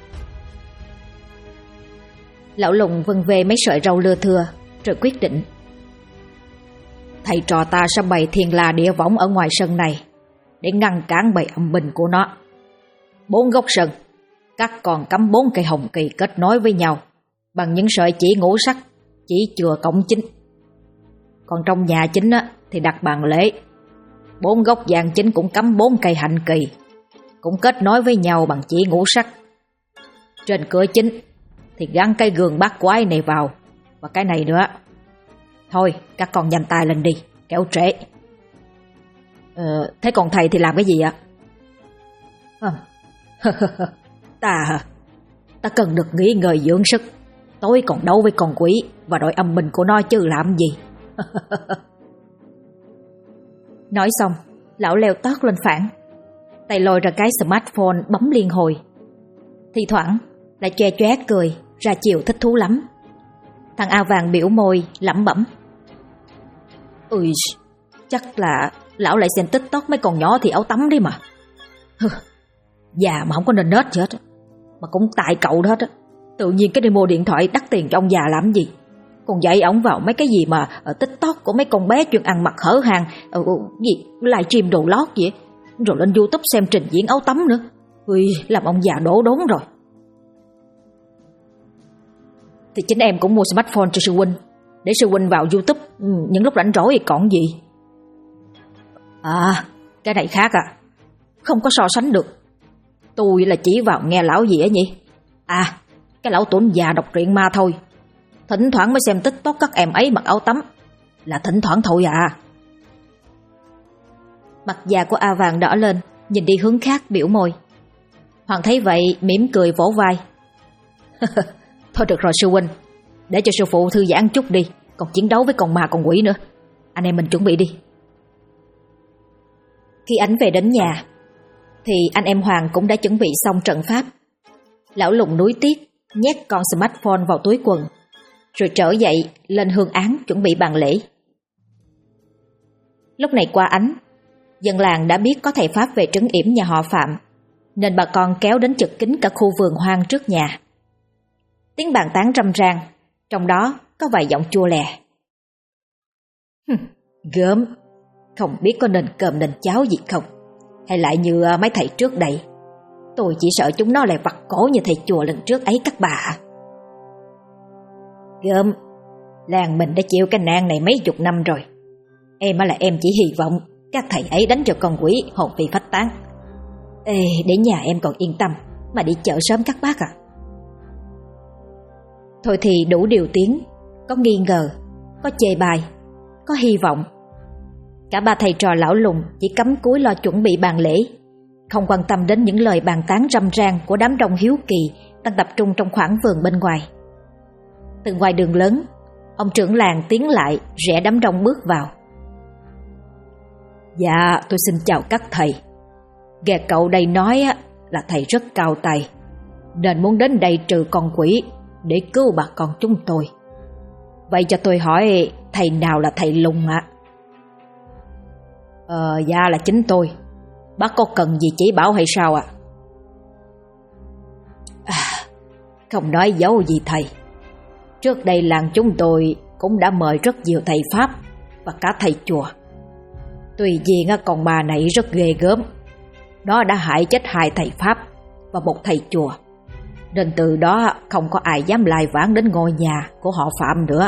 Lão Lùng vân về mấy sợi râu lưa thưa, rồi quyết định. Thầy trò ta sẽ bày thiên la địa võng ở ngoài sân này để ngăn cản bầy âm binh của nó. 4 góc sân, các con cắm 4 cây hồng kỳ kết nối với nhau bằng những sợi chỉ ngũ sắc, chỉ chừa cổng chính. Còn trong nhà chính thì đặt bàn lễ. 4 góc gian chính cũng cắm 4 cây hạnh kỳ, cũng kết nối với nhau bằng chỉ ngũ sắc. Trên cửa chính thì gắn cái gương bát quái này vào, và cái này nữa. Thôi, các con nhanh tay lên đi, kéo trễ. Thế còn thầy thì làm cái gì ạ? Ta cần được nghỉ ngơi dưỡng sức. Tối còn đấu với con quỷ và đội âm binh của nó chứ làm gì. Nói xong, lão leo tót lên phản, tay lôi ra cái smartphone bấm liên hồi. Thì thoảng lại choe choé cười, ra chiều thích thú lắm. Thằng A Vàng biểu môi lẩm bẩm. Ui, chắc là lão lại xem TikTok mấy con nhỏ thì áo tắm đi mà. Già mà không có nên nết gì hết. Mà cũng tại cậu đó hết á. Tự nhiên cái đi mua điện thoại đắt tiền cho ông già làm gì. Còn dạy ổng vào mấy cái gì mà ở TikTok của mấy con bé chuyên ăn mặc hở hàng, gì livestream đồ lót vậy, rồi lên YouTube xem trình diễn áo tắm nữa. Ui, làm ông già đổ đốn rồi. Thì chính em cũng mua smartphone cho sư huynh, để sư huynh vào YouTube những lúc rảnh rỗi thì còn gì. Cái này khác à, không có so sánh được. Tôi là chỉ vào nghe lão gì á nhỉ? Cái lão tổn già đọc truyện ma thôi. Thỉnh thoảng mới xem TikTok các em ấy mặc áo tắm, là thỉnh thoảng thôi à. Mặt già của A Vàng đỏ lên, nhìn đi hướng khác biểu môi. Hoàng thấy vậy mỉm cười vỗ vai. Thôi được rồi sư huynh, để cho sư phụ thư giãn chút đi, còn chiến đấu với con ma con quỷ nữa. Anh em mình chuẩn bị đi. Khi Ánh về đến nhà thì anh em Hoàng cũng đã chuẩn bị xong trận pháp. Lão Lùng nuối tiếc nhét con smartphone vào túi quần, rồi trở dậy lên hương án chuẩn bị bàn lễ. Lúc này qua Ánh, dân làng đã biết có thầy pháp về trấn yểm nhà họ Phạm, nên bà con kéo đến chật kín cả khu vườn hoang trước nhà. Tiếng bàn tán râm ran, trong đó có vài giọng chua lè. Gớm, không biết có nên cơm nên cháo gì không, hay lại như mấy thầy trước đây. Tôi chỉ sợ chúng nó lại vặt cổ như thầy chùa lần trước ấy các bà. Gớm, làng mình đã chịu cái nạn này mấy chục năm rồi. Em là em chỉ hy vọng các thầy ấy đánh cho con quỷ hồn phi phách tán. Để nhà em còn yên tâm mà đi chợ sớm các bác à. Thôi thì đủ điều tiếng, có nghi ngờ, có chê bai, có hy vọng. Cả ba thầy trò lão Lùng chỉ cắm cúi lo chuẩn bị bàn lễ, không quan tâm đến những lời bàn tán râm ran của đám đông hiếu kỳ đang tập trung trong khoảng vườn bên ngoài. Từ ngoài đường lớn, ông trưởng làng tiến lại rẽ đám đông bước vào. Dạ, tôi xin chào các thầy. Nghe cậu đây nói là thầy rất cao tay, nên muốn đến đây trừ con quỷ để cứu bà con chúng tôi. Vậy cho tôi hỏi thầy nào là thầy Lùng ạ? Dạ là chính tôi. Bác có cần gì chỉ bảo hay sao ạ? Không nói giấu gì thầy. Trước đây làng chúng tôi cũng đã mời rất nhiều thầy Pháp và cả thầy chùa. Tuy nhiên con ma này rất ghê gớm. Nó đã hại chết 2 thầy Pháp và 1 thầy chùa, Nên từ đó không có ai dám lai vãng đến ngôi nhà của họ Phạm nữa.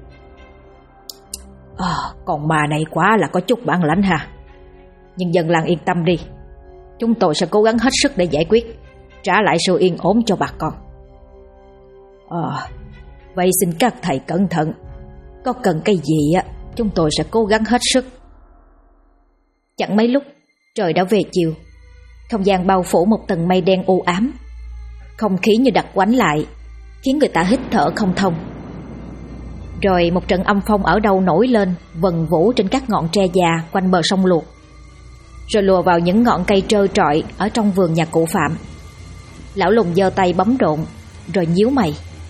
Con bà này quá là có chút bản lãnh ha. Nhưng dân làng yên tâm đi, chúng tôi sẽ cố gắng hết sức để giải quyết, trả lại sự yên ổn cho bà con. Vậy xin các thầy cẩn thận. Có cần cái gì chúng tôi sẽ cố gắng hết sức. Chẳng mấy lúc trời đã về chiều. Không gian bao phủ một tầng mây đen u ám. Không khí như đặc quánh lại, khiến người ta hít thở không thông. Rồi một trận âm phong ở đâu nổi lên, vần vũ trên các ngọn tre già quanh bờ sông Luộc, rồi lùa vào những ngọn cây trơ trọi ở trong vườn nhà cụ Phạm. Lão Lùng giơ tay bấm độn, rồi nhíu mày.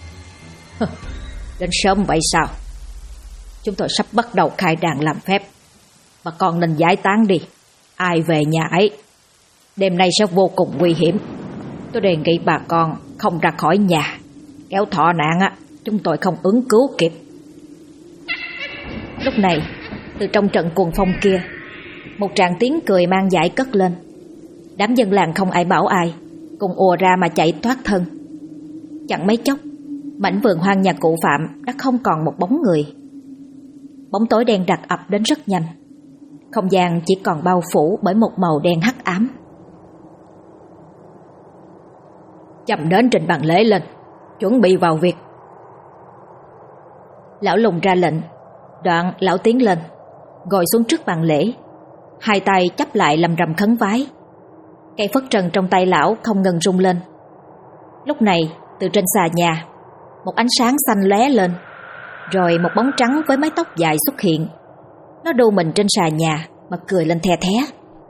Đến sớm vậy sao? Chúng tôi sắp bắt đầu khai đàn làm phép. Bà con nên giải tán đi, ai về nhà ấy. Đêm nay sẽ vô cùng nguy hiểm. Tôi đề nghị bà con không ra khỏi nhà, kéo thọ nạn chúng tôi không ứng cứu kịp. Lúc này, từ trong trận cuồng phong kia, một tràng tiếng cười mang dại cất lên. Đám dân làng không ai bảo ai, cùng ùa ra mà chạy thoát thân. Chẳng mấy chốc, mảnh vườn hoang nhà cụ Phạm đã không còn một bóng người. Bóng tối đen đặc ập đến rất nhanh. Không gian chỉ còn bao phủ bởi một màu đen hắc ám. Chậm đến trình bàn lễ lên, chuẩn bị vào việc. Lão Lùng ra lệnh. Đoạn lão tiến lên, ngồi xuống trước bàn lễ, hai tay chắp lại lầm rầm khấn vái. Cây phất trần trong tay lão không ngừng rung lên. Lúc này, từ trên xà nhà, một ánh sáng xanh lóe lên, rồi một bóng trắng với mái tóc dài xuất hiện. Nó đu mình trên xà nhà mà cười lên the thé.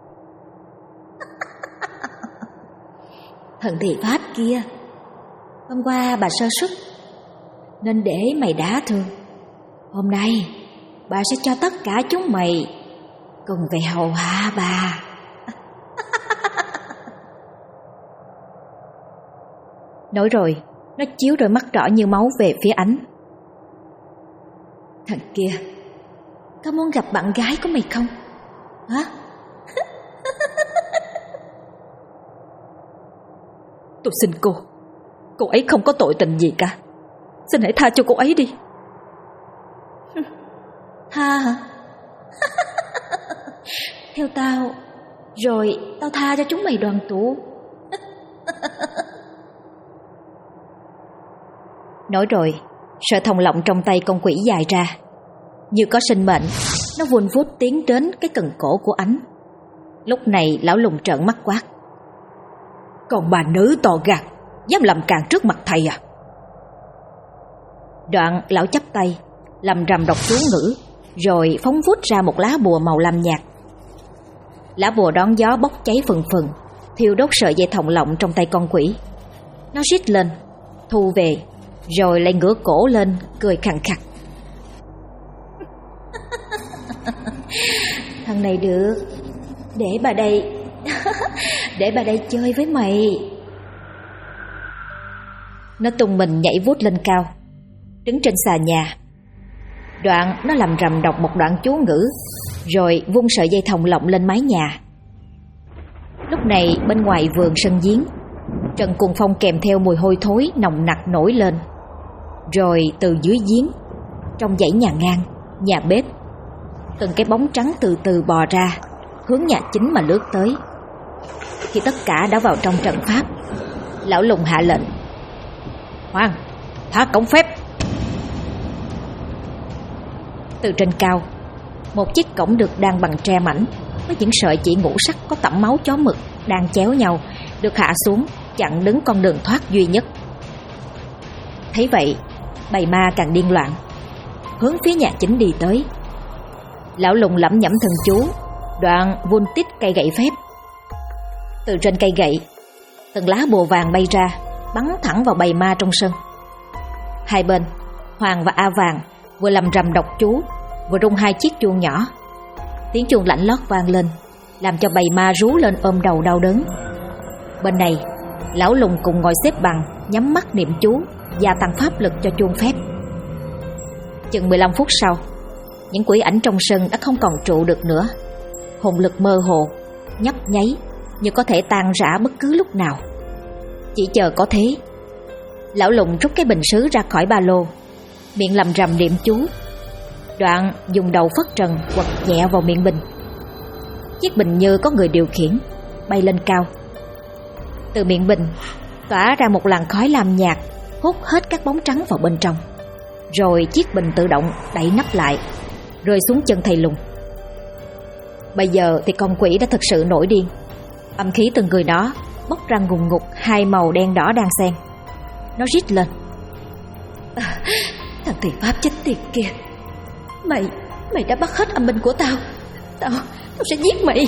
Thần thị Pháp kia, hôm qua bà sơ suất nên để mày đá thương. Hôm nay bà sẽ cho tất cả chúng mày cùng về hầu hạ bà. Nói rồi, nó chiếu đôi mắt đỏ như máu về phía Ánh. Thằng kia, có muốn gặp bạn gái của mày không? Hả? Tôi xin cô ấy không có tội tình gì cả. Xin hãy tha cho cô ấy đi. Tha hả? Theo tao, rồi tao tha cho chúng mày đoàn tụ. Nói rồi, sợi thòng lọng trong tay con quỷ dài ra, như có sinh mệnh. Nó vun vút tiến đến cái cần cổ của Ánh. Lúc này lão Lùng trợn mắt quát. Còn bà nữ to gan, dám làm càn trước mặt thầy à? Đoạn lão chắp tay, lầm rầm đọc chú ngữ, rồi phóng vút ra một lá bùa màu lam nhạt. Lá bùa đón gió bốc cháy phừng phừng, thiêu đốt sợi dây thòng lọng trong tay con quỷ. Nó rít lên, thu về, rồi lại ngửa cổ lên, cười khằng khặc. Thằng này được, để bà đây để bà đây chơi với mày. Nó tung mình nhảy vút lên cao, đứng trên xà nhà. Đoạn nó lầm rầm đọc một đoạn chú ngữ, rồi vung sợi dây thòng lọng lên mái nhà. Lúc này bên ngoài vườn sân giếng, trận cuồng phong kèm theo mùi hôi thối nồng nặc nổi lên. Rồi từ dưới giếng, trong dãy nhà ngang, nhà bếp, từng cái bóng trắng từ từ bò ra, hướng nhà chính mà lướt tới. Khi tất cả đã vào trong trận pháp, lão Lùng hạ lệnh. Khoan, thả cổng phép. Từ trên cao, một chiếc cổng được đan bằng tre mảnh với những sợi chỉ ngũ sắc có tẩm máu chó mực đang chéo nhau, được hạ xuống chặn đứng con đường thoát duy nhất. Thấy vậy, bầy ma càng điên loạn, hướng phía nhà chính đi tới. Lão Lùng lẩm nhẩm thần chú, đoạn vun tít cây gậy phép. Từ trên cây gậy, từng lá bùa vàng bay ra, bắn thẳng vào bầy ma trong sân. Hai bên, Hoàng và A Vàng vừa lầm rầm đọc chú, vừa rung hai chiếc chuông nhỏ. Tiếng chuông lạnh lót vang lên, làm cho bầy ma rú lên ôm đầu đau đớn. Bên này, lão Lùng cùng ngồi xếp bằng, nhắm mắt niệm chú, gia tăng pháp lực cho chuông phép. Chừng 15 phút sau, những quỷ ảnh trong sân đã không còn trụ được nữa. Hồn lực mơ hồ, nhấp nháy, như có thể tan rã bất cứ lúc nào. Chỉ chờ có thế, Lão Lùng rút cái bình sứ ra khỏi ba lô, miệng lầm rầm niệm chú, đoạn dùng đầu phất trần quật nhẹ vào miệng bình. Chiếc bình như có người điều khiển, bay lên cao. Từ miệng bình tỏa ra một làn khói lam nhạt, hút hết các bóng trắng vào bên trong. Rồi chiếc bình tự động đậy nắp lại, rơi xuống chân thầy Lùng. Bây giờ thì con quỷ đã thực sự nổi điên. Âm khí từ người nó bốc ra ngùn ngụt, hai màu đen đỏ đang xen. Nó rít lên: Thằng thầy Pháp chết tiệt kìa, Mày đã bắt hết âm binh của tao. Tao sẽ giết mày.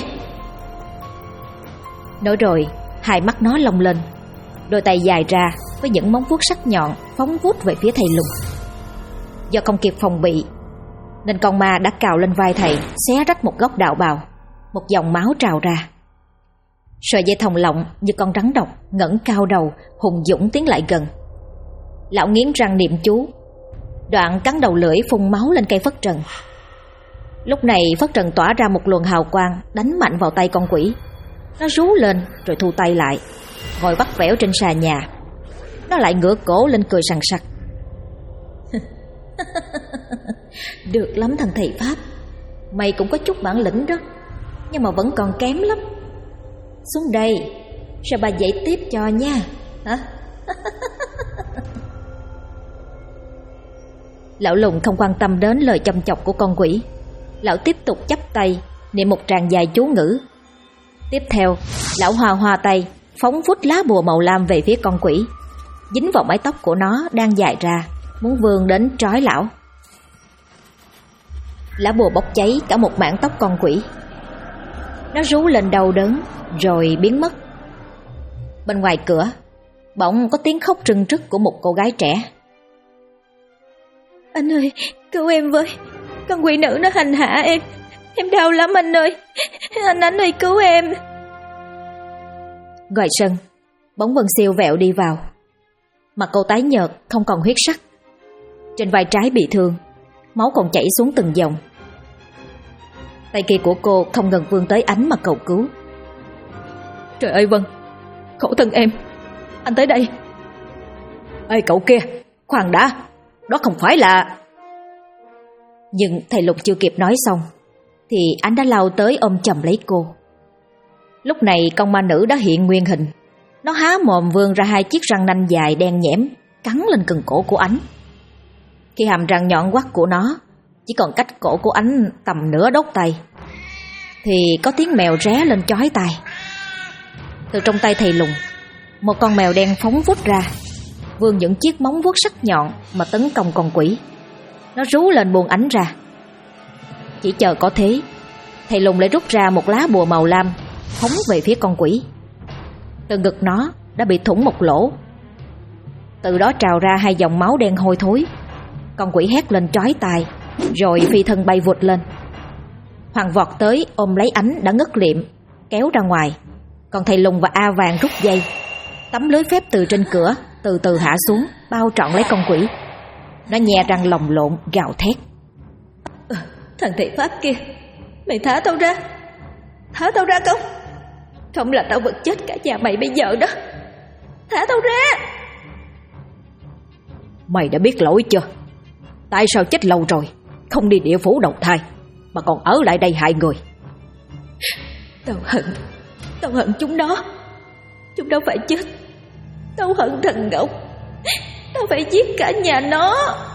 Nói rồi, hai mắt nó lông lên, đôi tay dài ra với những móng vuốt sắc nhọn phóng vút về phía thầy Lùng. Do không kịp phòng bị nên con ma đã cào lên vai thầy, xé rách một góc đạo bào, một dòng máu trào ra. Sợi dây thòng lọng như con rắn độc ngẩng cao đầu, hùng dũng tiến lại gần. Lão nghiến răng niệm chú, đoạn cắn đầu lưỡi phun máu lên cây phất trần. Lúc này phất trần tỏa ra một luồng hào quang đánh mạnh vào tay con quỷ. Nó rú lên rồi thu tay lại, ngồi vắt vẻo trên xà nhà. Nó lại ngửa cổ lên cười sằng sặc: Được lắm thằng thầy Pháp, mày cũng có chút bản lĩnh đó, nhưng mà vẫn còn kém lắm. Xuống đây, rồi bà dạy tiếp cho nha. Hả? Lão Lùng không quan tâm đến lời châm chọc của con quỷ. Lão tiếp tục chắp tay niệm một tràng dài chú ngữ. Tiếp theo, lão hoa tay phóng vút lá bùa màu lam về phía con quỷ, dính vào mái tóc của nó đang dài ra, muốn vươn đến trói lão. Lá bùa bốc cháy cả một mảng tóc con quỷ. Nó rú lên đau đớn rồi biến mất. Bên ngoài cửa bỗng có tiếng khóc rưng rức của một cô gái trẻ: Anh ơi, cứu em với, con quỷ nữ nó hành hạ em đau lắm anh ơi. Anh ơi cứu em. Ngoài sân, bóng Vân Siêu vẹo đi vào. Mặt cô tái nhợt, không còn huyết sắc. Trên vai trái bị thương, máu còn chảy xuống từng dòng. Tay kia của cô không ngừng vươn tới Ánh mà cầu cứu: Trời ơi Vân, khổ thân em, anh tới đây. Ê cậu kia, khoan đã, đó không phải là... Nhưng thầy Lục chưa kịp nói xong thì Ánh đã lao tới ôm chầm lấy cô. Lúc này con ma nữ đã hiện nguyên hình. Nó há mồm vươn ra hai chiếc răng nanh dài đen nhẽm, cắn lên cần cổ của Ánh. Khi hàm răng nhọn quắt của nó chỉ còn cách cổ của Ánh tầm nửa đốt tay thì có tiếng mèo ré lên chói tai. Từ trong tay thầy Lùng, một con mèo đen phóng vút ra, vươn những chiếc móng vuốt sắc nhọn mà tấn công con quỷ. Nó rú lên buông Ánh ra. Chỉ chờ có thế, thầy Lùng lại rút ra một lá bùa màu lam phóng về phía con quỷ. Từ ngực nó đã bị thủng một lỗ, từ đó trào ra hai dòng máu đen hôi thối. Con quỷ hét lên chói tai, rồi phi thân bay vụt lên. Hoàng vọt tới ôm lấy Ánh đã ngất liệm, kéo ra ngoài. Còn thầy Lùng và A Vàng rút dây. Tấm lưới phép từ trên cửa từ từ hạ xuống, bao trọn lấy con quỷ. Nó nhe răng lồng lộn gào thét: Thằng thầy Pháp kia, mày thả tao ra. Thả tao ra không? Không là tao vật chết cả nhà mày bây giờ đó. Thả tao ra. Mày đã biết lỗi chưa? Tại sao chết lâu rồi không đi địa phủ đầu thai mà còn ở lại đây hại người? Tao hận chúng nó. Chúng nó phải chết. Tao hận thằng Ngọc. Tao phải giết cả nhà nó.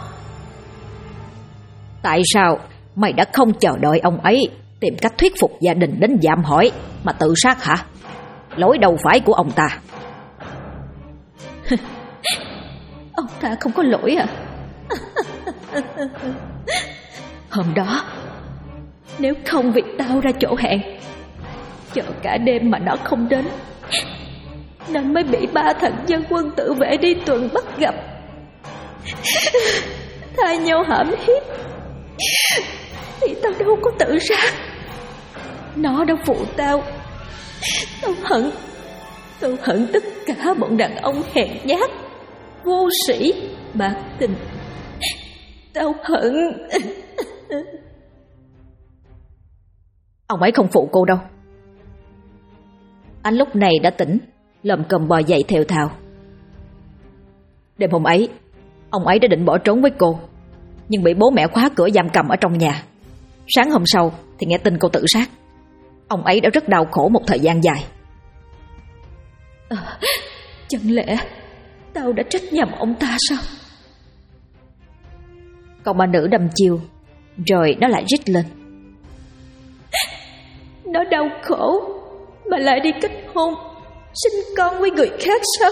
Tại sao mày đã không chờ đợi ông ấy tìm cách thuyết phục gia đình đến dạm hỏi mà tự sát hả? Lỗi đâu phải của ông ta. Ông ta không có lỗi à? Hôm đó, nếu không vì tao ra chỗ hẹn, chờ cả đêm mà nó không đến, nên mới bị ba thần dân quân tự vệ đi tuần bắt gặp, thay nhau hãm hiếp, thì tao đâu có tự sát. Nó đã phụ tao. Tao hận tất cả bọn đàn ông hèn nhát, vô sĩ, bạc tình. Tao hận. Ông ấy không phụ cô đâu. Anh lúc này đã tỉnh, lồm cồm bò dậy thều thào. Đêm hôm ấy, ông ấy đã định bỏ trốn với cô, nhưng bị bố mẹ khóa cửa giam cầm ở trong nhà. Sáng hôm sau thì nghe tin cô tự sát. Ông ấy đã rất đau khổ một thời gian dài. Chẳng lẽ tao đã trách nhầm ông ta sao? Con ma nữ đâm chiêu, rồi nó lại rít lên. Nó đau khổ mà lại đi kết hôn, sinh con với người khác sao?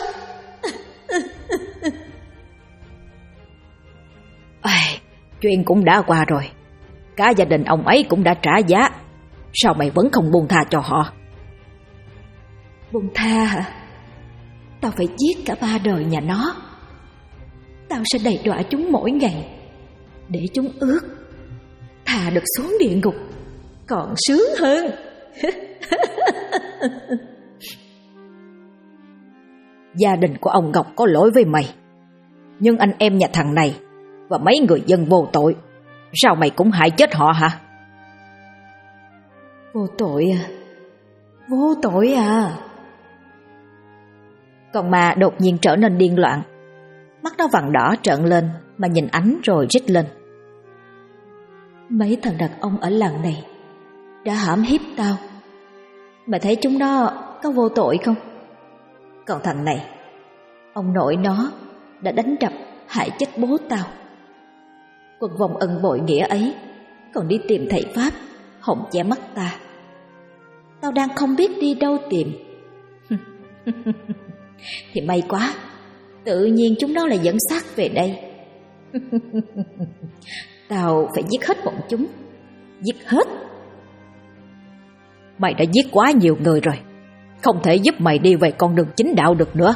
Chuyện cũng đã qua rồi. Cả gia đình ông ấy cũng đã trả giá. Sao mày vẫn không buông tha cho họ? Buông tha hả? Tao phải giết cả 3 đời nhà nó. Tao sẽ đầy đọa chúng mỗi ngày, để chúng ước thà được xuống địa ngục còn sướng hơn. Gia đình của ông Ngọc có lỗi với mày, nhưng anh em nhà thằng này và mấy người dân vô tội, sao mày cũng hại chết họ hả? Vô tội à? Vô tội à? Con ma đột nhiên trở nên điên loạn. Mắt nó vằn đỏ trợn lên mà nhìn Ánh rồi rít lên. Mấy thằng đàn ông ở làng này đã hãm hiếp tao. Mày thấy chúng nó có vô tội không? Còn thằng này, ông nội nó đã đánh đập hại chết bố tao. Quần vòng ân bội nghĩa ấy còn đi tìm thầy Pháp hòng che mắt ta. Tao đang không biết đi đâu tìm. Thì may quá, tự nhiên chúng nó lại dẫn xác về đây. Tao phải giết hết bọn chúng. Giết hết. Mày đã giết quá nhiều người rồi, không thể giúp mày đi về con đường chính đạo được nữa.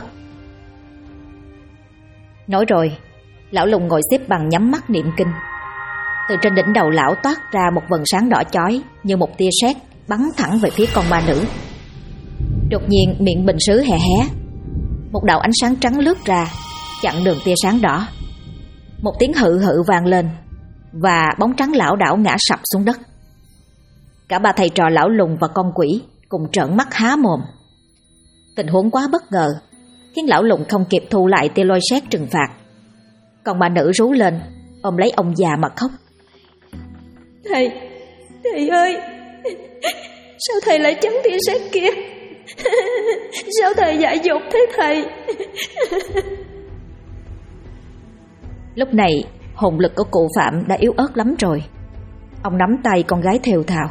Nói rồi, lão Lùng ngồi xếp bằng nhắm mắt niệm kinh. Từ trên đỉnh đầu lão toát ra một vầng sáng đỏ chói như một tia sét bắn thẳng về phía con ma nữ. Đột nhiên miệng bình sứ hé hé, một đạo ánh sáng trắng lướt ra chặn đường tia sáng đỏ. Một tiếng hự hự vang lên và bóng trắng lảo đảo ngã sập xuống đất. Cả 3 thầy trò lão Lùng và con quỷ cùng trợn mắt há mồm. Tình huống quá bất ngờ khiến lão Lùng không kịp thu lại tia lôi sét trừng phạt. Còn bà nữ rú lên ôm lấy ông già mà khóc. Thầy ơi, sao thầy lại chắn tia sét kia? Sao thầy dại dột thế thầy? Lúc này hồn lực của cụ Phạm đã yếu ớt lắm rồi. Ông nắm tay con gái thều thào.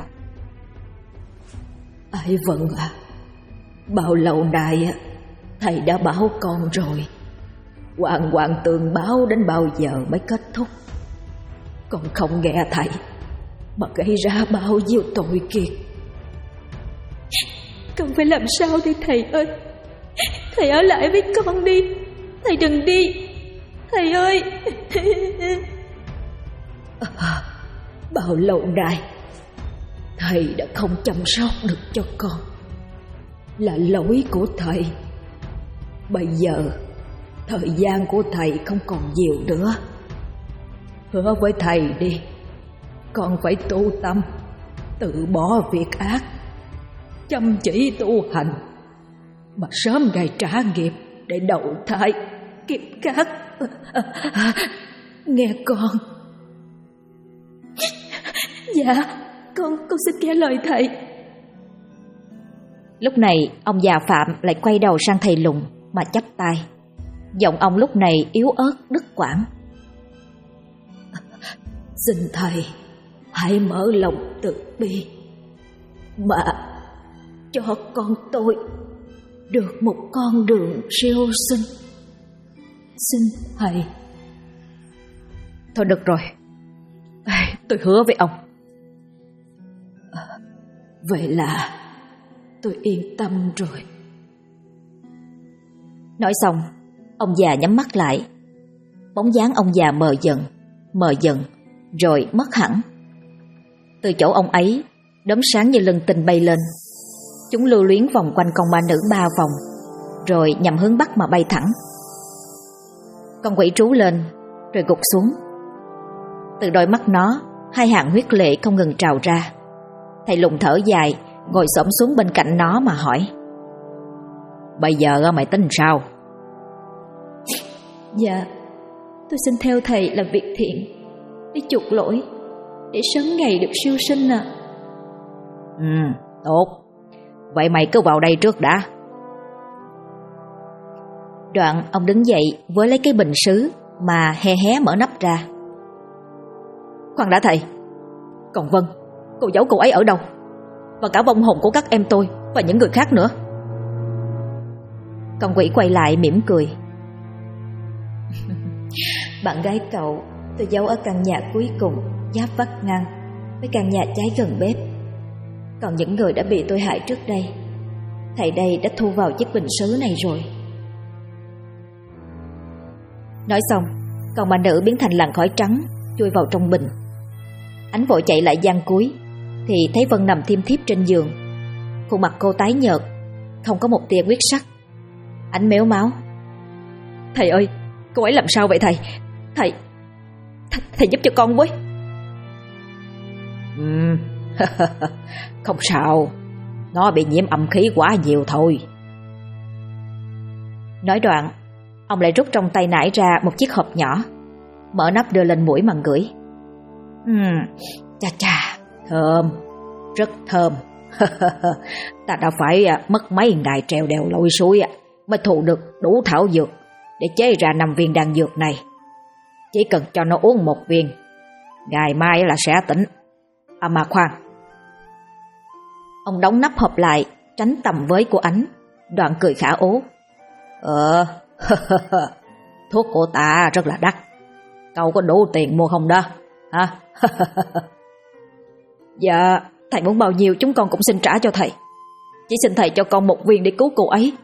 Ai Vân à, bao lâu nay thầy đã bảo con rồi. Hoàng tường báo đến bao giờ mới kết thúc? Con không nghe thầy mà gây ra bao nhiêu tội kiệt. Con phải làm sao đây thầy ơi? Thầy ở lại với con đi. Thầy đừng đi. Thầy ơi. Bao lâu nay thầy đã không chăm sóc được cho con. Là lỗi của thầy. Bây giờ thời gian của thầy không còn nhiều nữa. Hứa với thầy đi, con phải tu tâm, tự bỏ việc ác, chăm chỉ tu hành, mà sớm ngày trả nghiệp để đầu thai kiếp khác. Nghe con. Dạ, con xin nghe lời thầy. Lúc này ông già Phạm lại quay đầu sang thầy Lùng mà chắp tay. Giọng ông lúc này yếu ớt đứt quãng. Xin thầy hãy mở lòng từ bi mà cho con tôi được một con đường siêu sinh. Xin thầy. Thôi được rồi, tôi hứa với ông. Vậy là tôi yên tâm rồi. Nói xong, ông già nhắm mắt lại. Bóng dáng ông già mờ dần, rồi mất hẳn. Từ chỗ ông ấy, đốm sáng như lân tinh bay lên. Chúng lưu luyến vòng quanh con ma nữ 3 vòng, rồi nhằm hướng bắc mà bay thẳng. Con quỷ trú lên, rồi gục xuống. Từ đôi mắt nó, 2 hàng huyết lệ không ngừng trào ra. Thầy Lùng thở dài, ngồi xổm xuống bên cạnh nó mà hỏi. Bây giờ mày tính sao? Dạ, tôi xin theo thầy làm việc thiện để chuộc lỗi, để sớm ngày được siêu sinh à. Tốt. Vậy mày cứ vào đây trước đã. Đoạn ông đứng dậy với lấy cái bình sứ mà hé hé mở nắp ra. Khoan đã thầy. Còn Vân, cô giấu cô ấy ở đâu? Và cả vong hồn của các em tôi và những người khác nữa. Con quỷ quay lại mỉm cười. Bạn gái cậu tôi giấu ở căn nhà cuối cùng giáp vách ngăn với căn nhà cháy gần bếp. Còn những người đã bị tôi hại trước đây, thầy đây đã thu vào chiếc bình sứ này rồi. Nói xong, còn bà nữ biến thành làn khói trắng chui vào trong bình. Ánh vội chạy lại gian cuối thì thấy Vân nằm thiêm thiếp trên giường. Khuôn mặt cô tái nhợt, không có một tia huyết sắc. Ánh mếu máu. Thầy ơi, cô ấy làm sao vậy thầy? Thầy giúp cho con với. Không sao, nó bị nhiễm âm khí quá nhiều thôi. Nói đoạn, ông lại rút trong tay nải ra một chiếc hộp nhỏ, mở nắp đưa lên mũi mà ngửi. Chà chà, thơm, rất thơm. Ta đã phải mất mấy ngày trèo đèo lội suối mới thu được đủ thảo dược để chế ra 5 viên đan dược này. Chỉ cần cho nó uống 1 viên, ngày mai là sẽ tỉnh. Mà khoan. Ông đóng nắp hộp lại, tránh tầm với của Ánh, đoạn cười khả ố. Thuốc của ta rất là đắt. Cậu có đủ tiền mua không đó? Hả? Dạ, thầy muốn bao nhiêu chúng con cũng xin trả cho thầy. Chỉ xin thầy cho con 1 viên để cứu cô ấy.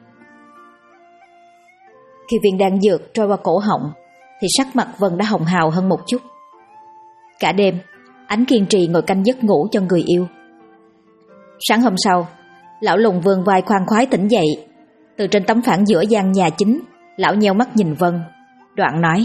Khi viên đan dược trôi qua cổ họng thì sắc mặt Vân đã hồng hào hơn một chút. Cả đêm, Ánh kiên trì ngồi canh giấc ngủ cho người yêu. Sáng hôm sau, lão Lùng vươn vai khoan khoái tỉnh dậy. Từ trên tấm phản giữa gian nhà chính, lão nheo mắt nhìn Vân, đoạn nói: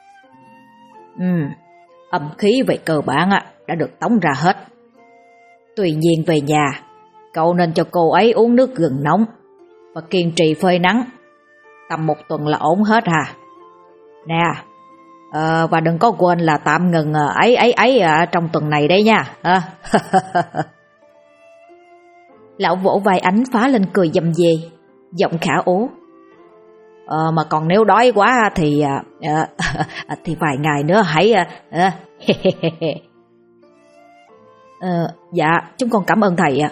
Âm khí về cơ bản đã được tống ra hết. Tuy nhiên về nhà, cậu nên cho cô ấy uống nước gừng nóng và kiên trì phơi nắng. Tầm 1 tuần là ổn hết hà. Nè, và đừng có quên là tạm ngừng ấy trong tuần này đấy nha. Lão vỗ vai Ánh phá lên cười dầm dề, giọng khả ố. Mà còn nếu đói quá thì vài ngày nữa hãy... Dạ, chúng con cảm ơn thầy ạ.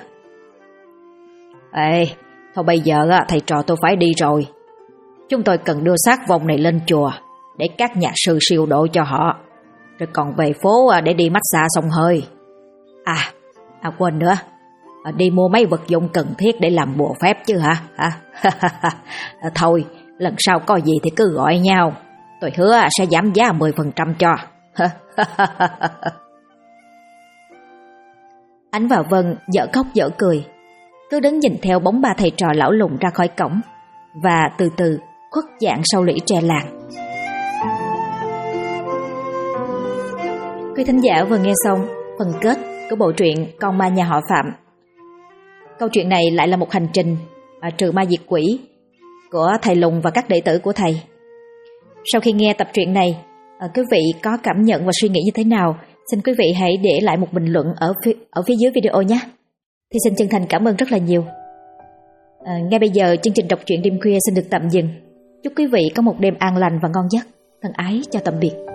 Ê, thôi bây giờ thầy trò tôi phải đi rồi. Chúng tôi cần đưa xác vong này lên chùa để các nhà sư siêu độ cho họ, rồi còn về phố để đi massage xông hơi. Quên nữa, đi mua mấy vật dụng cần thiết để làm bùa phép chứ hả? Thôi, lần sau có gì thì cứ gọi nhau, tôi hứa sẽ giảm giá 10% cho. Ánh và Vân dở khóc dở cười, cứ đứng nhìn theo bóng ba thầy trò lão Lùng ra khỏi cổng và từ từ khuất dạng sau lũy tre làng. Quý thính giả vừa nghe xong phần kết của bộ truyện Con ma nhà họ Phạm. Câu chuyện này lại là một hành trình trừ ma diệt quỷ của thầy Lùng và các đệ tử của thầy. Sau khi nghe tập truyện này, quý vị có cảm nhận và suy nghĩ như thế nào? Xin quý vị hãy để lại một bình luận ở phía dưới video nhé. Thì xin chân thành cảm ơn rất là nhiều. Ngay bây giờ chương trình đọc truyện đêm khuya xin được tạm dừng. Chúc quý vị có một đêm an lành và ngon giấc. Thân ái chào tạm biệt.